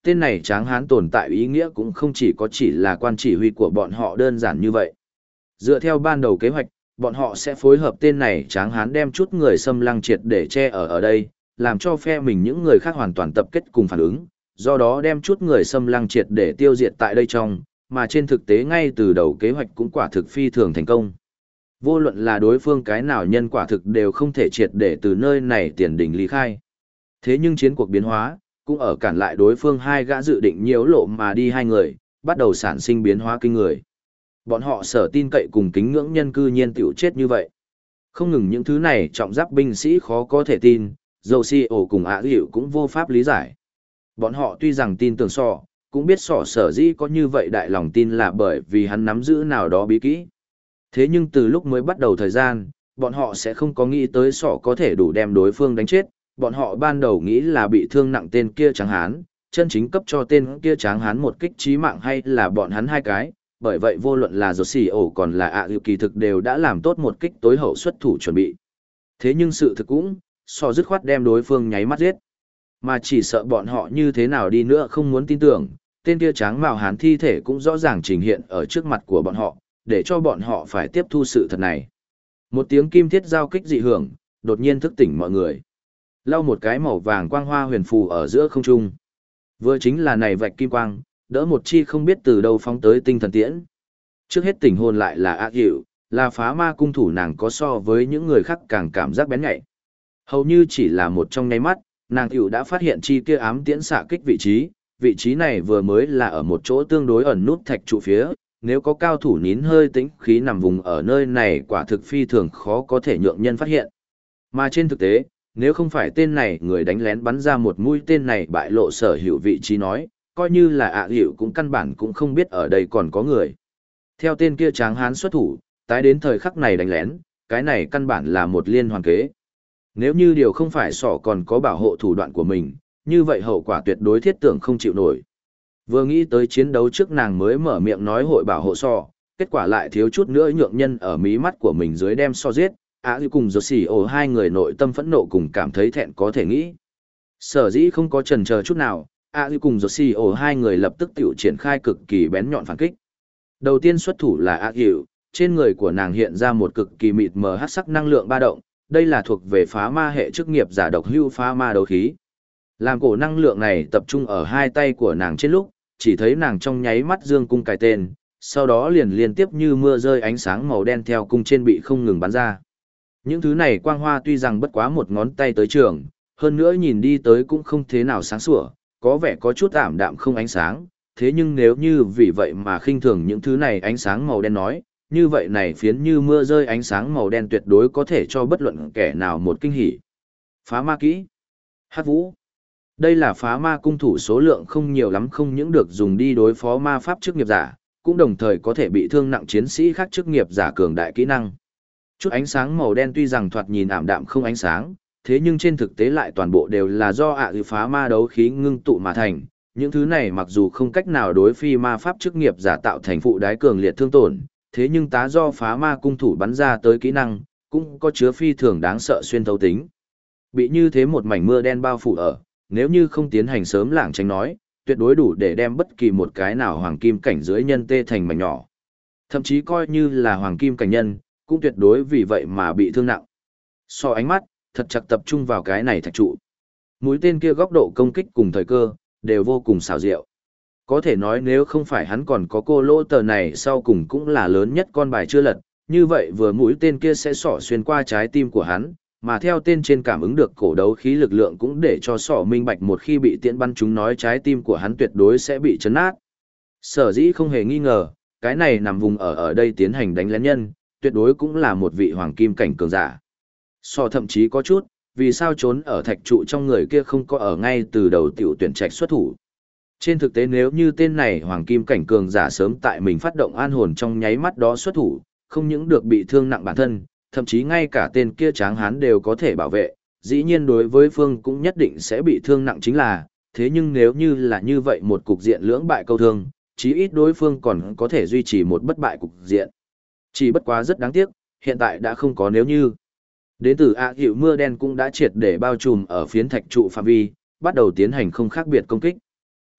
tên này tráng hán tồn tại ý nghĩa cũng không chỉ là quan chỉ huy của bọn họ đơn giản như vậy. Dựa theo ban đầu kế hoạch, bọn họ sẽ phối hợp tên này tráng hán đem chút người xâm lăng triệt để che ở đây, làm cho phe mình những người khác hoàn toàn tập kết cùng phản ứng, do đó đem chút người xâm lăng triệt để tiêu diệt tại đây trong, mà trên thực tế ngay từ đầu kế hoạch cũng quả thực phi thường thành công. Vô luận là đối phương cái nào nhân quả thực đều không thể triệt để từ nơi này tiền đỉnh ly khai. Thế nhưng chiến cuộc biến hóa, cũng ở cản lại đối phương hai gã dự định nhiễu lộ mà đi hai người, bắt đầu sản sinh biến hóa kinh người. Bọn họ sở tin cậy cùng kính ngưỡng nhân cư nhiên tiểu chết như vậy. Không ngừng những thứ này trọng giáp binh sĩ khó có thể tin, dầu si ổ cùng ạ hiệu cũng vô pháp lý giải. Bọn họ tuy rằng tin tưởng sọ, cũng biết sọ sở dĩ có như vậy đại lòng tin là bởi vì hắn nắm giữ nào đó bí kỹ. Thế nhưng từ lúc mới bắt đầu thời gian, bọn họ sẽ không có nghĩ tới sọ có thể đủ đem đối phương đánh chết. Bọn họ ban đầu nghĩ là bị thương nặng tên kia tráng hán, chân chính cấp cho tên kia tráng hán một kích chí mạng hay là bọn hắn hai cái. Bởi vậy vô luận là Yoshio còn là ạ hiệu kỳ thực đều đã làm tốt một kích tối hậu xuất thủ chuẩn bị. Thế nhưng sự thực cũng, sọ dứt khoát đem đối phương nháy mắt giết. Mà chỉ sợ bọn họ như thế nào đi nữa không muốn tin tưởng, tên kia tráng mào hán thi thể cũng rõ ràng trình hiện ở trước mặt của bọn họ, để cho bọn họ phải tiếp thu sự thật này. Một tiếng kim thiết giao kích dị hưởng, đột nhiên thức tỉnh mọi người. Lau một cái màu vàng quang hoa huyền phù ở giữa không trung. Vừa chính là này vạch kim quang, đỡ một chi không biết từ đâu phóng tới tinh thần tiễn. Trước hết tỉnh hồn lại là ác hiệu, là phá ma cung thủ nàng có so với những người khác càng cảm giác bén nhạy. Hầu như chỉ là một trong nháy mắt, nàng tiểu đã phát hiện chi kia ám tiễn xạ kích vị trí này vừa mới là ở một chỗ tương đối ẩn nút thạch trụ phía, nếu có cao thủ nín hơi tĩnh khí nằm vùng ở nơi này quả thực phi thường khó có thể nhượng nhân phát hiện. Mà trên thực tế, nếu không phải tên này người đánh lén bắn ra một mũi tên này bại lộ sở hữu vị trí nói, coi như là ạ hiệu cũng căn bản cũng không biết ở đây còn có người. Theo tên kia tráng hán xuất thủ, tái đến thời khắc này đánh lén, cái này căn bản là một liên hoàn kế. Nếu như điều không phải sỏ còn có bảo hộ thủ đoạn của mình, như vậy hậu quả tuyệt đối thiết tưởng không chịu nổi. Vừa nghĩ tới chiến đấu trước nàng mới mở miệng nói hội bảo hộ sọ, kết quả lại thiếu chút nữa nhượng nhân ở mí mắt của mình dưới đem so giết, ạ cùng Yoshio hai người nội tâm phẫn nộ cùng cảm thấy thẹn có thể nghĩ. Sở dĩ không có chần chờ chút nào, ạ cùng Yoshio hai người lập tức tiểu triển khai cực kỳ bén nhọn phản kích. Đầu tiên xuất thủ là ạ hiệu, trên người của nàng hiện ra một cực kỳ mịt mờ hắc sắc năng lượng ba động, đây là thuộc về phá ma hệ chức nghiệp giả độc hưu phá ma đấu khí. Làm cổ năng lượng này tập trung ở hai tay của nàng trên lúc, chỉ thấy nàng trong nháy mắt dương cung cài tên, sau đó liền liên tiếp như mưa rơi ánh sáng màu đen theo cung trên bị không ngừng bắn ra. Những thứ này quang hoa tuy rằng bất quá một ngón tay tới trường, hơn nữa nhìn đi tới cũng không thế nào sáng sủa, có vẻ có chút ảm đạm không ánh sáng, thế nhưng nếu như vì vậy mà khinh thường những thứ này ánh sáng màu đen nói, như vậy này phiến như mưa rơi ánh sáng màu đen tuyệt đối có thể cho bất luận kẻ nào một kinh hỉ. Phá ma kỹ. Hắc vũ. Đây là phá ma cung thủ số lượng không nhiều lắm không những được dùng đi đối phó ma pháp chức nghiệp giả, cũng đồng thời có thể bị thương nặng chiến sĩ khác chức nghiệp giả cường đại kỹ năng. Chút ánh sáng màu đen tuy rằng thoạt nhìn ảm đạm không ánh sáng, thế nhưng trên thực tế lại toàn bộ đều là do phá ma đấu khí ngưng tụ mà thành. Những thứ này mặc dù không cách nào đối phi ma pháp chức nghiệp giả tạo thành phụ đái cường liệt thương tổn, thế nhưng tá do phá ma cung thủ bắn ra tới kỹ năng, cũng có chứa phi thường đáng sợ xuyên thấu tính. Bị như thế một mảnh mưa đen bao phủ ở, nếu như không tiến hành sớm lảng tránh nói, tuyệt đối đủ để đem bất kỳ một cái nào hoàng kim cảnh dưới nhân tê thành mảnh nhỏ. Thậm chí coi như là hoàng kim cảnh nhân, cũng tuyệt đối vì vậy mà bị thương nặng. So ánh mắt, thật chặt tập trung vào cái này thạch trụ. Mũi tên kia góc độ công kích cùng thời cơ, đều vô cùng xảo diệu. Có thể nói nếu không phải hắn còn có cô lỗ tờ này sau cùng cũng là lớn nhất con bài chưa lật, như vậy vừa mũi tên kia sẽ xỏ xuyên qua trái tim của hắn, mà theo tên trên cảm ứng được cổ đấu khí lực lượng cũng để cho sỏ minh bạch một khi bị tiễn bắn chúng nói trái tim của hắn tuyệt đối sẽ bị chấn nát. Sở dĩ không hề nghi ngờ, cái này nằm vùng ở đây tiến hành đánh lén nhân, tuyệt đối cũng là một vị hoàng kim cảnh cường giả. Sỏ thậm chí có chút, vì sao trốn ở thạch trụ trong người kia không có ở ngay từ đầu tiểu tuyển trạch xuất thủ. Trên thực tế nếu như tên này hoàng kim cảnh cường giả sớm tại mình phát động an hồn trong nháy mắt đó xuất thủ, không những được bị thương nặng bản thân, thậm chí ngay cả tên kia tráng hán đều có thể bảo vệ, dĩ nhiên đối với phương cũng nhất định sẽ bị thương nặng chính là, thế nhưng nếu như là như vậy một cục diện lưỡng bại câu thương, chí ít đối phương còn có thể duy trì một bất bại cục diện. Chỉ bất quá rất đáng tiếc, hiện tại đã không có nếu như. Đến từ ạ hiệu mưa đen cũng đã triệt để bao trùm ở phiến thạch trụ phạm vi, bắt đầu tiến hành không khác biệt công kích.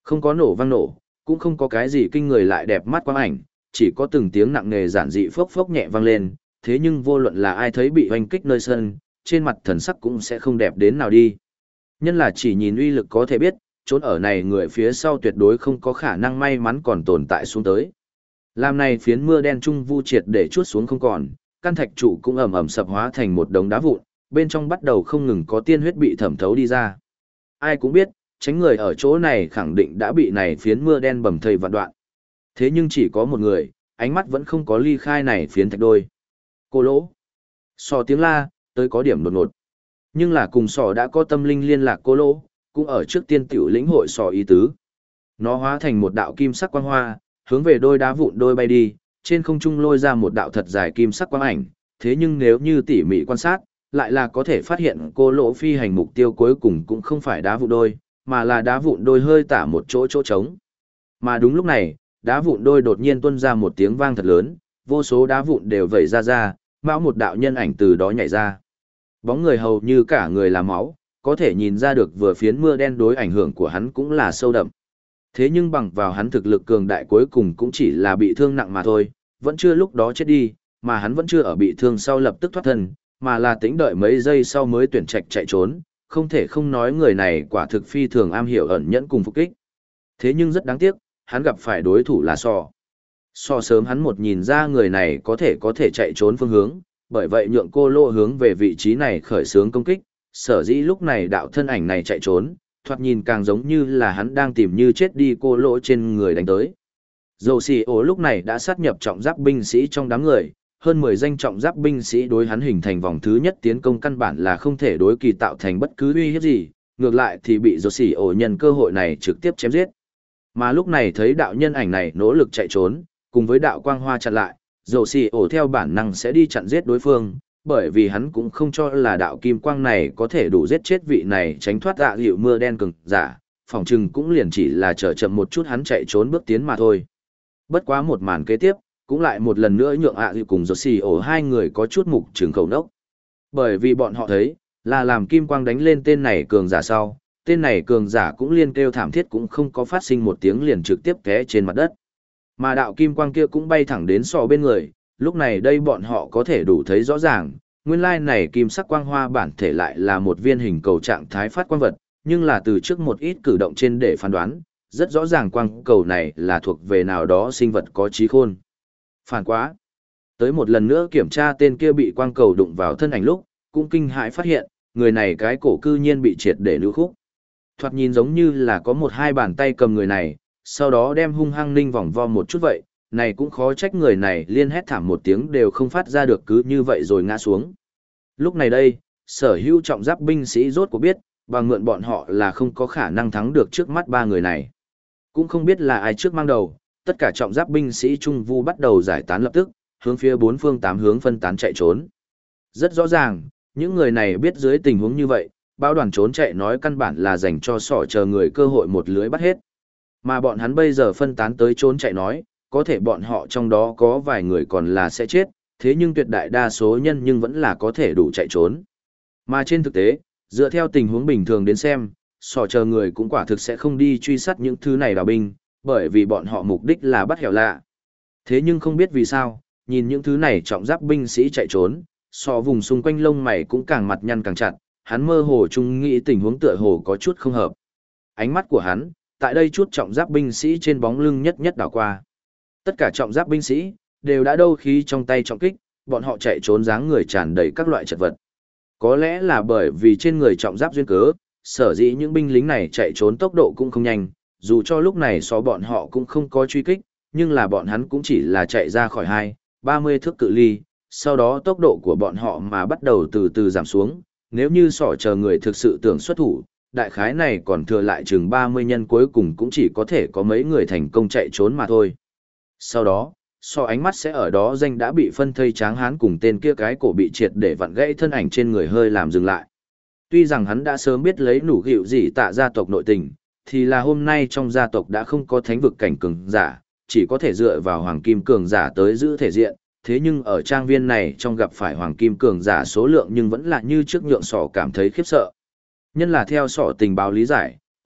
Không có nổ vang nổ, cũng không có cái gì kinh người lại đẹp mắt quang ảnh, chỉ có từng tiếng nặng nề giản dị phốc phốc nhẹ vang lên, thế nhưng vô luận là ai thấy bị hoành kích nơi sân, trên mặt thần sắc cũng sẽ không đẹp đến nào đi. Nhân là chỉ nhìn uy lực có thể biết, trốn ở này người phía sau tuyệt đối không có khả năng may mắn còn tồn tại xuống tới. Làm này phiến mưa đen trung vu triệt để chuốt xuống không còn, căn thạch trụ cũng ầm ầm sập hóa thành một đống đá vụn, bên trong bắt đầu không ngừng có tiên huyết bị thẩm thấu đi ra. Ai cũng biết, tránh người ở chỗ này khẳng định đã bị này phiến mưa đen bầm thây vạn đoạn. Thế nhưng chỉ có một người, ánh mắt vẫn không có ly khai này phiến thạch đôi. Cô lỗ. Sò tiếng la, tới có điểm đột ngột. Nhưng là cùng sò đã có tâm linh liên lạc cô lỗ, cũng ở trước tiên tiểu lĩnh hội sò ý tứ. Nó hóa thành một đạo kim sắc quang hoa, hướng về đôi đá vụn đôi bay đi, trên không trung lôi ra một đạo thật dài kim sắc quang ảnh. Thế nhưng nếu như tỉ mỉ quan sát, lại là có thể phát hiện cô lỗ phi hành mục tiêu cuối cùng cũng không phải đá vụn đôi, mà là đá vụn đôi hơi tả một chỗ chỗ trống. Mà đúng lúc này, đá vụn đôi đột nhiên tuôn ra một tiếng vang thật lớn, vô số đá vụn đều vẩy ra, mão một đạo nhân ảnh từ đó nhảy ra. Bóng người hầu như cả người là máu, có thể nhìn ra được vừa phiến mưa đen đối ảnh hưởng của hắn cũng là sâu đậm. Thế nhưng bằng vào hắn thực lực cường đại cuối cùng cũng chỉ là bị thương nặng mà thôi, vẫn chưa lúc đó chết đi, mà hắn vẫn chưa ở bị thương sau lập tức thoát thân, mà là tính đợi mấy giây sau mới tuyển trạch chạy trốn, không thể không nói người này quả thực phi thường am hiểu ẩn nhẫn cùng phục kích. Thế nhưng rất đáng tiếc, hắn gặp phải đối thủ là Sò. Sò sớm hắn một nhìn ra người này có thể chạy trốn phương hướng, bởi vậy nhượng cô lô hướng về vị trí này khởi xướng công kích, sở dĩ lúc này đạo thân ảnh này chạy trốn, thoạt nhìn càng giống như là hắn đang tìm như chết đi cô lỗ trên người đánh tới. Dầu xì ổ lúc này đã sát nhập trọng giáp binh sĩ trong đám người, hơn 10 danh trọng giáp binh sĩ đối hắn hình thành vòng thứ nhất tiến công căn bản là không thể đối kỳ tạo thành bất cứ uy hiếp gì, ngược lại thì bị dầu xì ổ nhân cơ hội này trực tiếp chém giết. Mà lúc này thấy đạo nhân ảnh này nỗ lực chạy trốn, cùng với đạo quang hoa chặn lại, dầu xì ổ theo bản năng sẽ đi chặn giết đối phương, bởi vì hắn cũng không cho là đạo kim quang này có thể đủ giết chết vị này tránh thoát hiệu mưa đen cường giả, phòng trừng cũng liền chỉ là chờ chậm một chút hắn chạy trốn bước tiến mà thôi. Bất quá một màn kế tiếp, cũng lại một lần nữa nhượng hiệu cùng dầu xì ổ hai người có chút mục trường khẩu nốc. Bởi vì bọn họ thấy, là làm kim quang đánh lên tên này cường giả sau, tên này cường giả cũng liên kêu thảm thiết cũng không có phát sinh một tiếng liền trực tiếp té trên mặt đất. Mà đạo kim quang kia cũng bay thẳng đến Sò bên người, lúc này đây bọn họ có thể đủ thấy rõ ràng, nguyên lai này kim sắc quang hoa bản thể lại là một viên hình cầu trạng thái phát quang vật, nhưng là từ trước một ít cử động trên để phán đoán, rất rõ ràng quang cầu này là thuộc về nào đó sinh vật có trí khôn. Phản quá. Tới một lần nữa kiểm tra tên kia bị quang cầu đụng vào thân ảnh lúc, cũng kinh hãi phát hiện, người này cái cổ cư nhiên bị triệt để lưu khúc. Thoạt nhìn giống như là có một hai bàn tay cầm người này, sau đó đem hung hăng ninh vòng vo một chút vậy, này cũng khó trách người này liên hét thảm một tiếng đều không phát ra được cứ như vậy rồi ngã xuống. Lúc này đây, sở hữu trọng giáp binh sĩ rốt cuộc biết, bằng mượn bọn họ là không có khả năng thắng được trước mắt ba người này. Cũng không biết là ai trước mang đầu, tất cả trọng giáp binh sĩ Trung Vu bắt đầu giải tán lập tức, hướng phía bốn phương tám hướng phân tán chạy trốn. Rất rõ ràng, những người này biết dưới tình huống như vậy, bao đoàn trốn chạy nói căn bản là dành cho Sọ chờ người cơ hội một lưới bắt hết. Mà bọn hắn bây giờ phân tán tới trốn chạy nói, có thể bọn họ trong đó có vài người còn là sẽ chết, thế nhưng tuyệt đại đa số nhân nhưng vẫn là có thể đủ chạy trốn. Mà trên thực tế, dựa theo tình huống bình thường đến xem, Sọ chờ người cũng quả thực sẽ không đi truy sát những thứ này đào binh, bởi vì bọn họ mục đích là bắt hẻo lạ. Thế nhưng không biết vì sao, nhìn những thứ này trọng giáp binh sĩ chạy trốn, Sọ vùng xung quanh lông mày cũng càng mặt nhăn càng chặt, hắn mơ hồ chung nghĩ tình huống tựa hồ có chút không hợp. Ánh mắt của hắn, tại đây chút trọng giáp binh sĩ trên bóng lưng nhất nhất đảo qua. Tất cả trọng giáp binh sĩ, đều đã đâu khí trong tay trọng kích, bọn họ chạy trốn dáng người tràn đầy các loại chật vật. Có lẽ là bởi vì trên người trọng giáp duyên cớ, sở dĩ những binh lính này chạy trốn tốc độ cũng không nhanh, dù cho lúc này bọn họ cũng không có truy kích, nhưng là bọn hắn cũng chỉ là chạy ra khỏi 20-30 thước cự ly, sau đó tốc độ của bọn họ mà bắt đầu từ từ giảm xuống, nếu như chờ người thực sự tưởng xuất thủ, đại khái này còn thừa lại chừng 30 nhân cuối cùng cũng chỉ có thể có mấy người thành công chạy trốn mà thôi. Sau đó, ánh mắt sẽ ở đó danh đã bị phân thây tráng hán cùng tên kia cái cổ bị triệt để vặn gãy thân ảnh trên người hơi làm dừng lại. Tuy rằng hắn đã sớm biết lấy nủ gịu gì tạ gia tộc nội tình, thì là hôm nay trong gia tộc đã không có thánh vực cảnh cường giả, chỉ có thể dựa vào hoàng kim cường giả tới giữ thể diện, thế nhưng ở trang viên này trong gặp phải hoàng kim cường giả số lượng nhưng vẫn là như trước nhượng Sọ cảm thấy khiếp sợ. Nhân là theo Sọ tình báo lý giải,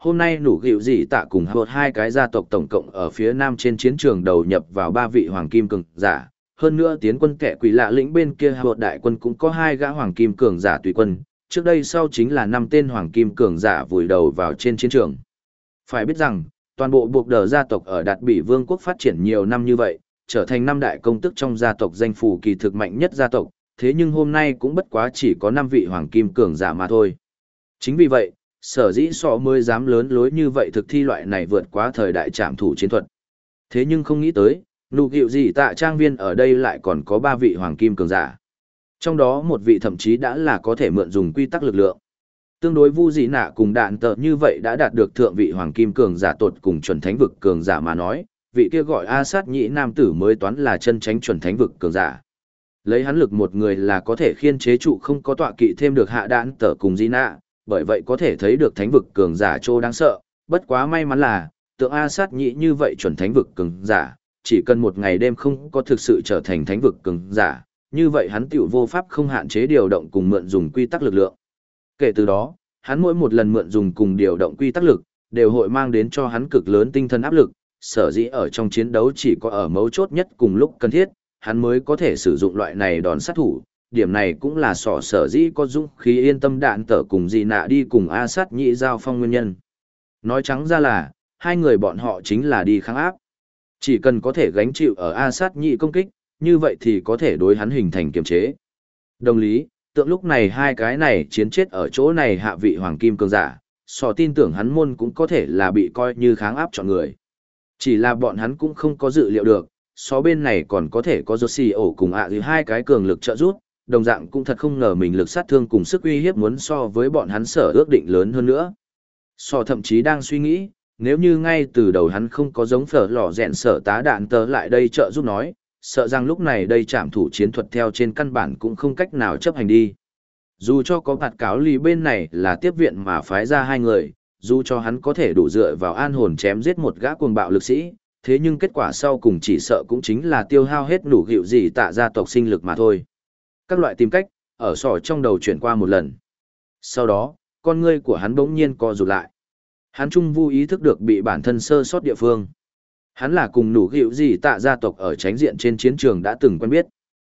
hôm nay nủ gịu gì tạ cùng hợp hai cái gia tộc tổng cộng ở phía nam trên chiến trường đầu nhập vào 3 vị hoàng kim cường giả. Hơn nữa tiến quân kẻ quỷ lạ lĩnh bên kia hợp đại quân cũng có 2 gã hoàng kim cường giả tùy quân, trước đây sau chính là 5 tên hoàng kim cường giả vùi đầu vào trên chiến trường. Phải biết rằng, toàn bộ buộc đờ gia tộc ở Đạt Bỉ Vương quốc phát triển nhiều năm như vậy, trở thành 5 đại công tức trong gia tộc danh phủ kỳ thực mạnh nhất gia tộc, thế nhưng hôm nay cũng bất quá chỉ có 5 vị hoàng kim cường giả mà thôi. Chính vì vậy, sở dĩ sọ mới dám lớn lối như vậy thực thi loại này vượt quá thời đại trảm thủ chiến thuật. Thế nhưng không nghĩ tới, nụ gịu gì tạ trang viên ở đây lại còn có 3 vị hoàng kim cường giả. Trong đó một vị thậm chí đã là có thể mượn dùng quy tắc lực lượng. Tương đối Vu Dị Nạ cùng đạn tợ như vậy đã đạt được thượng vị hoàng kim cường giả tột cùng chuẩn thánh vực cường giả mà nói, vị kia gọi A Sát Nhĩ nam tử mới toán là chân tránh chuẩn thánh vực cường giả. Lấy hắn lực một người là có thể khiên chế trụ không có tọa kỵ thêm được hạ đạn tợ cùng Dị Nạ, bởi vậy có thể thấy được thánh vực cường giả trô đáng sợ, bất quá may mắn là, tượng A Sát Nhĩ như vậy chuẩn thánh vực cường giả, chỉ cần một ngày đêm không có thực sự trở thành thánh vực cường giả, như vậy hắn tiểu vô pháp không hạn chế điều động cùng mượn dùng quy tắc lực lượng. Kể từ đó, hắn mỗi một lần mượn dùng cùng điều động quy tắc lực, đều hội mang đến cho hắn cực lớn tinh thần áp lực, sở dĩ ở trong chiến đấu chỉ có ở mấu chốt nhất cùng lúc cần thiết, hắn mới có thể sử dụng loại này đòn sát thủ. Điểm này cũng là sở dĩ có dũng khí yên tâm đạn tở cùng Dị Nạ đi cùng A Sát Nhĩ giao phong nguyên nhân. Nói trắng ra là, hai người bọn họ chính là đi kháng áp. Chỉ cần có thể gánh chịu ở A Sát Nhĩ công kích, như vậy thì có thể đối hắn hình thành kiềm chế. Đồng lý, tượng lúc này hai cái này chiến chết ở chỗ này hạ vị hoàng kim cường giả, tin tưởng hắn môn cũng có thể là bị coi như kháng áp chọn người. Chỉ là bọn hắn cũng không có dự liệu được, bên này còn có thể có Yoshi cùng hai cái cường lực trợ giúp, đồng dạng cũng thật không ngờ mình lực sát thương cùng sức uy hiếp muốn so với bọn hắn sở ước định lớn hơn nữa. Thậm chí đang suy nghĩ, nếu như ngay từ đầu hắn không có giống phở lò rèn sở tá đạn tớ lại đây trợ giúp nói, sợ rằng lúc này đây trảm thủ chiến thuật theo trên căn bản cũng không cách nào chấp hành đi. Dù cho có bạt cáo lì bên này là tiếp viện mà phái ra hai người, dù cho hắn có thể đủ dựa vào an hồn chém giết một gã cuồng bạo lực sĩ, thế nhưng kết quả sau cùng chỉ sợ cũng chính là tiêu hao hết nủ gịu gì tạ gia tộc sinh lực mà thôi. Các loại tìm cách, ở trong đầu chuyển qua một lần. Sau đó, con ngươi của hắn bỗng nhiên co rụt lại. Hắn trung vu ý thức được bị bản thân sơ sót địa phương. Hắn là cùng nủ gịu gì tạ gia tộc ở tránh diện trên chiến trường đã từng quen biết.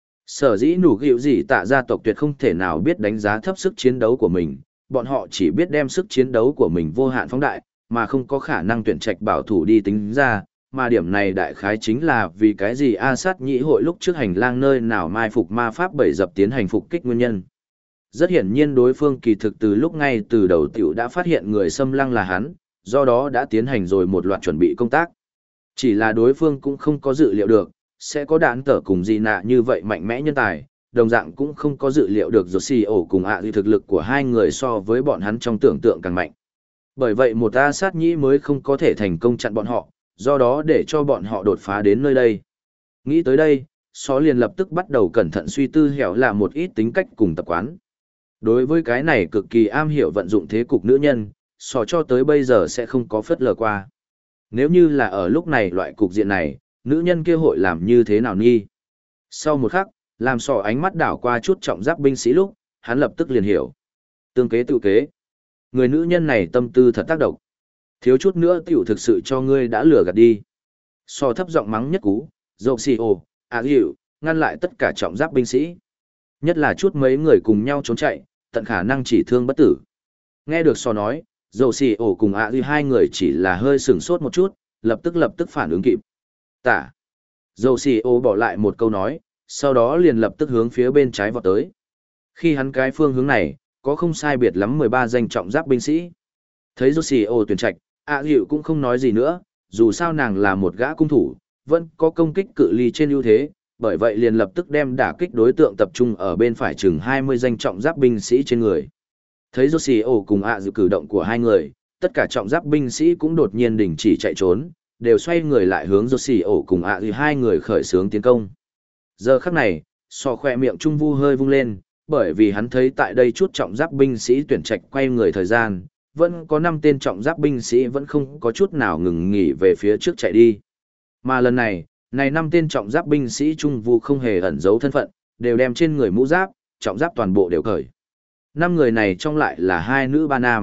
Sở dĩ nủ gịu gì tạ gia tộc tuyệt không thể nào biết đánh giá thấp sức chiến đấu của mình, bọn họ chỉ biết đem sức chiến đấu của mình vô hạn phóng đại, mà không có khả năng tuyển trạch bảo thủ đi tính ra, mà điểm này đại khái chính là vì cái gì A Sát Nhĩ hội lúc trước hành lang nơi nào mai phục ma pháp bbảy dập tiến hành phục kích nguyên nhân. Rất hiển nhiên đối phương kỳ thực từ lúc ngay từ đầu tiểu đã phát hiện người xâm lăng là hắn, do đó đã tiến hành rồi một loạt chuẩn bị công tác. Chỉ là đối phương cũng không có dự liệu được, sẽ có đạn tở cùng Dị Nạ như vậy mạnh mẽ nhân tài, đồng dạng cũng không có dự liệu được Yoshi cùng thực lực của hai người so với bọn hắn trong tưởng tượng càng mạnh. Bởi vậy một A Sát Nhĩ mới không có thể thành công chặn bọn họ, do đó để cho bọn họ đột phá đến nơi đây. Nghĩ tới đây, liền lập tức bắt đầu cẩn thận suy tư hẻo là một ít tính cách cùng tập quán. Đối với cái này cực kỳ am hiểu vận dụng thế cục nữ nhân, cho tới bây giờ sẽ không có phớt lờ qua. Nếu như là ở lúc này loại cục diện này, nữ nhân kia hội làm như thế nào nghi? Sau một khắc, làm ánh mắt đảo qua chút trọng giáp binh sĩ lúc, hắn lập tức liền hiểu. Tương kế tự kế. Người nữ nhân này tâm tư thật tác động. Thiếu chút nữa tiểu thực sự cho ngươi đã lừa gạt đi. Thấp giọng mắng nhất cú, ngăn lại tất cả trọng giáp binh sĩ. Nhất là chút mấy người cùng nhau trốn chạy, tận khả năng chỉ thương bất tử. Nghe được nói, cùng hai người chỉ là hơi sửng sốt một chút, lập tức phản ứng kịp. Tả. Bỏ lại một câu nói, sau đó liền lập tức hướng phía bên trái vọt tới. Khi hắn cái phương hướng này, có không sai biệt lắm 13 danh trọng giáp binh sĩ. Thấy tuyển trạch, cũng không nói gì nữa, dù sao nàng là một gã cung thủ, vẫn có công kích cự ly trên ưu thế, bởi vậy liền lập tức đem đả kích đối tượng tập trung ở bên phải chừng 20 danh trọng giáp binh sĩ trên người. Thấy cùng cử động của hai người, tất cả trọng giáp binh sĩ cũng đột nhiên đình chỉ chạy trốn, đều xoay người lại hướng cùng hai người khởi xướng tiến công. Giờ khắc này, khoe miệng trung vu hơi vung lên, bởi vì hắn thấy tại đây chút trọng giáp binh sĩ tuyển trạch quay người thời gian, vẫn có 5 tên trọng giáp binh sĩ vẫn không có chút nào ngừng nghỉ về phía trước chạy đi. Mà lần này, 5 tên trọng giáp binh sĩ trung vu không hề ẩn giấu thân phận, đều đem trên người mũ giáp, trọng giáp toàn bộ đều cởi. 5 người này trong lại là 2 nữ 3 nam,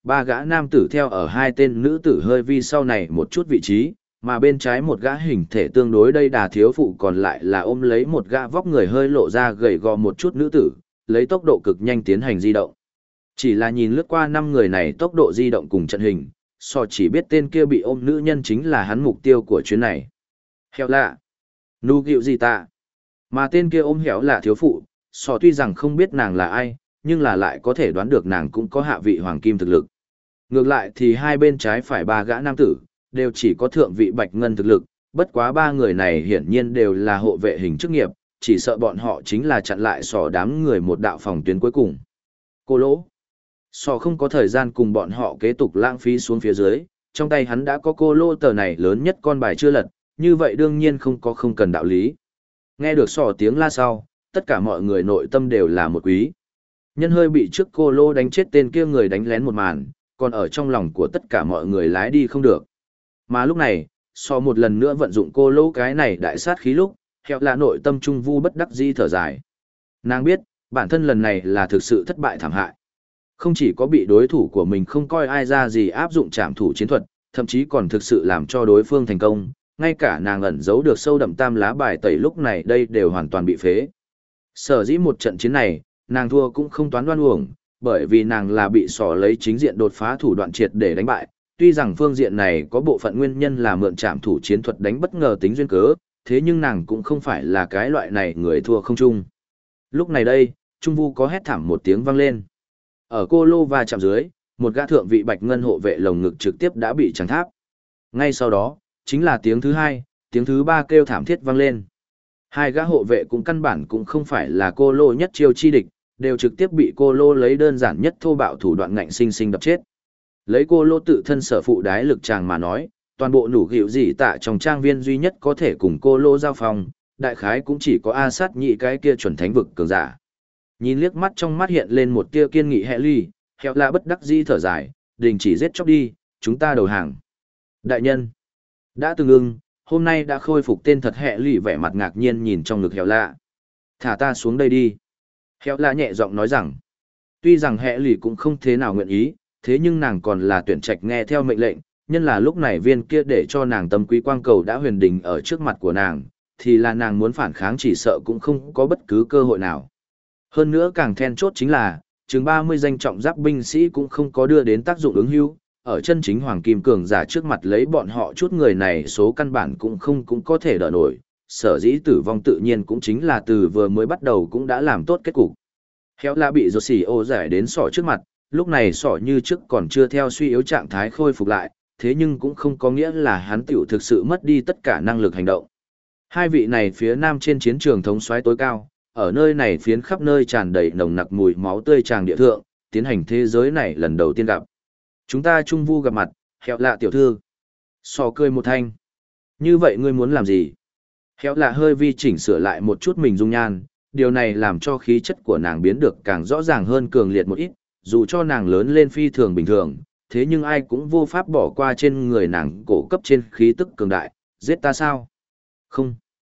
Ba gã nam tử theo ở hai tên nữ tử hơi vi sau này một chút vị trí, mà bên trái một gã hình thể tương đối đây đà thiếu phụ còn lại là ôm lấy một gã vóc người hơi lộ ra gầy gò một chút nữ tử, lấy tốc độ cực nhanh tiến hành di động. Chỉ là nhìn lướt qua 5 người này tốc độ di động cùng trận hình, so chỉ biết tên kia bị ôm nữ nhân chính là hắn mục tiêu của chuyến này. Hẻo lạ. Nu gịu gì tạ. Mà tên kia ôm hẻo lạ thiếu phụ, so tuy rằng không biết nàng là ai, nhưng là lại có thể đoán được nàng cũng có hạ vị hoàng kim thực lực. Ngược lại thì hai bên trái phải ba gã nam tử, đều chỉ có thượng vị bạch ngân thực lực, bất quá ba người này hiển nhiên đều là hộ vệ hình chức nghiệp, chỉ sợ bọn họ chính là chặn lại sò đám người một đạo phòng tuyến cuối cùng. Cô lỗ. Sò không có thời gian cùng bọn họ kế tục lãng phí xuống phía dưới, trong tay hắn đã có cô lô tờ này lớn nhất con bài chưa lật, như vậy đương nhiên không cần đạo lý. Nghe được sò tiếng la sau, tất cả mọi người nội tâm đều là một quý. Nhân hơi bị trước cô lô đánh chết tên kia người đánh lén một màn, còn ở trong lòng của tất cả mọi người lái đi không được. Mà lúc này, so một lần nữa vận dụng cô lô cái này đại sát khí lúc, hẹo là nội tâm trung vu bất đắc di thở dài. Nàng biết, bản thân lần này là thực sự thất bại thảm hại. Không chỉ có bị đối thủ của mình không coi ai ra gì áp dụng trảm thủ chiến thuật, thậm chí còn thực sự làm cho đối phương thành công, ngay cả nàng ẩn giấu được sâu đậm tam lá bài tẩy lúc này đây đều hoàn toàn bị phế. Sở dĩ một trận chiến này, nàng thua cũng không toán đoan uổng, bởi vì nàng là bị sỏ lấy chính diện đột phá thủ đoạn triệt để đánh bại. Tuy rằng phương diện này có bộ phận nguyên nhân là mượn trảm thủ chiến thuật đánh bất ngờ tính duyên cớ, thế nhưng nàng cũng không phải là cái loại này người thua không chung. Lúc này đây, Trung Vu có hét thảm một tiếng vang lên. Ở cô lô và chạm dưới, một gã thượng vị bạch ngân hộ vệ lồng ngực trực tiếp đã bị trắng tháp. Ngay sau đó, chính là tiếng thứ hai, tiếng thứ ba kêu thảm thiết vang lên. Hai gã hộ vệ cũng căn bản cũng không phải là cô lô nhất chiêu chi địch, đều trực tiếp bị cô lô lấy đơn giản nhất thô bạo thủ đoạn ngạnh sinh sinh đập chết. Lấy cô lô tự thân sở phụ đái lực chàng mà nói, toàn bộ nủ gịu gì tạ trong trang viên duy nhất có thể cùng cô lô giao phòng, đại khái cũng chỉ có A sát nhị cái kia chuẩn thánh vực cường giả. Nhìn liếc mắt trong mắt hiện lên một tia kiên nghị hệ ly, hẹo là bất đắc di thở dài, đình chỉ giết chóc đi, chúng ta đầu hàng. Đại nhân, đã từng ưng, hôm nay đã khôi phục tên thật hệ ly vẻ mặt ngạc nhiên nhìn trong ngực hẹo lạ. Thả ta xuống đây đi. Hẹo lạ nhẹ giọng nói rằng, tuy rằng hệ ly cũng không thế nào nguyện ý, thế nhưng nàng còn là tuyển trạch nghe theo mệnh lệnh, nhân là lúc này viên kia để cho nàng tâm quý quang cầu đã huyền đình ở trước mặt của nàng, thì là nàng muốn phản kháng chỉ sợ cũng không có bất cứ cơ hội nào. Hơn nữa càng then chốt chính là, chừng 30 danh trọng giáp binh sĩ cũng không có đưa đến tác dụng ứng hữu, ở chân chính hoàng kim cường giả trước mặt lấy bọn họ chút người này số căn bản cũng có thể đỡ nổi, sở dĩ tử vong tự nhiên cũng chính là từ vừa mới bắt đầu cũng đã làm tốt kết cục. Khéo là bị rột xỉ ô giải đến sỏ trước mặt, lúc này sỏ như trước còn chưa theo suy yếu trạng thái khôi phục lại, thế nhưng cũng không có nghĩa là hắn tiểu thực sự mất đi tất cả năng lực hành động. Hai vị này phía nam trên chiến trường thống soái tối cao, ở nơi này phiến khắp nơi tràn đầy nồng nặc mùi máu tươi tràng địa thượng, tiến hành thế giới này lần đầu tiên gặp. Chúng ta Trung Vu gặp mặt, hẹo lạ tiểu thư. Sò cười một thanh. Như vậy ngươi muốn làm gì? Hẹo lạ hơi vi chỉnh sửa lại một chút mình dung nhan, điều này làm cho khí chất của nàng biến được càng rõ ràng hơn cường liệt một ít, dù cho nàng lớn lên phi thường bình thường, thế nhưng ai cũng vô pháp bỏ qua trên người nàng cổ cấp trên khí tức cường đại, giết ta sao? Không.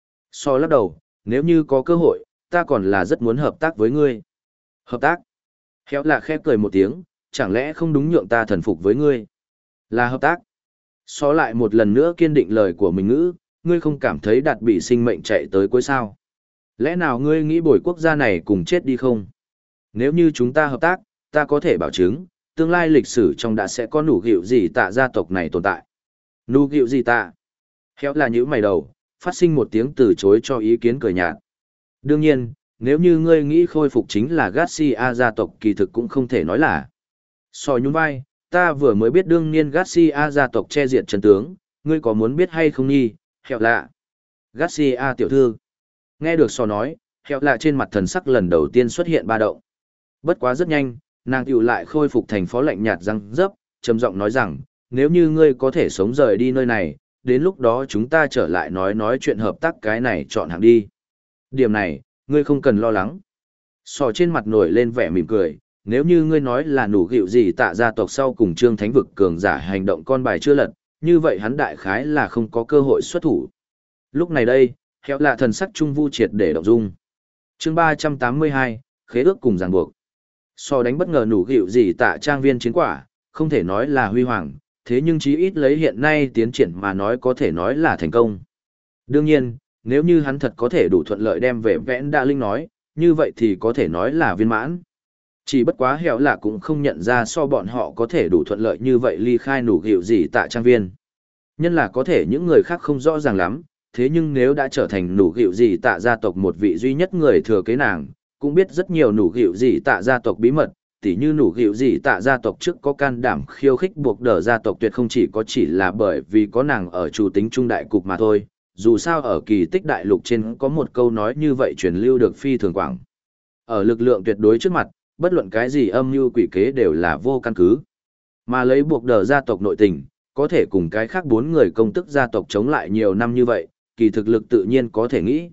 So lắc đầu, nếu như có cơ hội, ta còn là rất muốn hợp tác với ngươi. Hợp tác? Khéo là khẽ cười một tiếng, chẳng lẽ không đúng nhượng ta thần phục với ngươi? Là hợp tác. So lại một lần nữa kiên định lời của mình ngữ, ngươi không cảm thấy đạt bị sinh mệnh chạy tới cuối sao? Lẽ nào ngươi nghĩ bồi quốc gia này cùng chết đi không? Nếu như chúng ta hợp tác, ta có thể bảo chứng, tương lai lịch sử trong đã sẽ có nụ gịu gì tạ gia tộc này tồn tại. Nụ gịu gì tạ? Khéo là nhíu mày đầu, phát sinh một tiếng từ chối cho ý kiến cười nhạt. Đương nhiên, nếu như ngươi nghĩ khôi phục chính là Garcia gia tộc kỳ thực cũng không thể nói là. Sò nhún vai, ta vừa mới biết đương nhiên Garcia gia tộc che diệt chân tướng, ngươi có muốn biết hay không nhi, hẹo lạ. Garcia tiểu thư. Nghe được sò nói, hẹo lạ trên mặt thần sắc lần đầu tiên xuất hiện ba động. Bất quá rất nhanh, nàng tiểu lại khôi phục thành phó lạnh nhạt răng dấp, trầm giọng nói rằng, nếu như ngươi có thể sống rời đi nơi này, đến lúc đó chúng ta trở lại nói chuyện hợp tác cái này chọn hạng đi. Điểm này, ngươi không cần lo lắng. Sò trên mặt nổi lên vẻ mỉm cười, nếu như ngươi nói là nủ gịu gì tạ gia tộc sau cùng trương thánh vực cường giả hành động con bài chưa lật, như vậy hắn đại khái là không có cơ hội xuất thủ. Lúc này đây, khéo là thần sắc trung vu triệt để động dung. Chương 382, khế ước cùng ràng buộc. So đánh bất ngờ nủ gịu gì tạ trang viên chiến quả, không thể nói là huy hoàng, thế nhưng chí ít lấy hiện nay tiến triển mà nói có thể nói là thành công. Đương nhiên, nếu như hắn thật có thể đủ thuận lợi đem về vẽn đa linh nói, như vậy thì có thể nói là viên mãn. Chỉ bất quá hẻo là cũng không nhận ra so bọn họ có thể đủ thuận lợi như vậy ly khai nủ hiệu gì tại trang viên. Nhân là có thể những người khác không rõ ràng lắm, thế nhưng nếu đã trở thành nủ hiệu gì tạ gia tộc một vị duy nhất người thừa kế nàng, cũng biết rất nhiều nủ hiệu gì tạ gia tộc bí mật, tỉ như nủ hiệu gì tạ gia tộc trước có can đảm khiêu khích buộc đỡ gia tộc tuyệt không chỉ là bởi vì có nàng ở chủ tính trung đại cục mà thôi, dù sao ở kỳ tích đại lục trên có một câu nói như vậy truyền lưu được phi thường quảng. Ở lực lượng tuyệt đối trước mặt, bất luận cái gì âm mưu quỷ kế đều là vô căn cứ. Mà lấy buộc đỡ gia tộc nội tình, có thể cùng cái khác 4 người công tức gia tộc chống lại nhiều năm như vậy, kỳ thực lực tự nhiên có thể nghĩ.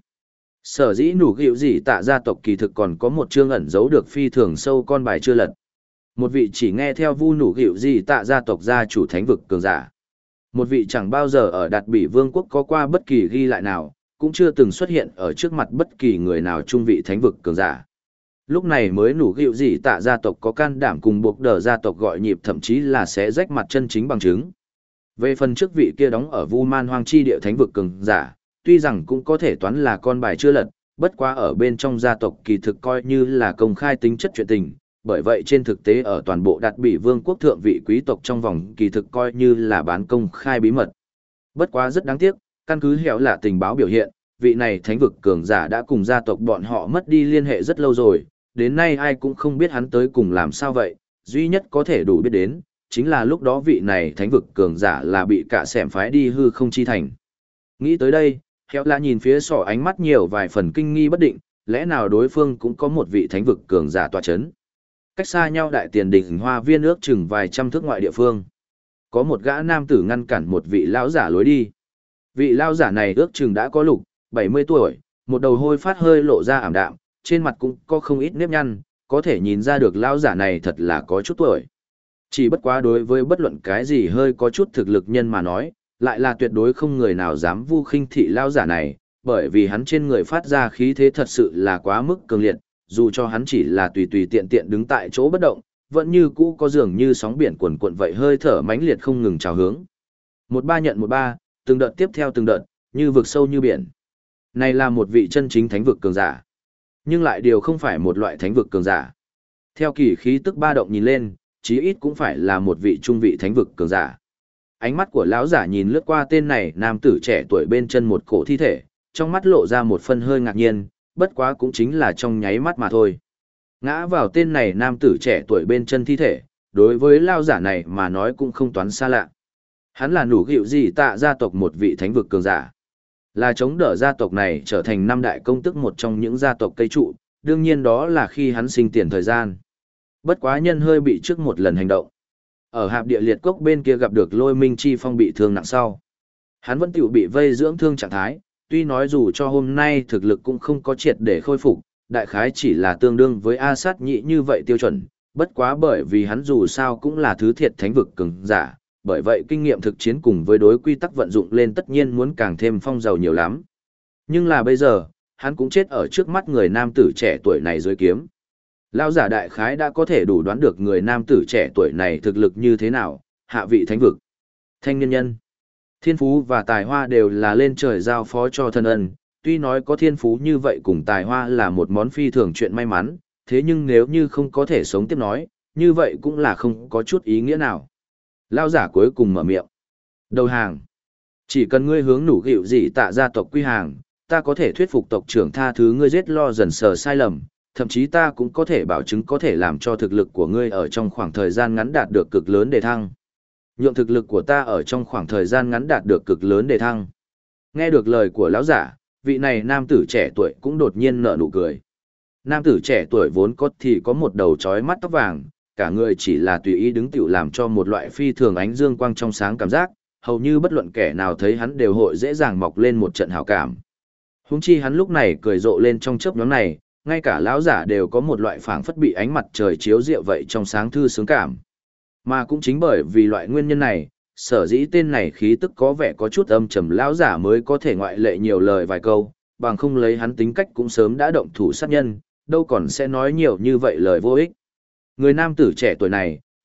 Sở dĩ nủ gịu gì tạ gia tộc kỳ thực còn có một chương ẩn giấu được phi thường sâu con bài chưa lật. Một vị chỉ nghe theo vu nủ gịu gì tạ gia tộc gia chủ thánh vực cường giả. Một vị chẳng bao giờ ở Đạt Bỉ Vương quốc có qua bất kỳ ghi lại nào, cũng chưa từng xuất hiện ở trước mặt bất kỳ người nào trung vị thánh vực cường giả. Lúc này mới nủ gịu gì tạ gia tộc có can đảm cùng buộc đỡ gia tộc gọi nhịp, thậm chí là sẽ rách mặt chân chính bằng chứng. Về phần trước vị kia đóng ở Vu Man Hoang chi địa thánh vực cường giả, tuy rằng cũng có thể toán là con bài chưa lật, bất quá ở bên trong gia tộc kỳ thực coi như là công khai tính chất chuyện tình, bởi vậy trên thực tế ở toàn bộ Đạt Bỉ Vương quốc thượng vị quý tộc trong vòng kỳ thực coi như là bán công khai bí mật. Bất quá rất đáng tiếc, căn cứ hẻo là tình báo biểu hiện, vị này thánh vực cường giả đã cùng gia tộc bọn họ mất đi liên hệ rất lâu rồi, đến nay ai cũng không biết hắn tới cùng làm sao vậy, duy nhất có thể đủ biết đến, chính là lúc đó vị này thánh vực cường giả là bị cả xẻm phái đi hư không chi thành. Nghĩ tới đây, hẻo là nhìn phía sỏ ánh mắt nhiều vài phần kinh nghi bất định, lẽ nào đối phương cũng có một vị thánh vực cường giả tọa chấn. Cách xa nhau đại tiền đỉnh hoa viên ước chừng vài trăm thước ngoại địa phương. Có một gã nam tử ngăn cản một vị lão giả lối đi. Vị lão giả này ước chừng đã có lục, 70 tuổi, một đầu hôi phát hơi lộ ra ảm đạm, trên mặt cũng có không ít nếp nhăn, có thể nhìn ra được lão giả này thật là có chút tuổi. Chỉ bất quá đối với bất luận cái gì hơi có chút thực lực nhân mà nói, lại là tuyệt đối không người nào dám vu khinh thị lão giả này, bởi vì hắn trên người phát ra khí thế thật sự là quá mức cường liệt, dù cho hắn chỉ là tùy tùy tiện tiện đứng tại chỗ bất động, vẫn như cũ có dường như sóng biển cuồn cuộn vậy hơi thở mãnh liệt không ngừng trào hướng. Một ba nhận một ba, từng đợt tiếp theo từng đợt, như vực sâu như biển. Này là một vị chân chính thánh vực cường giả, nhưng lại điều không phải một loại thánh vực cường giả. Theo kỳ khí tức ba động nhìn lên, chí ít cũng phải là một vị trung vị thánh vực cường giả. Ánh mắt của lão giả nhìn lướt qua tên này nam tử trẻ tuổi bên chân một cổ thi thể, trong mắt lộ ra một phân hơi ngạc nhiên, bất quá cũng chính là trong nháy mắt mà thôi. Ngã vào tên này nam tử trẻ tuổi bên chân thi thể, đối với lão giả này mà nói cũng không toán xa lạ. Hắn là nủ gịu gì tạ gia tộc một vị thánh vực cường giả. Là chống đỡ gia tộc này trở thành 5 đại công tức một trong những gia tộc cây trụ, đương nhiên đó là khi hắn sinh tiền thời gian. Bất quá nhân hơi bị trước một lần hành động. Ở hạp địa liệt cốc bên kia gặp được Lôi Minh Chi Phong bị thương nặng sau. Hắn vẫn tiểu bị vây dưỡng thương trạng thái, tuy nói dù cho hôm nay thực lực cũng không có triệt để khôi phục, đại khái chỉ là tương đương với A Sát Nhị như vậy tiêu chuẩn, bất quá bởi vì hắn dù sao cũng là thứ thiệt thánh vực cường giả, bởi vậy kinh nghiệm thực chiến cùng với đối quy tắc vận dụng lên tất nhiên muốn càng thêm phong giàu nhiều lắm. Nhưng là bây giờ, hắn cũng chết ở trước mắt người nam tử trẻ tuổi này dưới kiếm. Lão giả đại khái đã có thể đủ đoán được người nam tử trẻ tuổi này thực lực như thế nào, hạ vị thánh vực. Thanh niên nhân. Thiên phú và tài hoa đều là lên trời giao phó cho thân ân, tuy nói có thiên phú như vậy cùng tài hoa là một món phi thường chuyện may mắn, thế nhưng nếu như không có thể sống tiếp nói, như vậy cũng là không có chút ý nghĩa nào. Lão giả cuối cùng mở miệng. Đầu hàng. Chỉ cần ngươi hướng nủ gịu gì tạ gia tộc quy hàng, ta có thể thuyết phục tộc trưởng tha thứ ngươi giết lo dần sờ sai lầm, thậm chí ta cũng có thể bảo chứng có thể làm cho thực lực của ngươi ở trong khoảng thời gian ngắn đạt được cực lớn đề thăng. Nhượng thực lực của ta ở trong khoảng thời gian ngắn đạt được cực lớn đề thăng. Nghe được lời của lão giả, vị này nam tử trẻ tuổi cũng đột nhiên nở nụ cười. Nam tử trẻ tuổi vốn có một đầu trói mắt tóc vàng, cả người chỉ là tùy ý đứng tiểu làm cho một loại phi thường ánh dương quang trong sáng cảm giác, hầu như bất luận kẻ nào thấy hắn đều hội dễ dàng mọc lên một trận hào cảm. Huống chi hắn lúc này cười rộ lên trong chớp nhoáng này, ngay cả lão giả đều có một loại phảng phất bị ánh mặt trời chiếu rượu vậy trong sáng thư sướng cảm. Mà cũng chính bởi vì loại nguyên nhân này, sở dĩ tên này khí tức có vẻ có chút âm trầm lão giả mới có thể ngoại lệ nhiều lời vài câu, bằng không lấy hắn tính cách cũng sớm đã động thủ sát nhân, đâu còn sẽ nói nhiều như vậy lời vô ích. Người nam tử trẻ tuổi này,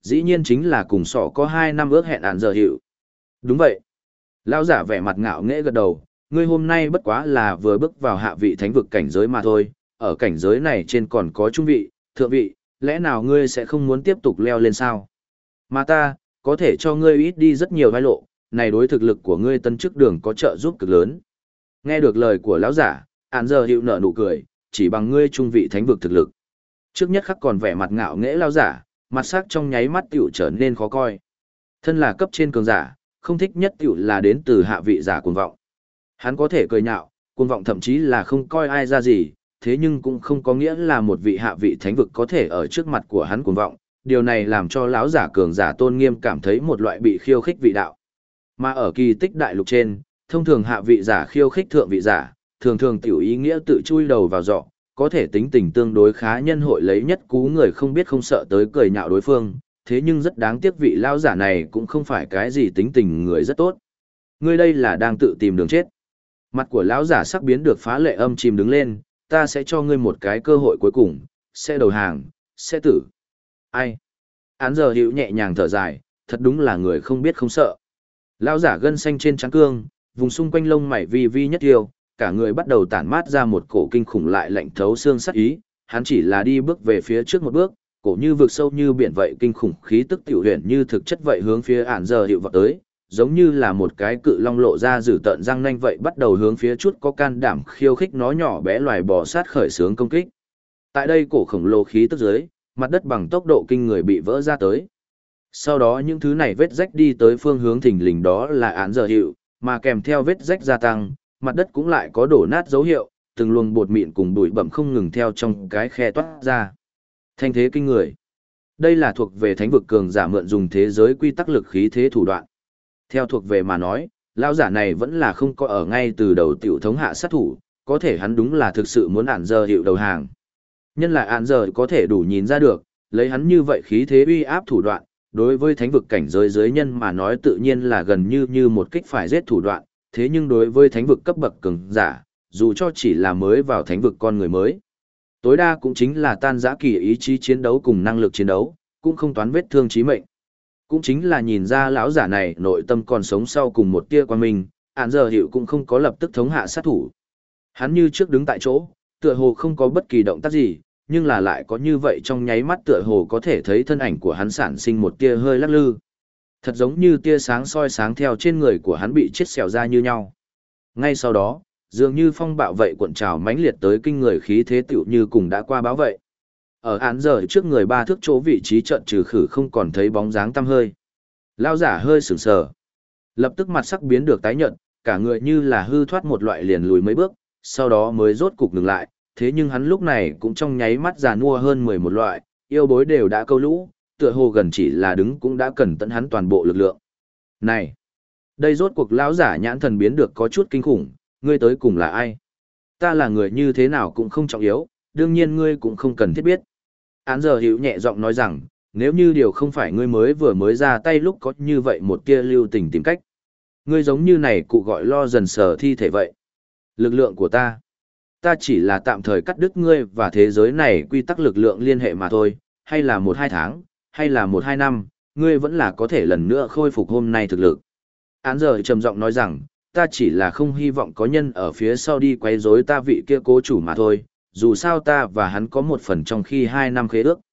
dĩ nhiên chính là cùng sọ có 2 năm ước hẹn ản giờ hiệu. Đúng vậy. Lão giả vẻ mặt ngạo nghễ gật đầu, ngươi hôm nay bất quá là vừa bước vào hạ vị thánh vực cảnh giới mà thôi, ở cảnh giới này trên còn có trung vị, thượng vị, lẽ nào ngươi sẽ không muốn tiếp tục leo lên sao? Mà ta, có thể cho ngươi ít đi rất nhiều vai lộ, này đối thực lực của ngươi tân chức đường có trợ giúp cực lớn. Nghe được lời của lão giả, ản giờ hiệu nở nụ cười, chỉ bằng ngươi trung vị thánh vực thực lực. Trước nhất khắc còn vẻ mặt ngạo nghễ lão giả, mặt sắc trong nháy mắt tiểu trở nên khó coi. Thân là cấp trên cường giả, không thích nhất tiểu là đến từ hạ vị giả cuồng vọng. Hắn có thể cười nhạo, cuồng vọng thậm chí là không coi ai ra gì, thế nhưng cũng không có nghĩa là một vị hạ vị thánh vực có thể ở trước mặt của hắn cuồng vọng. Điều này làm cho lão giả cường giả tôn nghiêm cảm thấy một loại bị khiêu khích vị đạo. Mà ở kỳ tích đại lục trên, thông thường hạ vị giả khiêu khích thượng vị giả, thường thường tiểu ý nghĩa tự chui đầu vào giọ, có thể tính tình tương đối khá nhân hội lấy nhất cú người không biết không sợ tới cười nhạo đối phương, thế nhưng rất đáng tiếc vị lão giả này cũng không phải cái gì tính tình người rất tốt. Ngươi đây là đang tự tìm đường chết. Mặt của lão giả sắc biến được phá lệ âm chìm đứng lên, ta sẽ cho ngươi một cái cơ hội cuối cùng, sẽ đầu hàng, sẽ tử. Ai? Án giờ hiệu nhẹ nhàng thở dài, thật đúng là người không biết không sợ. Lão giả gân xanh trên trán cương, vùng xung quanh lông mày vi vi nhất tiêu, cả người bắt đầu tản mát ra một cổ kinh khủng lại lạnh thấu xương sắc ý, hắn chỉ là đi bước về phía trước một bước, cổ như vực sâu như biển vậy kinh khủng khí tức tiểu huyền như thực chất vậy hướng phía án giờ hiệu vọt tới, giống như là một cái cự long lộ ra dữ tợn răng nanh vậy bắt đầu hướng phía chút có can đảm khiêu khích nó nhỏ bé loài bò sát khởi xướng công kích. Tại đây cổ khổng lồ khí tức dưới, mặt đất bằng tốc độ kinh người bị vỡ ra tới. Sau đó những thứ này vết rách đi tới phương hướng thình lình đó là án giờ hiệu, mà kèm theo vết rách gia tăng, mặt đất cũng lại có đổ nát dấu hiệu, từng luồng bột mịn cùng bụi bặm không ngừng theo trong cái khe toát ra. Thanh thế kinh người. Đây là thuộc về thánh vực cường giả mượn dùng thế giới quy tắc lực khí thế thủ đoạn. Theo thuộc về mà nói, lão giả này vẫn là không có ở ngay từ đầu tiểu thống hạ sát thủ, có thể hắn đúng là thực sự muốn án giờ hiệu đầu hàng. Nhân là án giờ có thể đủ nhìn ra được, lấy hắn như vậy khí thế uy áp thủ đoạn, đối với thánh vực cảnh giới giới nhân mà nói tự nhiên là gần như một kích phải giết thủ đoạn, thế nhưng đối với thánh vực cấp bậc cường giả, dù cho chỉ là mới vào thánh vực con người mới, tối đa cũng chính là tan rã kỳ ý chí chiến đấu cùng năng lực chiến đấu, cũng không toán vết thương chí mệnh. Cũng chính là nhìn ra lão giả này nội tâm còn sống sau cùng một tia quan minh, án giờ hiệu cũng không có lập tức thống hạ sát thủ. Hắn như trước đứng tại chỗ, tựa hồ không có bất kỳ động tác gì, nhưng là lại có như vậy trong nháy mắt tựa hồ có thể thấy thân ảnh của hắn sản sinh một tia hơi lắc lư. Thật giống như tia sáng soi sáng theo trên người của hắn bị chết xẻo ra như nhau. Ngay sau đó, dường như phong bạo vậy cuộn trào mãnh liệt tới kinh người khí thế tựu như cùng đã qua báo vậy. Ở án giờ trước người 3 thước chỗ vị trí trận trừ khử không còn thấy bóng dáng tăm hơi. Lao giả hơi sửng sờ. Lập tức mặt sắc biến được tái nhợt, cả người như là hư thoát một loại liền lùi mấy bước, sau đó mới rốt cục ngừng lại. Thế nhưng hắn lúc này cũng trong nháy mắt già nua hơn 11 loại, yêu bối đều đã câu lũ, tựa hồ gần chỉ là đứng cũng đã cần tận hắn toàn bộ lực lượng. Này! Đây rốt cuộc lão giả nhãn thần biến được có chút kinh khủng, ngươi tới cùng là ai? Ta là người như thế nào cũng không trọng yếu, đương nhiên ngươi cũng không cần thiết biết. Án giờ hiểu nhẹ giọng nói rằng, nếu như điều không phải ngươi vừa mới ra tay lúc có như vậy một tia lưu tình tìm cách. Ngươi giống như này cụ gọi lo dần sờ thi thể vậy. Lực lượng của ta chỉ là tạm thời cắt đứt ngươi và thế giới này quy tắc lực lượng liên hệ mà thôi, hay là 1-2 tháng, hay là 1-2 năm, ngươi vẫn là có thể lần nữa khôi phục hôm nay thực lực. Án giờ trầm giọng nói rằng, ta chỉ là không hy vọng có nhân ở phía sau đi quấy rối ta vị kia cố chủ mà thôi, dù sao ta và hắn có một phần trong khi 2 năm khế ước.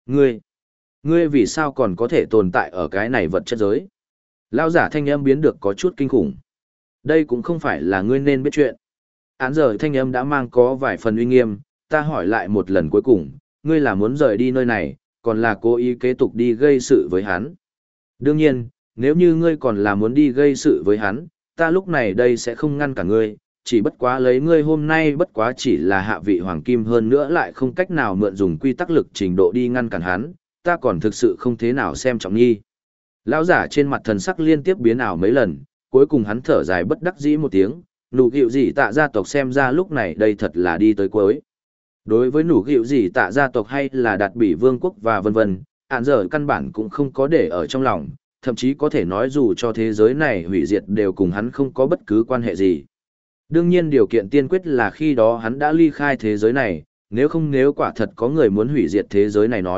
Ngươi vì sao còn có thể tồn tại ở cái này vật chất giới? Lão giả thanh âm biến được có chút kinh khủng. Đây cũng không phải là ngươi nên biết chuyện. Án giờ thanh âm đã mang có vài phần uy nghiêm, ta hỏi lại một lần cuối cùng, ngươi là muốn rời đi nơi này, còn là cố ý kế tục đi gây sự với hắn? Đương nhiên, nếu như ngươi còn là muốn đi gây sự với hắn, ta lúc này đây sẽ không ngăn cả ngươi, chỉ bất quá lấy ngươi hôm nay bất quá chỉ là hạ vị hoàng kim hơn nữa lại không cách nào mượn dùng quy tắc lực trình độ đi ngăn cản hắn, ta còn thực sự không thế nào xem trọng nghi. Lão giả trên mặt thần sắc liên tiếp biến ảo mấy lần, cuối cùng hắn thở dài bất đắc dĩ một tiếng, nụ gịu gì tạ gia tộc xem ra lúc này đây thật là đi tới cuối. Đối với nụ gịu gì tạ gia tộc hay là đạt bỉ vương quốc và vân vân, án giờ căn bản cũng không có để ở trong lòng, thậm chí có thể nói dù cho thế giới này hủy diệt đều cùng hắn không có bất cứ quan hệ gì. Đương nhiên điều kiện tiên quyết là khi đó hắn đã ly khai thế giới này, nếu quả thật có người muốn hủy diệt thế giới này nói,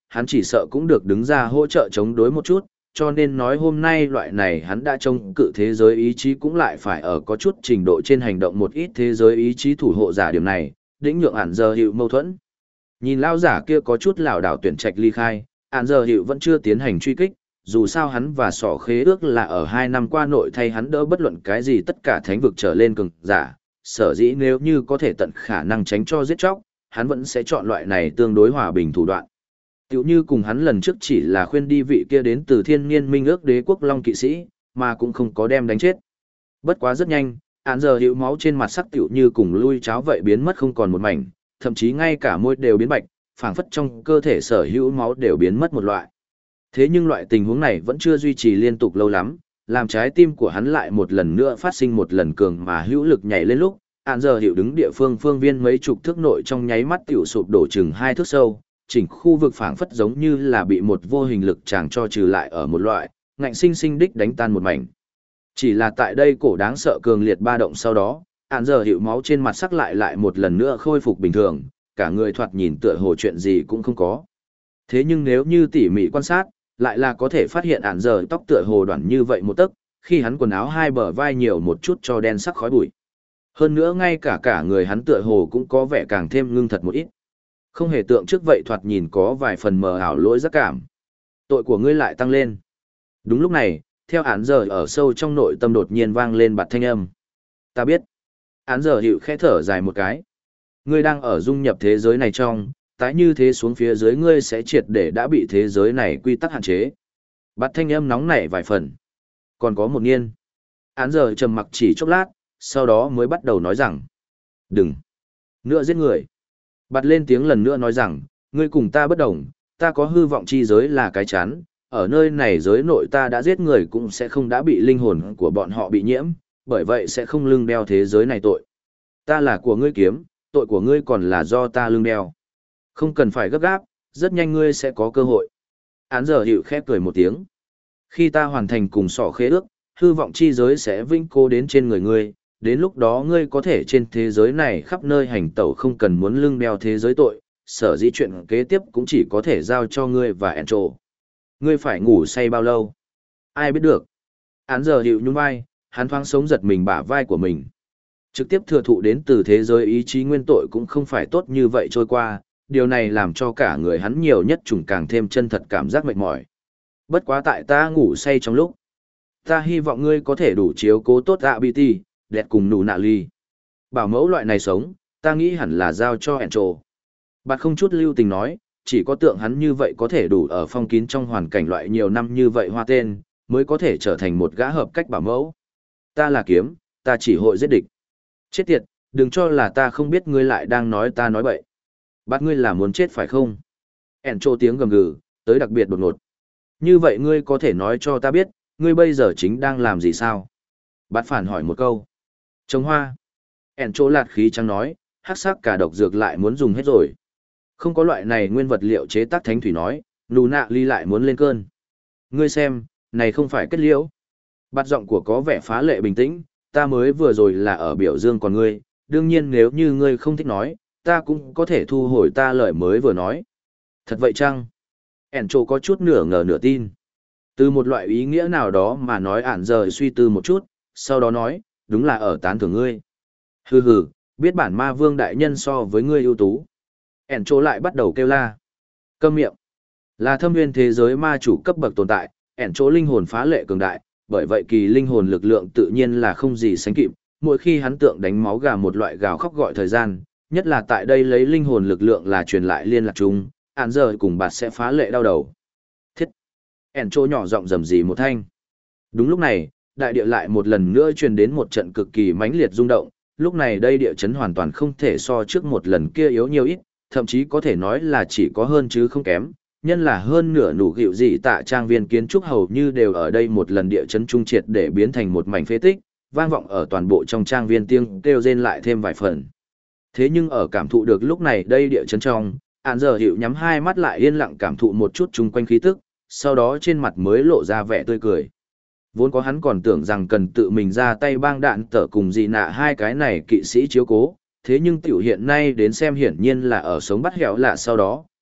hắn chỉ sợ cũng được đứng ra hỗ trợ chống đối một chút, cho nên nói hôm nay loại này hắn đã chống cự thế giới ý chí cũng lại phải ở có chút trình độ trên hành động một ít thế giới ý chí thủ hộ giả điểm này, đĩnh nhượng ản giờ hiệu mâu thuẫn. Nhìn lao giả kia có chút lảo đảo tuyển trạch ly khai, ản giờ hiệu vẫn chưa tiến hành truy kích, dù sao hắn và sỏ khế ước là ở 2 năm qua nội thay hắn đỡ bất luận cái gì tất cả thánh vực trở lên cường giả, sở dĩ nếu như có thể tận khả năng tránh cho giết chóc, hắn vẫn sẽ chọn loại này tương đối hòa bình thủ đoạn. Tiểu như cùng hắn lần trước chỉ là khuyên đi vị kia đến từ thiên niên minh ước đế quốc long kỵ sĩ, mà cũng không có đem đánh chết. Bất quá rất nhanh, án giờ hiệu máu trên mặt sắc tiểu như cùng lui cháo vậy biến mất không còn một mảnh, thậm chí ngay cả môi đều biến bạch, phảng phất trong cơ thể sở hữu máu đều biến mất một loại. Thế nhưng loại tình huống này vẫn chưa duy trì liên tục lâu lắm, làm trái tim của hắn lại một lần nữa phát sinh một lần cường mà hữu lực nhảy lên lúc, án giờ hiệu đứng địa phương phương viên mấy chục thước nội trong nháy mắt tiểu sụp đổ chừng 2 thước sâu, chỉnh khu vực phảng phất giống như là bị một vô hình lực chàng cho trừ lại ở một loại, ngạnh sinh sinh đích đánh tan một mảnh. Chỉ là tại đây cổ đáng sợ cường liệt ba động sau đó, án giờ hiệu máu trên mặt sắc lại một lần nữa khôi phục bình thường, cả người thoạt nhìn tựa hồ chuyện gì cũng không có. Thế nhưng nếu như tỉ mỉ quan sát, lại là có thể phát hiện án giờ tóc tựa hồ đoạn như vậy một tấc, khi hắn quần áo hai bờ vai nhiều một chút cho đen sắc khói bụi. Hơn nữa ngay cả người hắn tựa hồ cũng có vẻ càng thêm ngưng thật một ít. Không hề tượng trước vậy thoạt nhìn có vài phần mờ ảo lỗi giác cảm. Tội của ngươi lại tăng lên. Đúng lúc này, theo án giờ ở sâu trong nội tâm đột nhiên vang lên bạt thanh âm. Ta biết. Án giờ hiệu khẽ thở dài một cái. Ngươi đang ở dung nhập thế giới này trong, tái như thế xuống phía dưới ngươi sẽ triệt để đã bị thế giới này quy tắc hạn chế. Bạt thanh âm nóng nảy vài phần. Còn có một niên. Án giờ trầm mặc chỉ chốc lát, sau đó mới bắt đầu nói rằng. Đừng. Nữa giết người. Bạt lên tiếng lần nữa nói rằng, ngươi cùng ta bất đồng, ta có hư vọng chi giới là cái chán, ở nơi này giới nội ta đã giết người cũng sẽ không đã bị linh hồn của bọn họ bị nhiễm, bởi vậy sẽ không lưng đeo thế giới này tội. Ta là của ngươi kiếm, tội của ngươi còn là do ta lưng đeo. Không cần phải gấp gáp, rất nhanh ngươi sẽ có cơ hội. Án giờ hiệu khép cười một tiếng. Khi ta hoàn thành cùng sỏ khế ước, hư vọng chi giới sẽ vinh cố đến trên người ngươi, đến lúc đó ngươi có thể trên thế giới này khắp nơi hành tẩu không cần muốn lưng đeo thế giới tội, sở dĩ chuyện kế tiếp cũng chỉ có thể giao cho ngươi và Encho. Ngươi phải ngủ say bao lâu? Ai biết được. Án giờ hiệu nhún vai, hắn thoáng sống giật mình bả vai của mình. Trực tiếp thừa thụ đến từ thế giới ý chí nguyên tội cũng không phải tốt như vậy trôi qua, điều này làm cho cả người hắn nhiều nhất trùng càng thêm chân thật cảm giác mệt mỏi. Bất quá tại ta ngủ say trong lúc. Ta hy vọng ngươi có thể đủ chiếu cố tốt ABT, đẹp cùng nụ nạ ly. Bảo mẫu loại này sống, ta nghĩ hẳn là giao cho Encho. Bạt không chút lưu tình nói, chỉ có tượng hắn như vậy có thể đủ ở phong kín trong hoàn cảnh loại nhiều năm như vậy hoa tên, mới có thể trở thành một gã hợp cách bảo mẫu. Ta là kiếm, ta chỉ hội giết địch. Chết tiệt, đừng cho là ta không biết ngươi lại đang nói ta nói bậy. Bạt ngươi là muốn chết phải không? Encho tiếng gầm gừ, tới đặc biệt đột ngột. Như vậy ngươi có thể nói cho ta biết, ngươi bây giờ chính đang làm gì sao? Bạt phản hỏi một câu. Trồng hoa. Encho lạt khí trắng nói, hắc sắc cả độc dược lại muốn dùng hết rồi. Không có loại này nguyên vật liệu chế tác thánh thủy nói, nụ nạ ly lại muốn lên cơn. Ngươi xem, này không phải kết liễu. Bạt giọng của có vẻ phá lệ bình tĩnh, ta mới vừa rồi là ở biểu dương còn ngươi, đương nhiên nếu như ngươi không thích nói, ta cũng có thể thu hồi ta lời mới vừa nói. Thật vậy chăng? Encho có chút nửa ngờ nửa tin. Từ một loại ý nghĩa nào đó mà nói ản giờ suy tư một chút, sau đó nói, đúng là ở tán thưởng ngươi. Hừ hừ, biết bản ma vương đại nhân so với ngươi ưu tú. Encho lại bắt đầu kêu la. Câm miệng. Là thâm nguyên thế giới ma chủ cấp bậc tồn tại, Encho linh hồn phá lệ cường đại, bởi vậy kỳ linh hồn lực lượng tự nhiên là không gì sánh kịp. Mỗi khi hắn tượng đánh máu gà một loại gào khóc gọi thời gian, nhất là tại đây lấy linh hồn lực lượng là truyền lại liên lạc chung, ản giờ cùng bạt sẽ phá lệ đau đầu. Thiết. Encho nhỏ giọng rầm rì một thanh. Đúng lúc này, đại địa lại một lần nữa truyền đến một trận cực kỳ mãnh liệt rung động, lúc này đây địa chấn hoàn toàn không thể so trước một lần kia yếu nhiều ít, thậm chí có thể nói là chỉ có hơn chứ không kém, nhân là hơn nửa nụ gịu gì tạ trang viên kiến trúc hầu như đều ở đây một lần địa chấn trung triệt để biến thành một mảnh phế tích, vang vọng ở toàn bộ trong trang viên tiếng kêu rên lại thêm vài phần. Thế nhưng ở cảm thụ được lúc này đây địa chấn trong, ản giờ hiệu nhắm hai mắt lại yên lặng cảm thụ một chút chung quanh khí tức, sau đó trên mặt mới lộ ra vẻ tươi cười. Vốn có hắn còn tưởng rằng cần tự mình ra tay bang đạn tở cùng gì nạ hai cái này kỵ sĩ chiếu cố, thế nhưng tiểu hiện nay đến xem hiển nhiên là ở sống bắt hẻo lạ sau đó,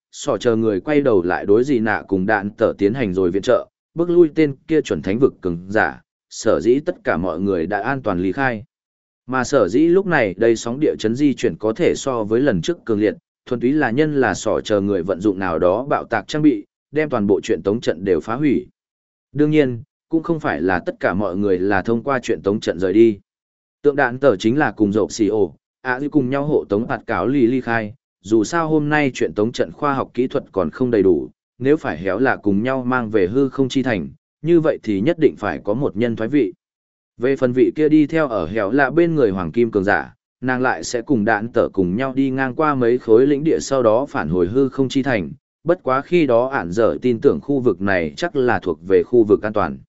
sỏ chờ người quay đầu lại đối gì nạ cùng đạn tở tiến hành rồi viện trợ, bước lui tên kia chuẩn thánh vực cường giả, sở dĩ tất cả mọi người đã an toàn lý khai. Mà sở dĩ lúc này đây sóng địa chấn di chuyển có thể so với lần trước cường liệt, thuần túy là nhân là sỏ chờ người vận dụng nào đó bạo tạc trang bị, đem toàn bộ chuyện tống trận đều phá hủy. Đương nhiên, cũng không phải là tất cả mọi người là thông qua chuyện tống trận rời đi. Tượng đạn tờ chính là cùng dậu xì ổ, cùng nhau hộ tống hạt cáo ly khai, dù sao hôm nay chuyện tống trận khoa học kỹ thuật còn không đầy đủ, nếu phải héo là cùng nhau mang về hư không chi thành, như vậy thì nhất định phải có một nhân thoái vị. Về phần vị kia đi theo ở héo là bên người hoàng kim cường giả, nàng lại sẽ cùng đạn tở cùng nhau đi ngang qua mấy khối lĩnh địa sau đó phản hồi hư không chi thành, bất quá khi đó ản dở tin tưởng khu vực này chắc là thuộc về khu vực an toàn.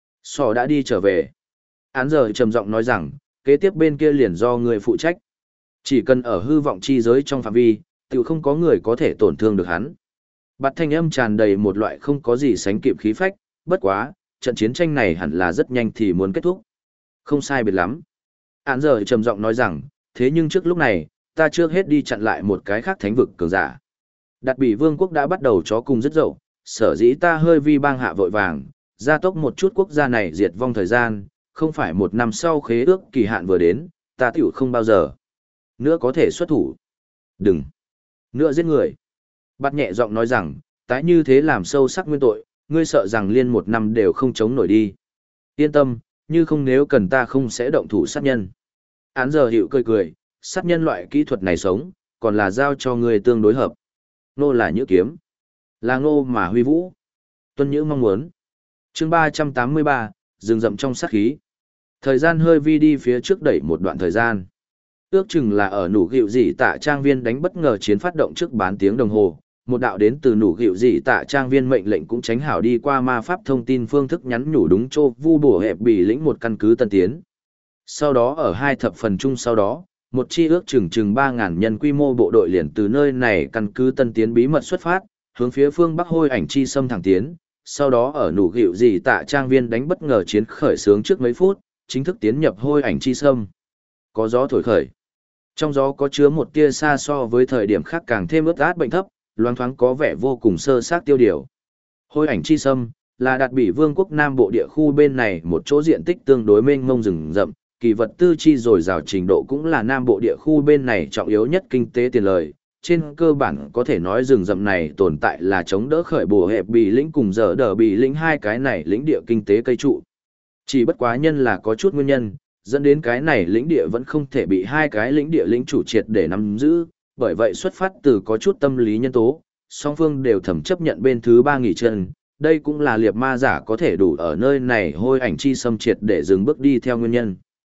Sò đã đi trở về. Án giờ trầm giọng nói rằng, kế tiếp bên kia liền do người phụ trách. Chỉ cần ở hư vọng chi giới trong phạm vi, tự không có người có thể tổn thương được hắn. Bạt thanh âm tràn đầy một loại không có gì sánh kịp khí phách, bất quá, trận chiến tranh này hẳn là rất nhanh thì muốn kết thúc. Không sai biệt lắm. Án giờ trầm giọng nói rằng, thế nhưng trước lúc này, ta trước hết đi chặn lại một cái khác thánh vực cường giả. Đạt bị vương quốc đã bắt đầu chó cùng rất dậu, sở dĩ ta hơi vi bang hạ vội vàng, gia tốc một chút quốc gia này diệt vong thời gian, không phải một năm sau khế ước kỳ hạn vừa đến, ta tiểu không bao giờ nữa có thể xuất thủ. Đừng nữa giết người. Bắt nhẹ giọng nói rằng, tái như thế làm sâu sắc nguyên tội, ngươi sợ rằng liên một năm đều không chống nổi đi. Yên tâm, như không nếu cần ta không sẽ động thủ sát nhân. Án giờ hiệu cười cười, sát nhân loại kỹ thuật này sống, còn là giao cho ngươi tương đối hợp. Nô là nhữ kiếm, là ngô mà huy vũ. Tuân Nhữ mong muốn. Chương 383, rừng rậm trong sát khí. Thời gian hơi vi đi phía trước đẩy một đoạn thời gian. Ước chừng là ở nủ gịu dị tạ trang viên đánh bất ngờ chiến phát động trước bán tiếng đồng hồ, một đạo đến từ nủ gịu dị tạ trang viên mệnh lệnh cũng tránh hảo đi qua ma pháp thông tin phương thức nhắn nhủ đúng chỗ vu bổ hẹp bị lĩnh một căn cứ tân tiến. Sau đó ở 2 thập phần chung sau đó, một chi ước chừng 3.000 nhân quy mô bộ đội liền từ nơi này căn cứ tân tiến bí mật xuất phát, hướng phía phương bắc hôi ảnh chi xâm thẳng tiến. Sau đó ở nủ gịu gì tạ trang viên đánh bất ngờ chiến khởi sướng trước mấy phút, chính thức tiến nhập hôi ảnh chi sâm. Có gió thổi khởi. Trong gió có chứa một tia xa so với thời điểm khác càng thêm ướt át bệnh thấp, loáng thoáng có vẻ vô cùng sơ xác tiêu điều. Hôi ảnh chi sâm là đạt bị vương quốc Nam Bộ địa khu bên này một chỗ diện tích tương đối mênh mông rừng rậm, kỳ vật tư chi dồi dào trình độ cũng là Nam Bộ địa khu bên này trọng yếu nhất kinh tế tiền lời. Trên cơ bản có thể nói rừng rậm này tồn tại là chống đỡ khởi bổ hẹp bị lĩnh cùng giờ đỡ bị lĩnh hai cái này lĩnh địa kinh tế cây trụ. Chỉ bất quá nhân là có chút nguyên nhân, dẫn đến cái này lĩnh địa vẫn không thể bị hai cái lĩnh địa lĩnh chủ triệt để nắm giữ, bởi vậy xuất phát từ có chút tâm lý nhân tố, song phương đều thầm chấp nhận bên thứ ba nghỉ chân, đây cũng là liệp ma giả có thể đủ ở nơi này hôi ảnh chi xâm triệt để dừng bước đi theo nguyên nhân.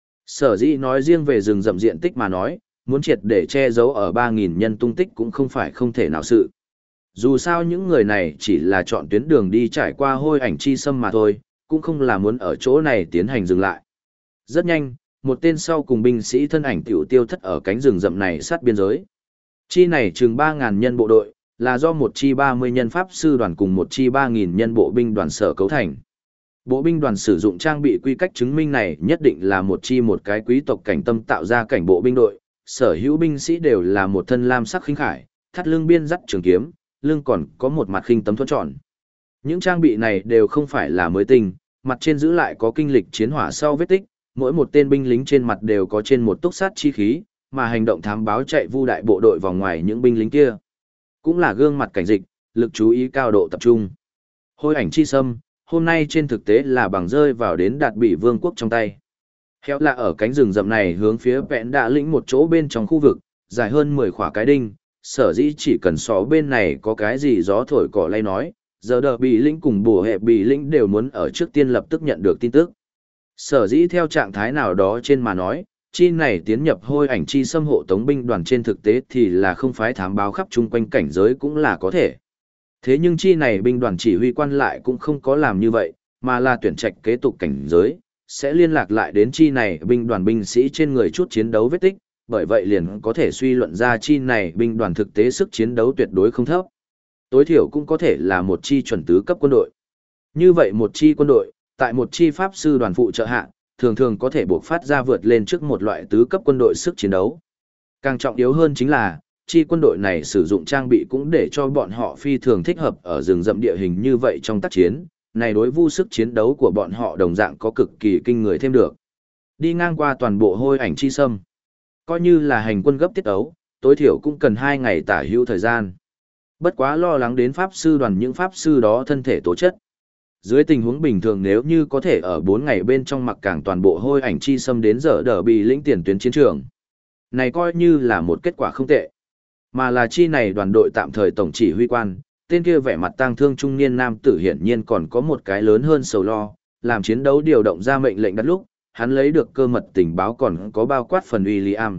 Sở dĩ nói riêng về rừng rậm diện tích mà nói, muốn triệt để che giấu ở 3.000 nhân tung tích cũng không phải không thể nào sự. Dù sao những người này chỉ là chọn tuyến đường đi trải qua hôi ảnh chi xâm mà thôi, cũng không là muốn ở chỗ này tiến hành dừng lại. Rất nhanh, một tên sau cùng binh sĩ thân ảnh tiểu tiêu thất ở cánh rừng rậm này sát biên giới. Chi này chừng 3.000 nhân bộ đội, là do một chi 30 nhân pháp sư đoàn cùng một chi 3.000 nhân bộ binh đoàn sở cấu thành. Bộ binh đoàn sử dụng trang bị quy cách chứng minh này nhất định là một chi một cái quý tộc cảnh tâm tạo ra cảnh bộ binh đội, sở hữu binh sĩ đều là một thân lam sắc khinh khải, thắt lưng biên dắt trường kiếm, lưng còn có một mặt khinh tấm thuẫn tròn. Những trang bị này đều không phải là mới tinh, mặt trên giữ lại có kinh lịch chiến hỏa sau vết tích, mỗi một tên binh lính trên mặt đều có trên một túc sát chi khí, mà hành động thám báo chạy vu đại bộ đội vòng ngoài những binh lính kia. Cũng là gương mặt cảnh dịch, lực chú ý cao độ tập trung. Hôi ảnh chi sâm, hôm nay trên thực tế là bằng rơi vào đến đạt bị vương quốc trong tay. Héo là ở cánh rừng rậm này hướng phía vẹn đã lĩnh một chỗ bên trong khu vực, dài hơn 10 khỏa cái đinh, sở dĩ chỉ cần xó bên này có cái gì gió thổi cỏ lay nói, giờ đờ bị lĩnh cùng bùa hẹp bị lĩnh đều muốn ở trước tiên lập tức nhận được tin tức. Sở dĩ theo trạng thái nào đó trên mà nói, chi này tiến nhập hôi ảnh chi xâm hộ tống binh đoàn trên thực tế thì là không phái thám báo khắp chung quanh cảnh giới cũng là có thể. Thế nhưng chi này binh đoàn chỉ huy quan lại cũng không có làm như vậy, mà là tuyển trạch kế tục cảnh giới, sẽ liên lạc lại đến chi này binh đoàn binh sĩ trên người chút chiến đấu vết tích, bởi vậy liền có thể suy luận ra chi này binh đoàn thực tế sức chiến đấu tuyệt đối không thấp. Tối thiểu cũng có thể là một chi chuẩn tứ cấp quân đội. Như vậy một chi quân đội, tại một chi pháp sư đoàn phụ trợ hạ, thường thường có thể buộc phát ra vượt lên trước một loại tứ cấp quân đội sức chiến đấu. Càng trọng yếu hơn chính là, chi quân đội này sử dụng trang bị cũng để cho bọn họ phi thường thích hợp ở rừng rậm địa hình như vậy trong tác chiến, này đối vu sức chiến đấu của bọn họ đồng dạng có cực kỳ kinh người thêm được. Đi ngang qua toàn bộ hôi ảnh chi sâm, coi như là hành quân gấp tiết ấu, tối thiểu cũng cần 2 ngày tả hữu thời gian. Bất quá lo lắng đến pháp sư đoàn những pháp sư đó thân thể tố chất. Dưới tình huống bình thường nếu như có thể ở 4 ngày bên trong mặc cảng toàn bộ hôi ảnh chi xâm đến giờ đỡ bị lĩnh tiền tuyến chiến trường. Này coi như là một kết quả không tệ. Mà là chi này đoàn đội tạm thời tổng chỉ huy quan, tên kia vẻ mặt tang thương trung niên nam tử hiển nhiên còn có một cái lớn hơn sầu lo, làm chiến đấu điều động ra mệnh lệnh đặt lúc, hắn lấy được cơ mật tình báo còn có bao quát phần William.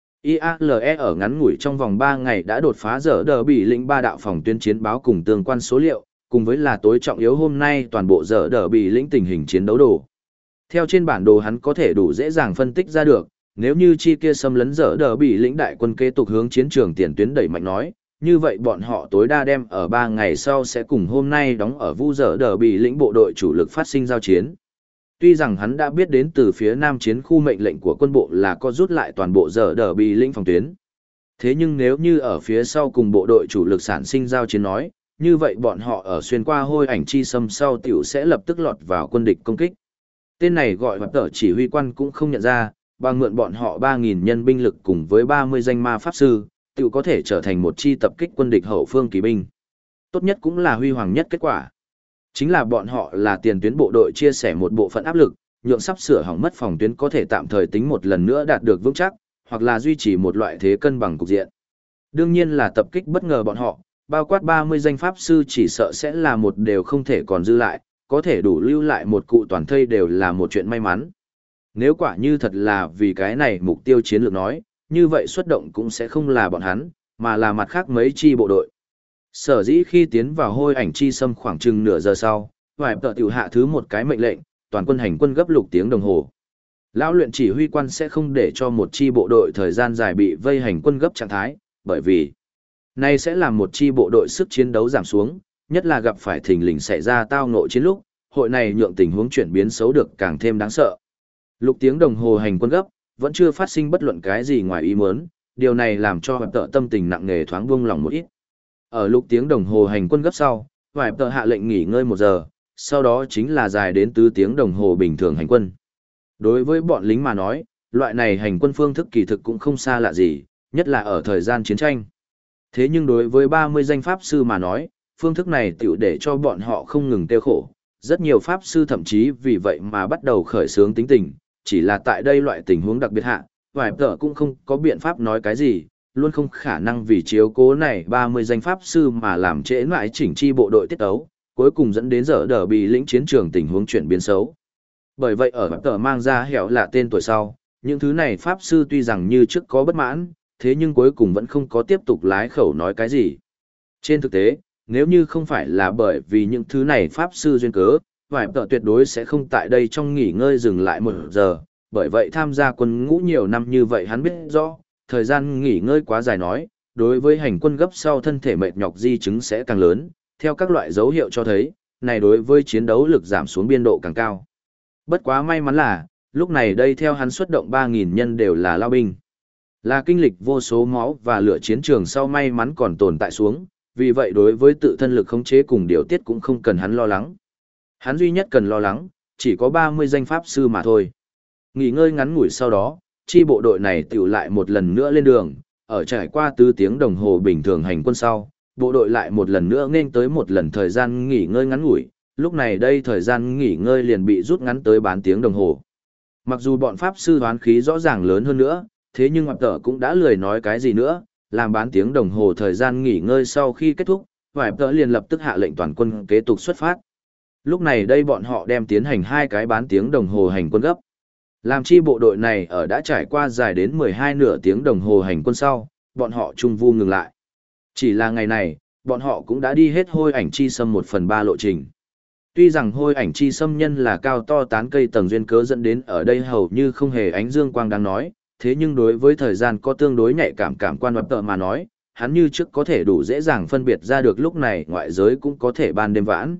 IALE ở ngắn ngủi trong vòng 3 ngày đã đột phá giờ đỡ bị lĩnh 3 đạo phòng tuyên chiến báo cùng tương quan số liệu, cùng với là tối trọng yếu hôm nay toàn bộ giờ đỡ bị lĩnh tình hình chiến đấu đồ. Theo trên bản đồ hắn có thể đủ dễ dàng phân tích ra được, nếu như chi kia xâm lấn giờ đỡ bị lĩnh đại quân kế tục hướng chiến trường tiền tuyến đẩy mạnh nói, như vậy bọn họ tối đa đem ở 3 ngày sau sẽ cùng hôm nay đóng ở vu giờ đỡ bị lĩnh bộ đội chủ lực phát sinh giao chiến. Tuy rằng hắn đã biết đến từ phía nam chiến khu mệnh lệnh của quân bộ là có rút lại toàn bộ giờ đỡ bị lĩnh phòng tuyến. Thế nhưng nếu như ở phía sau cùng bộ đội chủ lực sản sinh giao chiến nói, như vậy bọn họ ở xuyên qua hôi ảnh chi xâm sau tiểu sẽ lập tức lọt vào quân địch công kích. Tên này gọi hoạt tở chỉ huy quan cũng không nhận ra, bằng mượn bọn họ 3.000 nhân binh lực cùng với 30 danh ma pháp sư, tiểu có thể trở thành một chi tập kích quân địch hậu phương kỳ binh. Tốt nhất cũng là huy hoàng nhất kết quả. Chính là bọn họ là tiền tuyến bộ đội chia sẻ một bộ phận áp lực, nhượng sắp sửa hỏng mất phòng tuyến có thể tạm thời tính một lần nữa đạt được vững chắc, hoặc là duy trì một loại thế cân bằng cục diện. Đương nhiên là tập kích bất ngờ bọn họ, bao quát 30 danh pháp sư chỉ sợ sẽ là một đều không thể còn dư lại, có thể đủ lưu lại một cụ toàn thây đều là một chuyện may mắn. Nếu quả như thật là vì cái này mục tiêu chiến lược nói, như vậy xuất động cũng sẽ không là bọn hắn, mà là mặt khác mấy chi bộ đội. Sở dĩ khi tiến vào hôi ảnh chi xâm khoảng chừng nửa giờ sau, vài tờ tiểu hạ thứ một cái mệnh lệnh, toàn quân hành quân gấp lục tiếng đồng hồ. Lão luyện chỉ huy quan sẽ không để cho một chi bộ đội thời gian dài bị vây hành quân gấp trạng thái, bởi vì này sẽ làm một chi bộ đội sức chiến đấu giảm xuống, nhất là gặp phải thình lình xảy ra tao ngộ chiến lúc, hội này nhượng tình huống chuyển biến xấu được càng thêm đáng sợ. Lục tiếng đồng hồ hành quân gấp, vẫn chưa phát sinh bất luận cái gì ngoài ý muốn, điều này làm cho Hoài Tợ tâm tình nặng nề thoáng buông lòng một ít. Ở lục tiếng đồng hồ hành quân gấp sau, Hoài Tợ hạ lệnh nghỉ ngơi 1 giờ, sau đó chính là dài đến 4 tiếng đồng hồ bình thường hành quân. Đối với bọn lính mà nói, loại này hành quân phương thức kỳ thực cũng không xa lạ gì, nhất là ở thời gian chiến tranh. Thế nhưng đối với 30 danh pháp sư mà nói, phương thức này tiểu để cho bọn họ không ngừng tiêu khổ. Rất nhiều pháp sư thậm chí vì vậy mà bắt đầu khởi xướng tính tình, chỉ là tại đây loại tình huống đặc biệt hạ, vài tờ cũng không có biện pháp nói cái gì, luôn không khả năng vì chiếu cố này 30 danh pháp sư mà làm trễ nải chỉnh chi bộ đội tiết ấu, cuối cùng dẫn đến giờ đỡ bị lĩnh chiến trường tình huống chuyển biến xấu. Bởi vậy ở tờ mang ra hẻo là tên tuổi sau, những thứ này pháp sư tuy rằng như trước có bất mãn, thế nhưng cuối cùng vẫn không có tiếp tục lái khẩu nói cái gì. Trên thực tế, nếu như không phải là bởi vì những thứ này pháp sư duyên cớ, vài tờ tuyệt đối sẽ không tại đây trong nghỉ ngơi dừng lại 1 giờ, bởi vậy tham gia quân ngũ nhiều năm như vậy hắn biết rõ, thời gian nghỉ ngơi quá dài nói, đối với hành quân gấp sau thân thể mệt nhọc di chứng sẽ càng lớn, theo các loại dấu hiệu cho thấy, này đối với chiến đấu lực giảm xuống biên độ càng cao. Bất quá may mắn là, lúc này đây theo hắn xuất động 3.000 nhân đều là lao binh. Là kinh lịch vô số máu và lửa chiến trường sau may mắn còn tồn tại xuống, vì vậy đối với tự thân lực khống chế cùng điều tiết cũng không cần hắn lo lắng. Hắn duy nhất cần lo lắng, chỉ có 30 danh pháp sư mà thôi. Nghỉ ngơi ngắn ngủi sau đó, chi bộ đội này tiểu lại một lần nữa lên đường, ở trải qua 4 tiếng đồng hồ bình thường hành quân sau, bộ đội lại một lần nữa nên tới một lần thời gian nghỉ ngơi ngắn ngủi, lúc này đây thời gian nghỉ ngơi liền bị rút ngắn tới bán tiếng đồng hồ. Mặc dù bọn pháp sư hoán khí rõ ràng lớn hơn nữa, thế nhưng Hoài Tợ cũng đã lười nói cái gì nữa, làm bán tiếng đồng hồ thời gian nghỉ ngơi sau khi kết thúc, Hoài Tợ liền lập tức hạ lệnh toàn quân kế tục xuất phát. Lúc này đây bọn họ đem tiến hành 2 cái bán tiếng đồng hồ hành quân gấp. Làm chi bộ đội này ở đã trải qua dài đến 12 nửa tiếng đồng hồ hành quân sau, bọn họ trung vu ngừng lại. Chỉ là ngày này, bọn họ cũng đã đi hết hôi ảnh chi xâm 1/3 lộ trình. Tuy rằng hôi ảnh chi xâm nhân là cao to tán cây tầng duyên cớ dẫn đến ở đây hầu như không hề ánh dương quang đang nói, thế nhưng đối với thời gian có tương đối nhạy cảm quan Hoài Tợ mà nói, hắn như trước có thể đủ dễ dàng phân biệt ra được lúc này ngoại giới cũng có thể ban đêm vãn.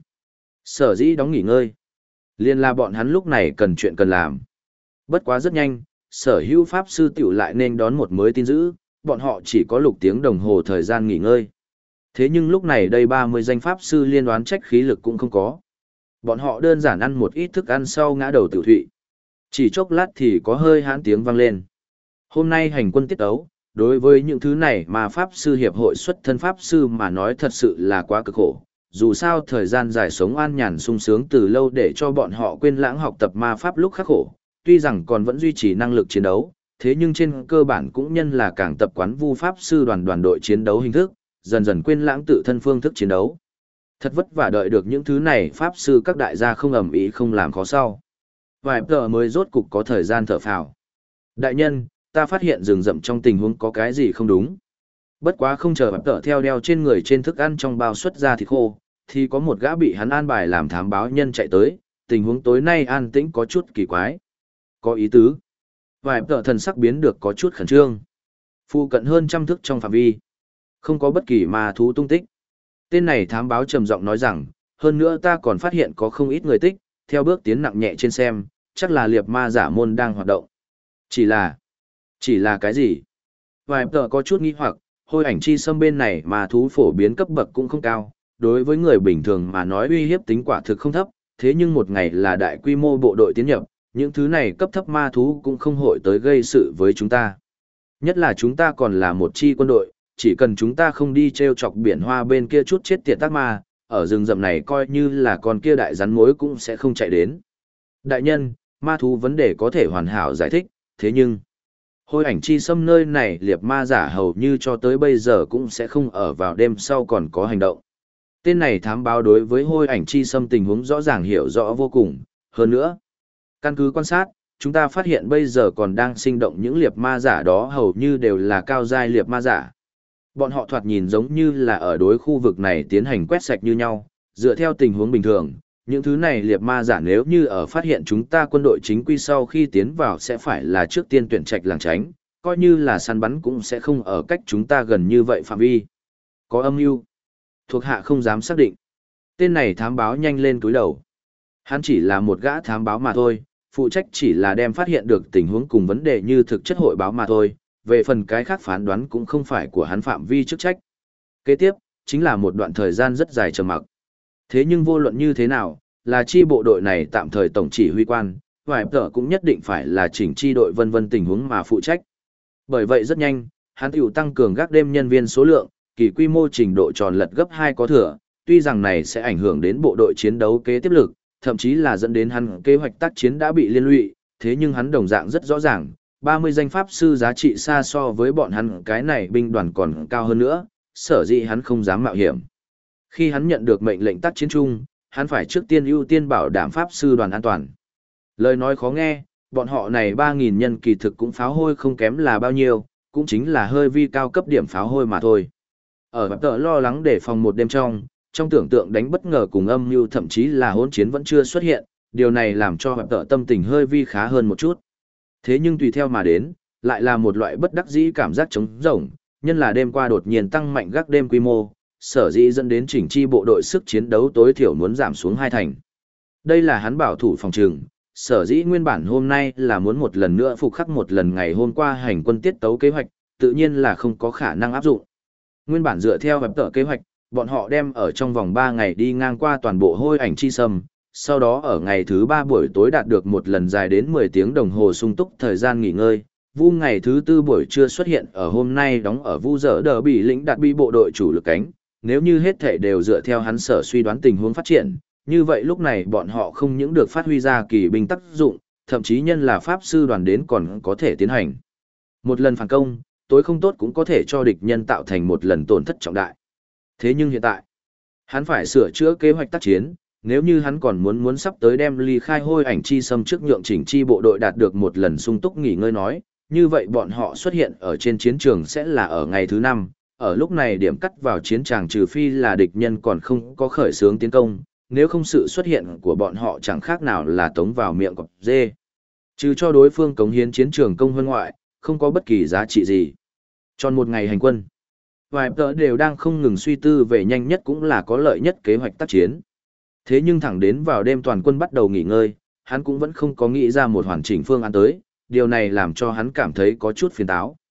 Sở dĩ đóng nghỉ ngơi, liên là bọn hắn lúc này cần chuyện cần làm. Bất quá rất nhanh, sở hữu pháp sư tiểu lại nên đón một mới tin dữ, bọn họ chỉ có lục tiếng đồng hồ thời gian nghỉ ngơi. Thế nhưng lúc này đây 30 danh pháp sư liên đoán trách khí lực cũng không có. Bọn họ đơn giản ăn một ít thức ăn sau ngã đầu tiểu thụy. Chỉ chốc lát thì có hơi hãn tiếng vang lên. Hôm nay hành quân tiết ấu, đối với những thứ này mà Pháp Sư Hiệp hội xuất thân Pháp Sư mà nói thật sự là quá cực khổ. Dù sao thời gian dài sống an nhàn sung sướng từ lâu để cho bọn họ quên lãng học tập ma Pháp lúc khắc khổ, tuy rằng còn vẫn duy trì năng lực chiến đấu, thế nhưng trên cơ bản cũng nhân là càng tập quán vu Pháp Sư đoàn đội chiến đấu hình thức, dần dần quên lãng tự thân phương thức chiến đấu. Thật vất vả đợi được những thứ này Pháp Sư các đại gia không ầm ĩ không làm khó sau. Vài giờ mới rốt cục có thời gian thở phào. Đại nhân, ta phát hiện rừng rậm trong tình huống có cái gì không đúng. Bất quá không chờ bạp tở theo đeo trên người trên thức ăn trong bao xuất ra thịt khô, thì có một gã bị hắn an bài làm thám báo nhân chạy tới, tình huống tối nay an tĩnh có chút kỳ quái. Có ý tứ. Vài tở thần sắc biến được có chút khẩn trương. Phụ cận hơn trăm thước trong phạm vi. Không có bất kỳ ma thú tung tích. Tên này thám báo trầm giọng nói rằng, hơn nữa ta còn phát hiện có không ít người tích, theo bước tiến nặng nhẹ trên xem, chắc là liệp ma giả môn đang hoạt động. Chỉ là cái gì? Vài tờ có chút nghi hoặc, hôi ảnh chi xâm bên này mà thú phổ biến cấp bậc cũng không cao, đối với người bình thường mà nói uy hiếp tính quả thực không thấp, thế nhưng một ngày là đại quy mô bộ đội tiến nhập, những thứ này cấp thấp ma thú cũng không hội tới gây sự với chúng ta. Nhất là chúng ta còn là một chi quân đội, chỉ cần chúng ta không đi treo chọc biển hoa bên kia chút chết tiệt tác ma, ở rừng rậm này coi như là con kia đại rắn mối cũng sẽ không chạy đến. Đại nhân, ma thú vấn đề có thể hoàn hảo giải thích, thế nhưng hôi ảnh chi xâm nơi này liệp ma giả hầu như cho tới bây giờ cũng sẽ không ở vào đêm sau còn có hành động. Tên này thám báo đối với hôi ảnh chi xâm tình huống rõ ràng hiểu rõ vô cùng, hơn nữa. Căn cứ quan sát, chúng ta phát hiện bây giờ còn đang sinh động những liệp ma giả đó hầu như đều là cao giai liệp ma giả. Bọn họ thoạt nhìn giống như là ở đối khu vực này tiến hành quét sạch như nhau, dựa theo tình huống bình thường. Những thứ này liệp ma giả nếu như ở phát hiện chúng ta quân đội chính quy sau khi tiến vào sẽ phải là trước tiên tuyển trạch làng tránh, coi như là săn bắn cũng sẽ không ở cách chúng ta gần như vậy phạm vi. Có âm mưu, thuộc hạ không dám xác định. Tên này thám báo nhanh lên túi đầu. Hắn chỉ là một gã thám báo mà thôi, phụ trách chỉ là đem phát hiện được tình huống cùng vấn đề như thực chất hội báo mà thôi, về phần cái khác phán đoán cũng không phải của hắn phạm vi chức trách. Kế tiếp, chính là một đoạn thời gian rất dài trầm mặc. Thế nhưng vô luận như thế nào, là chi bộ đội này tạm thời tổng chỉ huy quan, vài tờ cũng nhất định phải là chỉnh chi đội vân vân tình huống mà phụ trách. Bởi vậy rất nhanh, hắn tiểu tăng cường gác đêm nhân viên số lượng, kỳ quy mô trình độ tròn lật gấp 2 có thừa, tuy rằng này sẽ ảnh hưởng đến bộ đội chiến đấu kế tiếp lực, thậm chí là dẫn đến hắn kế hoạch tác chiến đã bị liên lụy, thế nhưng hắn đồng dạng rất rõ ràng, 30 danh pháp sư giá trị xa so với bọn hắn cái này binh đoàn còn cao hơn nữa, sở dĩ hắn không dám mạo hiểm. Khi hắn nhận được mệnh lệnh tác chiến chung, hắn phải trước tiên ưu tiên bảo đảm pháp sư đoàn an toàn. Lời nói khó nghe, bọn họ này 3.000 nhân kỳ thực cũng pháo hôi không kém là bao nhiêu, cũng chính là hơi vi cao cấp điểm pháo hôi mà thôi. Ở bạp tờ lo lắng để phòng một đêm trong tưởng tượng đánh bất ngờ cùng âm mưu thậm chí là hỗn chiến vẫn chưa xuất hiện, điều này làm cho bạp tờ tâm tình hơi vi khá hơn một chút. Thế nhưng tùy theo mà đến, lại là một loại bất đắc dĩ cảm giác trống rỗng, nhân là đêm qua đột nhiên tăng mạnh gác đêm quy mô, sở dĩ dẫn đến chỉnh chi bộ đội sức chiến đấu tối thiểu muốn giảm xuống 2 thành. Đây là hắn bảo thủ phòng trừng, sở dĩ nguyên bản hôm nay là muốn một lần nữa phục khắc một lần ngày hôm qua hành quân tiết tấu kế hoạch, tự nhiên là không có khả năng áp dụng. Nguyên bản dựa theo bạp tờ kế hoạch, bọn họ đem ở trong vòng 3 ngày đi ngang qua toàn bộ hôi ảnh chi sâm, sau đó ở ngày thứ 3 buổi tối đạt được một lần dài đến 10 tiếng đồng hồ sung túc thời gian nghỉ ngơi. Vu ngày thứ 4 buổi trưa xuất hiện ở hôm nay đóng ở Vu dở đờ bị lĩnh đạt bi bộ đội chủ lực cánh, nếu như hết thể đều dựa theo hắn sở suy đoán tình huống phát triển, như vậy lúc này bọn họ không những được phát huy ra kỳ binh tác dụng, thậm chí nhân là pháp sư đoàn đến còn có thể tiến hành một lần phản công, tối không tốt cũng có thể cho địch nhân tạo thành một lần tổn thất trọng đại. Thế nhưng hiện tại, hắn phải sửa chữa kế hoạch tác chiến, nếu như hắn còn muốn sắp tới đem ly khai hôi ảnh chi xâm trước nhượng chỉnh chi bộ đội đạt được một lần sung túc nghỉ ngơi nói, như vậy bọn họ xuất hiện ở trên chiến trường sẽ là ở ngày thứ 5, ở lúc này điểm cắt vào chiến tràng trừ phi là địch nhân còn không có khởi xướng tiến công, nếu không sự xuất hiện của bọn họ chẳng khác nào là tống vào miệng cọp dê. Trừ cho đối phương cống hiến chiến trường công hơn ngoại, không có bất kỳ giá trị gì. Tròn một ngày hành quân, vài tờ đều đang không ngừng suy tư về nhanh nhất cũng là có lợi nhất kế hoạch tác chiến. Thế nhưng thẳng đến vào đêm toàn quân bắt đầu nghỉ ngơi, hắn cũng vẫn không có nghĩ ra một hoàn chỉnh phương án tới, điều này làm cho hắn cảm thấy có chút phiền táo.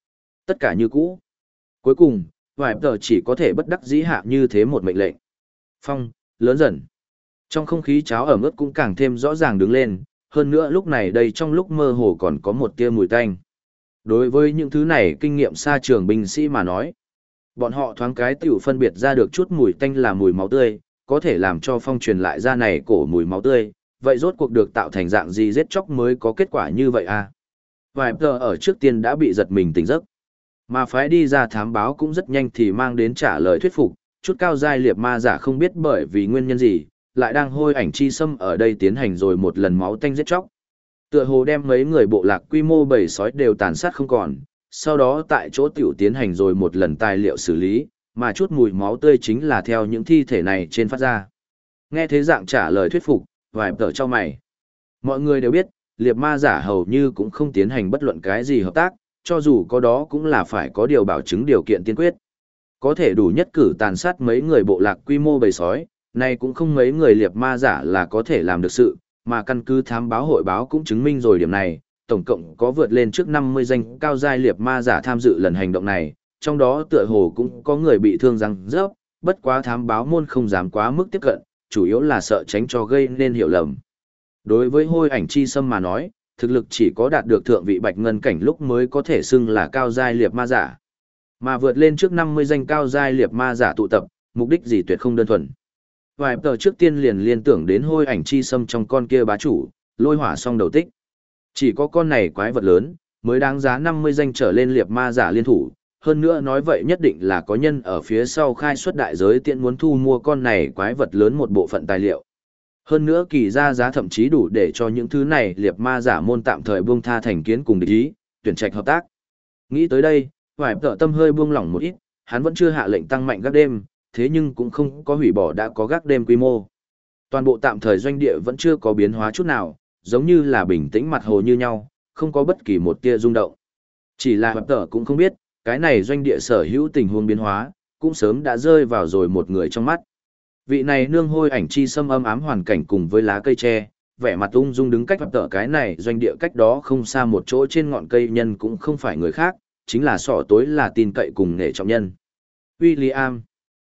Tất cả như cũ. Cuối cùng, vài tờ chỉ có thể bất đắc dĩ hạ như thế một mệnh lệnh. Phong, lớn dần. Trong không khí cháo ẩm ướt cũng càng thêm rõ ràng đứng lên, hơn nữa lúc này đây trong lúc mơ hồ còn có một tia mùi tanh. Đối với những thứ này kinh nghiệm xa trường binh sĩ mà nói, bọn họ thoáng cái tiểu phân biệt ra được chút mùi tanh là mùi máu tươi, có thể làm cho phong truyền lại ra này cổ mùi máu tươi, vậy rốt cuộc được tạo thành dạng gì giết chóc mới có kết quả như vậy à? Vài tờ ở trước tiên đã bị giật mình tỉnh giấc, mà phái đi ra thám báo cũng rất nhanh thì mang đến trả lời thuyết phục, chút cao giai liệt ma giả không biết bởi vì nguyên nhân gì, lại đang hôi ảnh chi xâm ở đây tiến hành rồi một lần máu tanh giết chóc. Tựa hồ đem mấy người bộ lạc quy mô bầy sói đều tàn sát không còn, sau đó tại chỗ tiểu tiến hành rồi một lần tài liệu xử lý, mà chút mùi máu tươi chính là theo những thi thể này trên phát ra. Nghe thế dạng trả lời thuyết phục, vài tờ cho mày. Mọi người đều biết, liệt ma giả hầu như cũng không tiến hành bất luận cái gì hợp tác, cho dù có đó cũng là phải có điều bảo chứng điều kiện tiên quyết. Có thể đủ nhất cử tàn sát mấy người bộ lạc quy mô bầy sói, này cũng không mấy người liệt ma giả là có thể làm được sự, mà căn cứ thám báo hội báo cũng chứng minh rồi điểm này, tổng cộng có vượt lên trước 50 danh cao giai liệt ma giả tham dự lần hành động này, trong đó tựa hồ cũng có người bị thương răng rớp, bất quá thám báo môn không dám quá mức tiếp cận, chủ yếu là sợ tránh cho gây nên hiểu lầm. Đối với hôi ảnh chi sâm mà nói, thực lực chỉ có đạt được thượng vị bạch ngân cảnh lúc mới có thể xưng là cao giai liệt ma giả. Mà vượt lên trước 50 danh cao giai liệt ma giả tụ tập, mục đích gì tuyệt không đơn thuần. Vài tờ trước tiên liền liên tưởng đến hôi ảnh chi sâm trong con kia bá chủ, lôi hỏa song đầu tích. Chỉ có con này quái vật lớn, mới đáng giá 50 danh trở lên liệt ma giả liên thủ. Hơn nữa nói vậy nhất định là có nhân ở phía sau khai xuất đại giới tiện muốn thu mua con này quái vật lớn một bộ phận tài liệu. Hơn nữa kỳ ra giá thậm chí đủ để cho những thứ này liệt ma giả môn tạm thời buông tha thành kiến cùng địch ý, tuyển trạch hợp tác. Nghĩ tới đây, vài tờ tâm hơi buông lỏng một ít, hắn vẫn chưa hạ lệnh tăng mạnh gác đêm, thế nhưng cũng không có hủy bỏ đã có gác đêm quy mô. Toàn bộ tạm thời doanh địa vẫn chưa có biến hóa chút nào, giống như là bình tĩnh mặt hồ như nhau, không có bất kỳ một tia rung động. Chỉ là hợp tờ cũng không biết, cái này doanh địa sở hữu tình huống biến hóa, cũng sớm đã rơi vào rồi một người trong mắt. Vị này nương hôi ảnh chi xâm âm ám hoàn cảnh cùng với lá cây tre, vẻ mặt ung dung đứng cách hợp tờ cái này doanh địa cách đó không xa một chỗ trên ngọn cây nhân cũng không phải người khác, chính là sọ tối là tin cậy cùng nghệ trọng nhân. William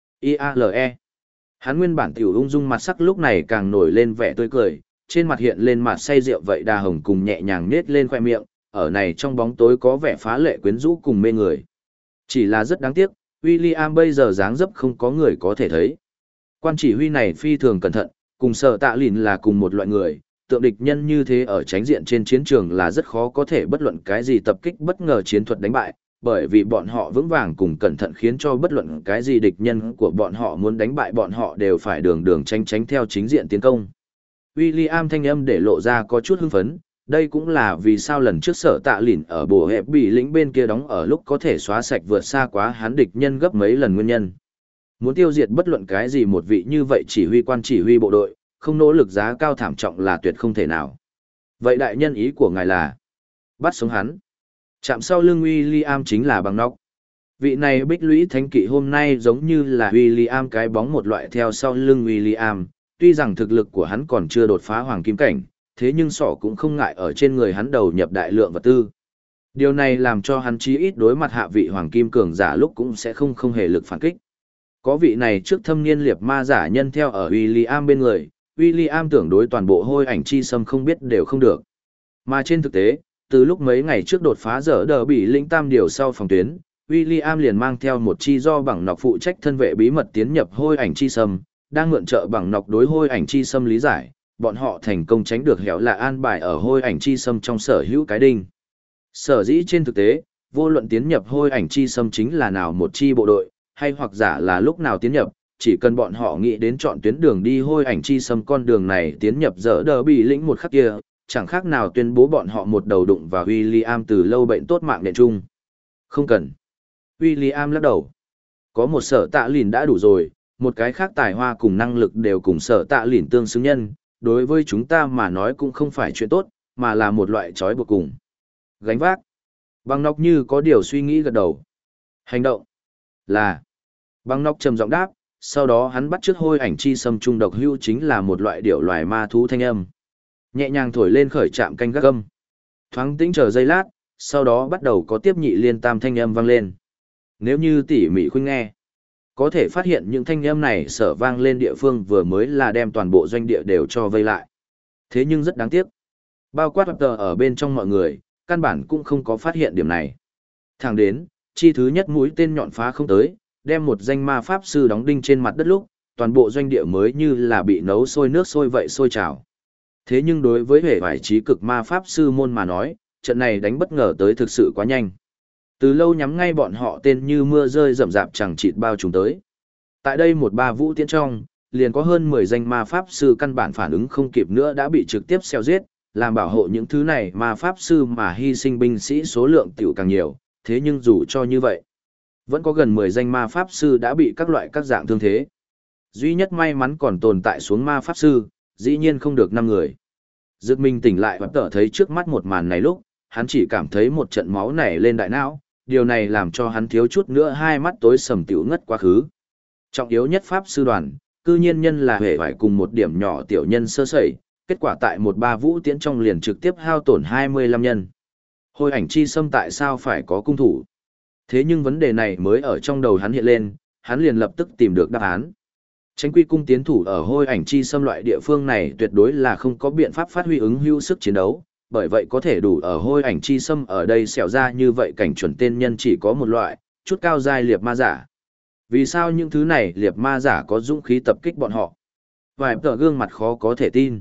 IALE. Hắn nguyên bản tiểu ung dung mặt sắc lúc này càng nổi lên vẻ tươi cười, trên mặt hiện lên mặt say rượu vậy đà hồng cùng nhẹ nhàng nết lên khoe miệng, ở này trong bóng tối có vẻ phá lệ quyến rũ cùng mê người. Chỉ là rất đáng tiếc, William bây giờ dáng dấp không có người có thể thấy. Quan chỉ huy này phi thường cẩn thận, cùng Sở Tạ Lìn là cùng một loại người, tượng địch nhân như thế ở tránh diện trên chiến trường là rất khó có thể bất luận cái gì tập kích bất ngờ chiến thuật đánh bại, bởi vì bọn họ vững vàng cùng cẩn thận khiến cho bất luận cái gì địch nhân của bọn họ muốn đánh bại bọn họ đều phải đường đường tránh theo chính diện tiến công. William thanh âm để lộ ra có chút hưng phấn, đây cũng là vì sao lần trước Sở Tạ Lìn ở bổ hẹp bị lĩnh bên kia đóng ở lúc có thể xóa sạch vượt xa quá hắn địch nhân gấp mấy lần nguyên nhân. Muốn tiêu diệt bất luận cái gì một vị như vậy chỉ huy quan chỉ huy bộ đội, không nỗ lực giá cao thảm trọng là tuyệt không thể nào. Vậy đại nhân ý của ngài là bắt sống hắn. Chạm sau lưng William chính là bằng nóc. Vị này bích lũy thánh kỵ hôm nay giống như là William cái bóng một loại theo sau lưng William, tuy rằng thực lực của hắn còn chưa đột phá hoàng kim cảnh, thế nhưng sọ cũng không ngại ở trên người hắn đầu nhập đại lượng vật tư. Điều này làm cho hắn chí ít đối mặt hạ vị hoàng kim cường giả lúc cũng sẽ không hề lực phản kích. Có vị này trước thâm niên liệt ma giả nhân theo ở William bên người, William tưởng đối toàn bộ hôi ảnh chi xâm không biết đều không được. Mà trên thực tế, từ lúc mấy ngày trước đột phá dở đờ bị lĩnh tam điều sau phòng tuyến, William liền mang theo một chi do bằng nọc phụ trách thân vệ bí mật tiến nhập hôi ảnh chi xâm, đang mượn trợ bằng nọc đối hôi ảnh chi xâm lý giải, bọn họ thành công tránh được hẻo là an bài ở hôi ảnh chi xâm trong sở hữu cái đinh. Sở dĩ trên thực tế, vô luận tiến nhập hôi ảnh chi xâm chính là nào một chi bộ đội, hay hoặc giả là lúc nào tiến nhập, chỉ cần bọn họ nghĩ đến chọn tuyến đường đi hôi ảnh chi xâm con đường này tiến nhập dở đờ bị lĩnh một khắc kia, chẳng khác nào tuyên bố bọn họ một đầu đụng vào William từ lâu bệnh tốt mạng nền chung. Không cần. William lắc đầu. Có một Sở Tạ Lìn đã đủ rồi, một cái khác tài hoa cùng năng lực đều cùng Sở Tạ Lìn tương xứng nhân, đối với chúng ta mà nói cũng không phải chuyện tốt, mà là một loại trói buộc cùng. Gánh vác. Bằng nóc như có điều suy nghĩ gật đầu. Hành động. Là. Bằng nóc trầm giọng đáp, sau đó hắn bắt trước hôi ảnh chi xâm trung độc hưu chính là một loại điểu loài ma thú thanh âm. Nhẹ nhàng thổi lên khởi chạm canh gác âm. Thoáng tĩnh chờ giây lát, sau đó bắt đầu có tiếp nhị liên tam thanh âm vang lên. Nếu như tỉ mỉ khuynh nghe, có thể phát hiện những thanh âm này sở vang lên địa phương vừa mới là đem toàn bộ doanh địa đều cho vây lại. Thế nhưng rất đáng tiếc. Bao quát tờ ở bên trong mọi người, căn bản cũng không có phát hiện điểm này. Thẳng đến, chi thứ nhất mũi tên nhọn phá không tới, đem một danh ma pháp sư đóng đinh trên mặt đất lúc, toàn bộ doanh địa mới như là bị nấu sôi nước sôi vậy sôi trào. Thế nhưng đối với hệ vải trí cực ma pháp sư môn mà nói, trận này đánh bất ngờ tới thực sự quá nhanh. Từ lâu nhắm ngay bọn họ tên như mưa rơi rậm rạp chẳng chịt bao trùm tới. Tại đây một ba vũ tiễn trong, liền có hơn 10 danh ma pháp sư căn bản phản ứng không kịp nữa đã bị trực tiếp xeo giết, làm bảo hộ những thứ này ma pháp sư mà hy sinh binh sĩ số lượng tiểu càng nhiều, thế nhưng dù cho như vậy, vẫn có gần 10 danh ma pháp sư đã bị các loại các dạng thương thế. Duy nhất may mắn còn tồn tại xuống ma pháp sư, dĩ nhiên không được 5 người. Dực mình tỉnh lại và tở thấy trước mắt một màn này lúc, hắn chỉ cảm thấy một trận máu nảy lên đại não, điều này làm cho hắn thiếu chút nữa hai mắt tối sầm tiểu ngất quá khứ. Trọng yếu nhất pháp sư đoàn, cư nhiên nhân là hệ phải cùng một điểm nhỏ tiểu nhân sơ sẩy, kết quả tại một ba vũ tiễn trong liền trực tiếp hao tổn 25 nhân. Hôi ảnh chi xâm tại sao phải có cung thủ? Thế nhưng vấn đề này mới ở trong đầu hắn hiện lên, hắn liền lập tức tìm được đáp án. Tránh quy cung tiến thủ ở hôi ảnh chi xâm loại địa phương này tuyệt đối là không có biện pháp phát huy ứng hữu sức chiến đấu, bởi vậy có thể đủ ở hôi ảnh chi xâm ở đây xẻo ra như vậy cảnh chuẩn tên nhân chỉ có một loại, chút cao giai liệp ma giả. Vì sao những thứ này liệp ma giả có dũng khí tập kích bọn họ? Vài tờ gương mặt khó có thể tin.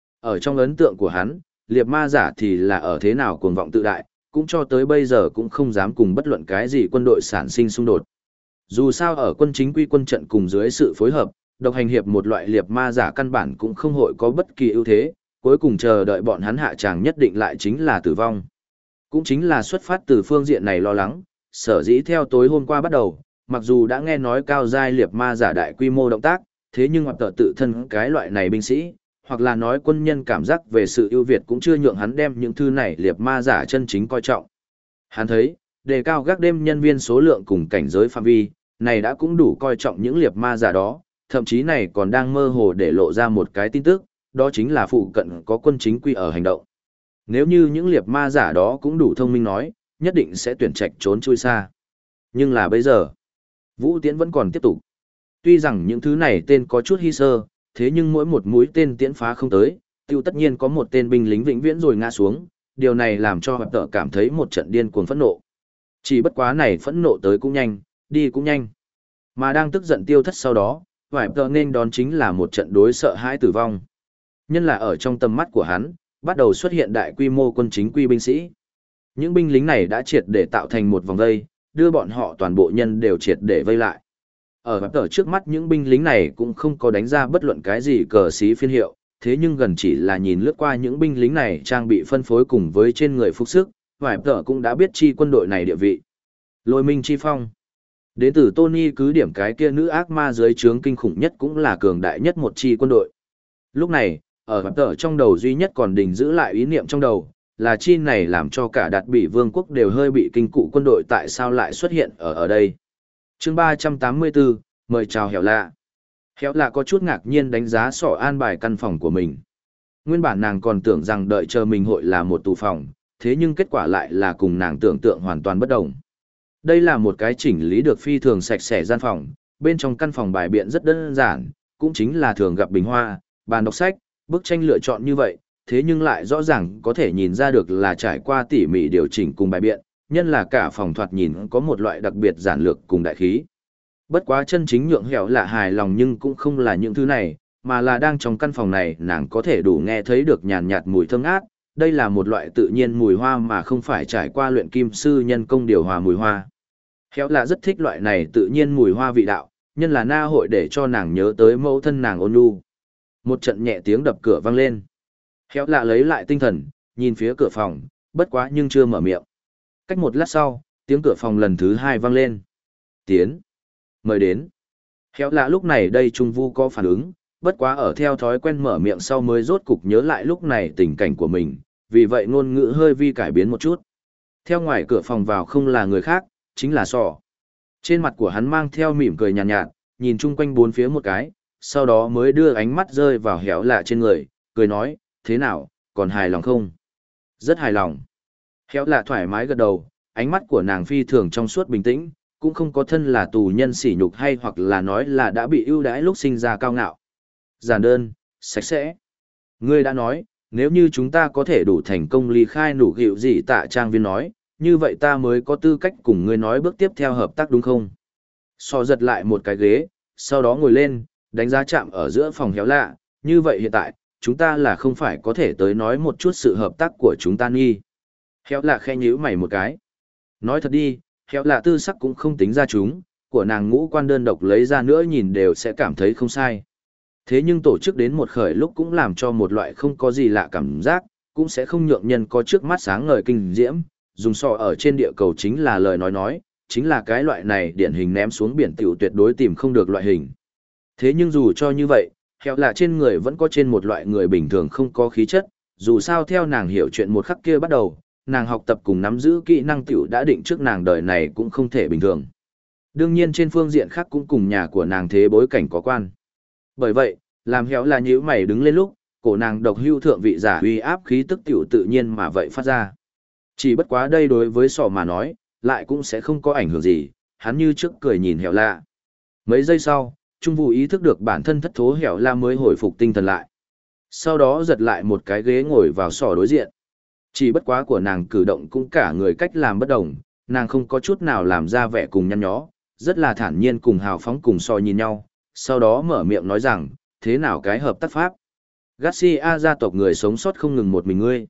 Ở trong ấn tượng của hắn, liệp ma giả thì là ở thế nào cuồng vọng tự đại, cũng cho tới bây giờ cũng không dám cùng bất luận cái gì quân đội sản sinh xung đột. Dù sao ở quân chính quy quân trận cùng dưới sự phối hợp, độc hành hiệp một loại liệp ma giả căn bản cũng không hội có bất kỳ ưu thế, cuối cùng chờ đợi bọn hắn hạ tràng nhất định lại chính là tử vong. Cũng chính là xuất phát từ phương diện này lo lắng, sở dĩ theo tối hôm qua bắt đầu, mặc dù đã nghe nói cao giai liệp ma giả đại quy mô động tác, thế nhưng hoặc tự thân cái loại này binh sĩ, hoặc là nói quân nhân cảm giác về sự ưu việt cũng chưa nhượng hắn đem những thứ này liệp ma giả chân chính coi trọng. Hắn thấy, đề cao gác đêm nhân viên số lượng cùng cảnh giới phạm vi, này đã cũng đủ coi trọng những liệp ma giả đó, thậm chí này còn đang mơ hồ để lộ ra một cái tin tức, đó chính là phụ cận có quân chính quy ở hành động. Nếu như những liệp ma giả đó cũng đủ thông minh nói, nhất định sẽ tuyển trạch trốn chui xa. Nhưng là bây giờ, vũ tiễn vẫn còn tiếp tục. Tuy rằng những thứ này tên có chút hy sơ, thế nhưng mỗi một mũi tên tiễn phá không tới, tiêu tất nhiên có một tên binh lính vĩnh viễn rồi ngã xuống, điều này làm cho hợp tợ cảm thấy một trận điên cuồng phẫn nộ. Chỉ bất quá này phẫn nộ tới cũng nhanh, đi cũng nhanh. Mà đang tức giận tiêu thất sau đó, vải tợ nên đón chính là một trận đối sợ hãi tử vong. Nhân là ở trong tầm mắt của hắn, bắt đầu xuất hiện đại quy mô quân chính quy binh sĩ. Những binh lính này đã triệt để tạo thành một vòng vây, đưa bọn họ toàn bộ nhân đều triệt để vây lại. Ở vải tợ trước mắt những binh lính này cũng không có đánh ra bất luận cái gì cờ xí phiên hiệu, thế nhưng gần chỉ là nhìn lướt qua những binh lính này trang bị phân phối cùng với trên người phục sức, vải tợ cũng đã biết chi quân đội này địa vị. Lôi minh chi phong. Đến từ Tony cứ điểm cái kia nữ ác ma dưới trướng kinh khủng nhất cũng là cường đại nhất một chi quân đội. Lúc này, ở vải tợ trong đầu duy nhất còn đình giữ lại ý niệm trong đầu, là chi này làm cho cả đạt bị vương quốc đều hơi bị kinh cụ quân đội tại sao lại xuất hiện ở đây. Chương 384, mời chào Hẻo Lạ. Hẻo Lạ có chút ngạc nhiên đánh giá sỏ an bài căn phòng của mình. Nguyên bản nàng còn tưởng rằng đợi chờ mình hội là một tù phòng, thế nhưng kết quả lại là cùng nàng tưởng tượng hoàn toàn bất đồng. Đây là một cái chỉnh lý được phi thường sạch sẽ gian phòng, bên trong căn phòng bài biện rất đơn giản, cũng chính là thường gặp bình hoa, bàn đọc sách, bức tranh lựa chọn như vậy, thế nhưng lại rõ ràng có thể nhìn ra được là trải qua tỉ mỉ điều chỉnh cùng bài biện, nhân là cả phòng thoạt nhìn có một loại đặc biệt giản lược cùng đại khí. Bất quá chân chính nhượng Hẻo Lạ hài lòng nhưng cũng không là những thứ này, mà là đang trong căn phòng này nàng có thể đủ nghe thấy được nhàn nhạt mùi thơm ngát, đây là một loại tự nhiên mùi hoa mà không phải trải qua luyện kim sư nhân công điều hòa mùi hoa. Hẻo Lạ rất thích loại này tự nhiên mùi hoa vị đạo, nhân là na hội để cho nàng nhớ tới mẫu thân nàng ôn nhu. Một trận nhẹ tiếng đập cửa vang lên. Hẻo Lạ lấy lại tinh thần, nhìn phía cửa phòng, bất quá nhưng chưa mở miệng. Cách một lát sau, tiếng cửa phòng lần thứ hai vang lên. Tiến. Mời đến. Hẻo Lạ lúc này đây Trung Vu có phản ứng, bất quá ở theo thói quen mở miệng sau mới rốt cục nhớ lại lúc này tình cảnh của mình, vì vậy ngôn ngữ hơi vi cải biến một chút. Theo ngoài cửa phòng vào không là người khác, chính là Sỏ. Trên mặt của hắn mang theo mỉm cười nhàn nhạt, nhìn chung quanh bốn phía một cái, sau đó mới đưa ánh mắt rơi vào Hẻo Lạ trên người, cười nói, thế nào, còn hài lòng không? Rất hài lòng. Khéo là thoải mái gật đầu, ánh mắt của nàng phi thường trong suốt bình tĩnh, cũng không có thân là tù nhân sỉ nhục hay hoặc là nói là đã bị ưu đãi lúc sinh ra cao ngạo. Giản đơn, sạch sẽ. Ngươi đã nói, nếu như chúng ta có thể đủ thành công ly khai nụ gịu gì tạ trang viên nói, như vậy ta mới có tư cách cùng ngươi nói bước tiếp theo hợp tác đúng không? So giật lại một cái ghế, sau đó ngồi lên, đánh giá chạm ở giữa phòng héo lạ, như vậy hiện tại, chúng ta là không phải có thể tới nói một chút sự hợp tác của chúng ta nghi. Héo lạ khe nhíu mày một cái. Nói thật đi, héo lạ tư sắc cũng không tính ra chúng, của nàng ngũ quan đơn độc lấy ra nữa nhìn đều sẽ cảm thấy không sai. Thế nhưng tổ chức đến một khởi lúc cũng làm cho một loại không có gì lạ cảm giác, cũng sẽ không nhượng nhân có trước mắt sáng ngời kinh diễm, dùng sọ ở trên địa cầu chính là lời nói, chính là cái loại này điển hình ném xuống biển tiểu tuyệt đối tìm không được loại hình. Thế nhưng dù cho như vậy, héo lạ trên người vẫn có trên một loại người bình thường không có khí chất, dù sao theo nàng hiểu chuyện một khắc kia bắt đầu, nàng học tập cùng nắm giữ kỹ năng tiểu đã định trước nàng đời này cũng không thể bình thường. Đương nhiên trên phương diện khác cũng cùng nhà của nàng thế bối cảnh có quan. Bởi vậy, làm héo là nhíu mày đứng lên lúc, cổ nàng độc hưu thượng vị giả uy áp khí tức tiểu tự nhiên mà vậy phát ra. Chỉ bất quá đây đối với sỏ mà nói, lại cũng sẽ không có ảnh hưởng gì, hắn như trước cười nhìn héo lạ. Mấy giây sau, Trung Vũ ý thức được bản thân thất thố héo la mới hồi phục tinh thần lại. Sau đó giật lại một cái ghế ngồi vào sỏ đối diện. Chỉ bất quá của nàng cử động cũng cả người cách làm bất đồng, nàng không có chút nào làm ra vẻ cùng nhăn nhó, rất là thản nhiên cùng hào phóng cùng so nhìn nhau, sau đó mở miệng nói rằng, thế nào cái hợp tác pháp? Garcia gia tộc người sống sót không ngừng một mình ngươi.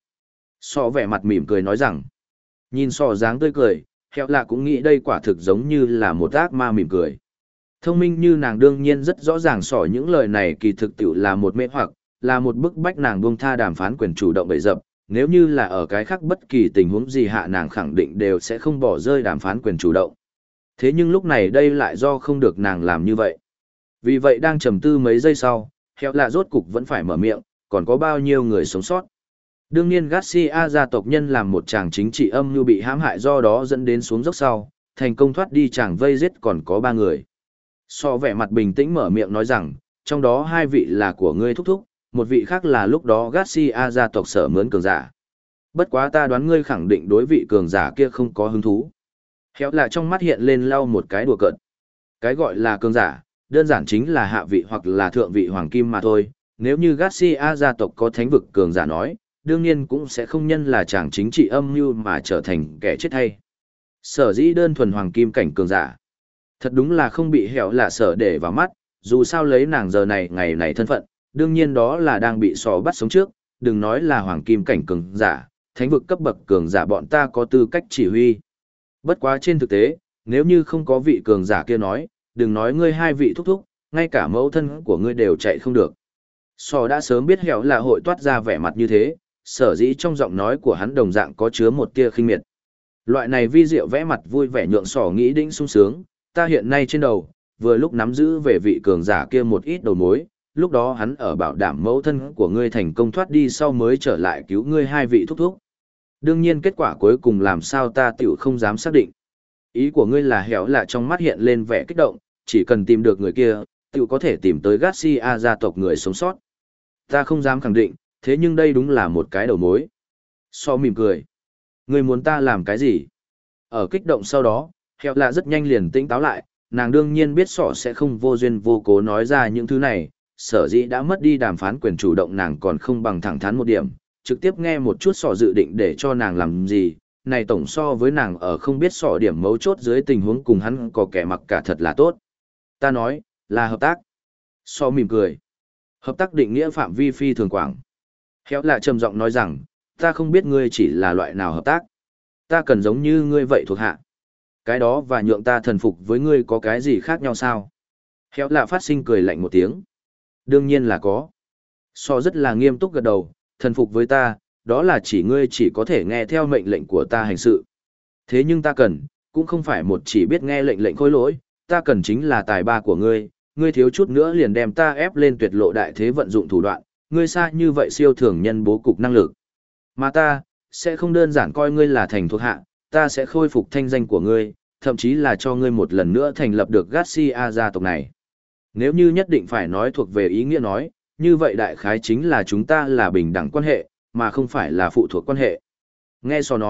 So vẻ mặt mỉm cười nói rằng, nhìn so dáng tươi cười, héo lạ cũng nghĩ đây quả thực giống như là một ác ma mỉm cười. Thông minh như nàng đương nhiên rất rõ ràng sỏ những lời này kỳ thực tiểu là một mê hoặc, là một bức bách nàng buông tha đàm phán quyền chủ động bậy dập, nếu như là ở cái khác bất kỳ tình huống gì hạ nàng khẳng định đều sẽ không bỏ rơi đàm phán quyền chủ động. Thế nhưng lúc này đây lại do không được nàng làm như vậy. Vì vậy đang trầm tư mấy giây sau, héo lạ rốt cục vẫn phải mở miệng, còn có bao nhiêu người sống sót. Đương nhiên Garcia gia tộc nhân làm một chàng chính trị âm mưu bị hãm hại do đó dẫn đến xuống dốc sau, thành công thoát đi chàng vây giết còn có 3 người. So vẻ mặt bình tĩnh mở miệng nói rằng, trong đó 2 vị là của ngươi thúc thúc, một vị khác là lúc đó Garcia gia tộc sở mướn cường giả. Bất quá ta đoán ngươi khẳng định đối vị cường giả kia không có hứng thú. Héo là trong mắt hiện lên lau một cái đùa cợt. Cái gọi là cường giả, đơn giản chính là hạ vị hoặc là thượng vị hoàng kim mà thôi. Nếu như Garcia gia tộc có thánh vực cường giả nói, đương nhiên cũng sẽ không nhân là chàng chính trị âm mưu mà trở thành kẻ chết hay. Sở dĩ đơn thuần hoàng kim cảnh cường giả. Thật đúng là không bị héo là sở để vào mắt, dù sao lấy nàng giờ này ngày này thân phận, đương nhiên đó là đang bị sò bắt sống trước, đừng nói là hoàng kim cảnh cường giả, thánh vực cấp bậc cường giả bọn ta có tư cách chỉ huy. Bất quá trên thực tế, nếu như không có vị cường giả kia nói, đừng nói ngươi 2 vị thúc thúc, ngay cả mẫu thân của ngươi đều chạy không được. Sò đã sớm biết héo là hội toát ra vẻ mặt như thế, sở dĩ trong giọng nói của hắn đồng dạng có chứa một tia khinh miệt. Loại này vi diệu vẽ mặt vui vẻ nhượng sò nghĩ đĩnh sung sướng, ta hiện nay trên đầu, vừa lúc nắm giữ về vị cường giả kia một ít đầu mối, lúc đó hắn ở bảo đảm mẫu thân của ngươi thành công thoát đi sau mới trở lại cứu ngươi 2 vị thúc thúc. Đương nhiên kết quả cuối cùng làm sao ta tiểu không dám xác định. Ý của ngươi là héo là trong mắt hiện lên vẻ kích động, chỉ cần tìm được người kia, tiểu có thể tìm tới Garcia gia tộc người sống sót. Ta không dám khẳng định, thế nhưng đây đúng là một cái đầu mối. So mỉm cười. Ngươi muốn ta làm cái gì? Ở kích động sau đó, héo là rất nhanh liền tỉnh táo lại, nàng đương nhiên biết sọ sẽ không vô duyên vô cố nói ra những thứ này, sở dĩ đã mất đi đàm phán quyền chủ động nàng còn không bằng thẳng thắn một điểm, trực tiếp nghe một chút sọ dự định để cho nàng làm gì, này tổng so với nàng ở không biết sọ điểm mấu chốt dưới tình huống cùng hắn có kẻ mặc cả thật là tốt. Ta nói, là hợp tác. Sọ mỉm cười. Hợp tác định nghĩa phạm vi phi thường quảng. Héo là trầm giọng nói rằng, ta không biết ngươi chỉ là loại nào hợp tác. Ta cần giống như ngươi vậy thuộc hạ. Cái đó và nhượng ta thần phục với ngươi có cái gì khác nhau sao? Héo là phát sinh cười lạnh một tiếng. Đương nhiên là có. So rất là nghiêm túc gật đầu, thần phục với ta, đó là chỉ ngươi chỉ có thể nghe theo mệnh lệnh của ta hành sự. Thế nhưng ta cần, cũng không phải một chỉ biết nghe lệnh lệnh khôi lỗi, ta cần chính là tài ba của ngươi, ngươi thiếu chút nữa liền đem ta ép lên tuyệt lộ đại thế vận dụng thủ đoạn, ngươi xa như vậy siêu thường nhân bố cục năng lực. Mà ta, sẽ không đơn giản coi ngươi là thành thuộc hạ, ta sẽ khôi phục thanh danh của ngươi, thậm chí là cho ngươi một lần nữa thành lập được Garcia gia tộc này. Nếu như nhất định phải nói thuộc về ý nghĩa nói, như vậy đại khái chính là chúng ta là bình đẳng quan hệ, mà không phải là phụ thuộc quan hệ. Nghe so nói,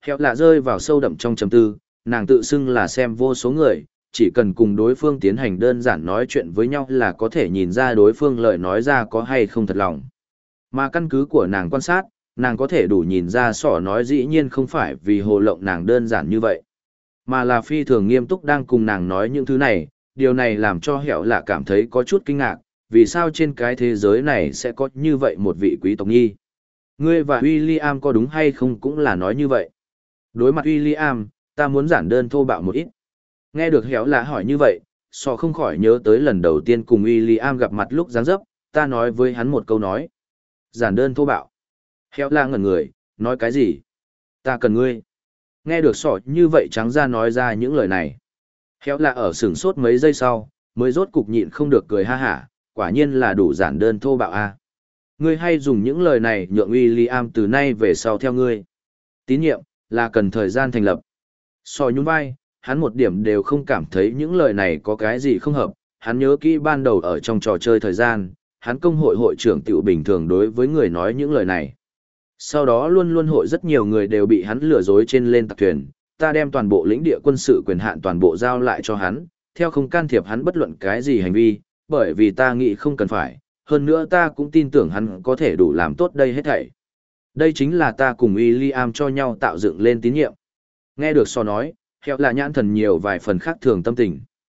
Hẹo lạ rơi vào sâu đậm trong trầm tư, nàng tự xưng là xem vô số người, chỉ cần cùng đối phương tiến hành đơn giản nói chuyện với nhau là có thể nhìn ra đối phương lời nói ra có hay không thật lòng. Mà căn cứ của nàng quan sát, nàng có thể đủ nhìn ra sỏ nói dĩ nhiên không phải vì hồ lộng nàng đơn giản như vậy, mà là phi thường nghiêm túc đang cùng nàng nói những thứ này. Điều này làm cho hẹo lạ cảm thấy có chút kinh ngạc, vì sao trên cái thế giới này sẽ có như vậy một vị quý tộc nhi. Ngươi và William có đúng hay không cũng là nói như vậy. Đối mặt William, ta muốn giản đơn thô bạo một ít. Nghe được hẹo lạ hỏi như vậy, sọ không khỏi nhớ tới lần đầu tiên cùng William gặp mặt lúc dáng dấp, ta nói với hắn một câu nói. Giản đơn thô bạo. Hẹo lạ ngẩn người, nói cái gì? Ta cần ngươi. Nghe được sọ như vậy trắng ra nói ra những lời này. Hẹo lạ ở sửng sốt mấy giây sau, mới rốt cục nhịn không được cười ha hả, quả nhiên là đủ giản đơn thô bạo a. Ngươi hay dùng những lời này nhượng William từ nay về sau theo ngươi. Tín nhiệm, là cần thời gian thành lập. Sọ nhún vai, hắn một điểm đều không cảm thấy những lời này có cái gì không hợp, hắn nhớ kỹ ban đầu ở trong trò chơi thời gian, hắn công hội hội trưởng tiểu bình thường đối với người nói những lời này. Sau đó luôn luôn hội rất nhiều người đều bị hắn lừa dối trên lên tặc thuyền, ta đem toàn bộ lĩnh địa quân sự quyền hạn toàn bộ giao lại cho hắn, theo không can thiệp hắn bất luận cái gì hành vi, bởi vì ta nghĩ không cần phải, hơn nữa ta cũng tin tưởng hắn có thể đủ làm tốt đây hết thảy. Đây chính là ta cùng William cho nhau tạo dựng lên tín nhiệm. Nghe được so nói, hẹo là nhãn thần nhiều vài phần khác thường tâm tình.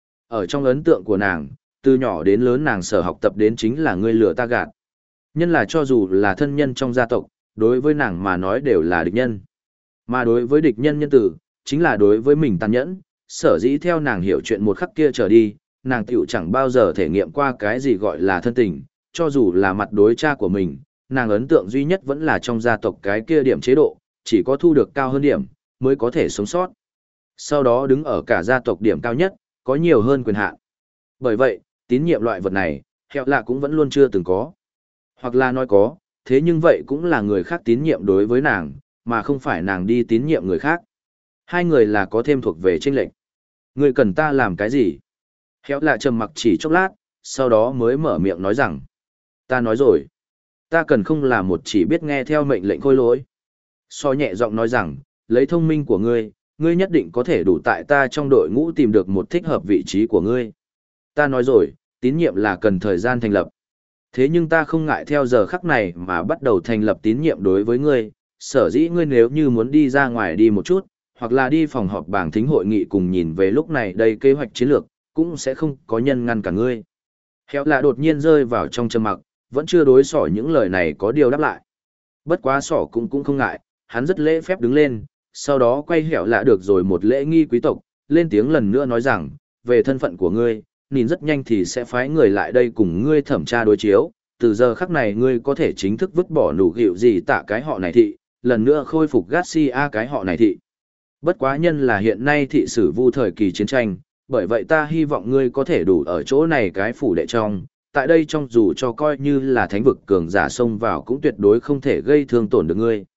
Ở trong ấn tượng của nàng, từ nhỏ đến lớn nàng sở học tập đến chính là ngươi lừa ta gạt. Nhân là cho dù là thân nhân trong gia tộc, đối với nàng mà nói đều là địch nhân. Mà đối với địch nhân nhân tử, chính là đối với mình tàn nhẫn, sở dĩ theo nàng hiểu chuyện một khắc kia trở đi, nàng tiểu chẳng bao giờ thể nghiệm qua cái gì gọi là thân tình, cho dù là mặt đối cha của mình, nàng ấn tượng duy nhất vẫn là trong gia tộc cái kia điểm chế độ, chỉ có thu được cao hơn điểm, mới có thể sống sót. Sau đó đứng ở cả gia tộc điểm cao nhất, có nhiều hơn quyền hạn. Bởi vậy, tín nhiệm loại vật này, hẹo lạ cũng vẫn luôn chưa từng có. Hoặc là nói có, thế nhưng vậy cũng là người khác tín nhiệm đối với nàng, mà không phải nàng đi tín nhiệm người khác. Hai người là có thêm thuộc về chênh lệch. Người cần ta làm cái gì? Hẹo lạ trầm mặc chỉ chốc lát, sau đó mới mở miệng nói rằng. Ta nói rồi. Ta cần không là một chỉ biết nghe theo mệnh lệnh khôi lỗi. So nhẹ giọng nói rằng, lấy thông minh của ngươi, ngươi nhất định có thể đủ tại ta trong đội ngũ tìm được một thích hợp vị trí của ngươi. Ta nói rồi, tín nhiệm là cần thời gian thành lập. Thế nhưng ta không ngại theo giờ khắc này mà bắt đầu thành lập tín nhiệm đối với ngươi, sở dĩ ngươi nếu như muốn đi ra ngoài đi một chút, hoặc là đi phòng họp bảng thính hội nghị cùng nhìn về lúc này đây kế hoạch chiến lược, cũng sẽ không có nhân ngăn cả ngươi. Hẹo lạ đột nhiên rơi vào trong trầm mặc, vẫn chưa đối xỏ những lời này có điều đáp lại. Bất quá xỏ cũng không ngại, hắn rất lễ phép đứng lên, sau đó quay hẹo lạ được rồi một lễ nghi quý tộc, lên tiếng lần nữa nói rằng, về thân phận của ngươi, nhìn rất nhanh thì sẽ phái người lại đây cùng ngươi thẩm tra đối chiếu, từ giờ khắc này ngươi có thể chính thức vứt bỏ nụ gịu gì tạ cái họ này thị, lần nữa khôi phục Garcia cái họ này thị. Bất quá nhân là hiện nay thị sử vu thời kỳ chiến tranh, bởi vậy ta hy vọng ngươi có thể đủ ở chỗ này cái phủ đệ trong, tại đây trong dù cho coi như là thánh vực cường giả xông vào cũng tuyệt đối không thể gây thương tổn được ngươi.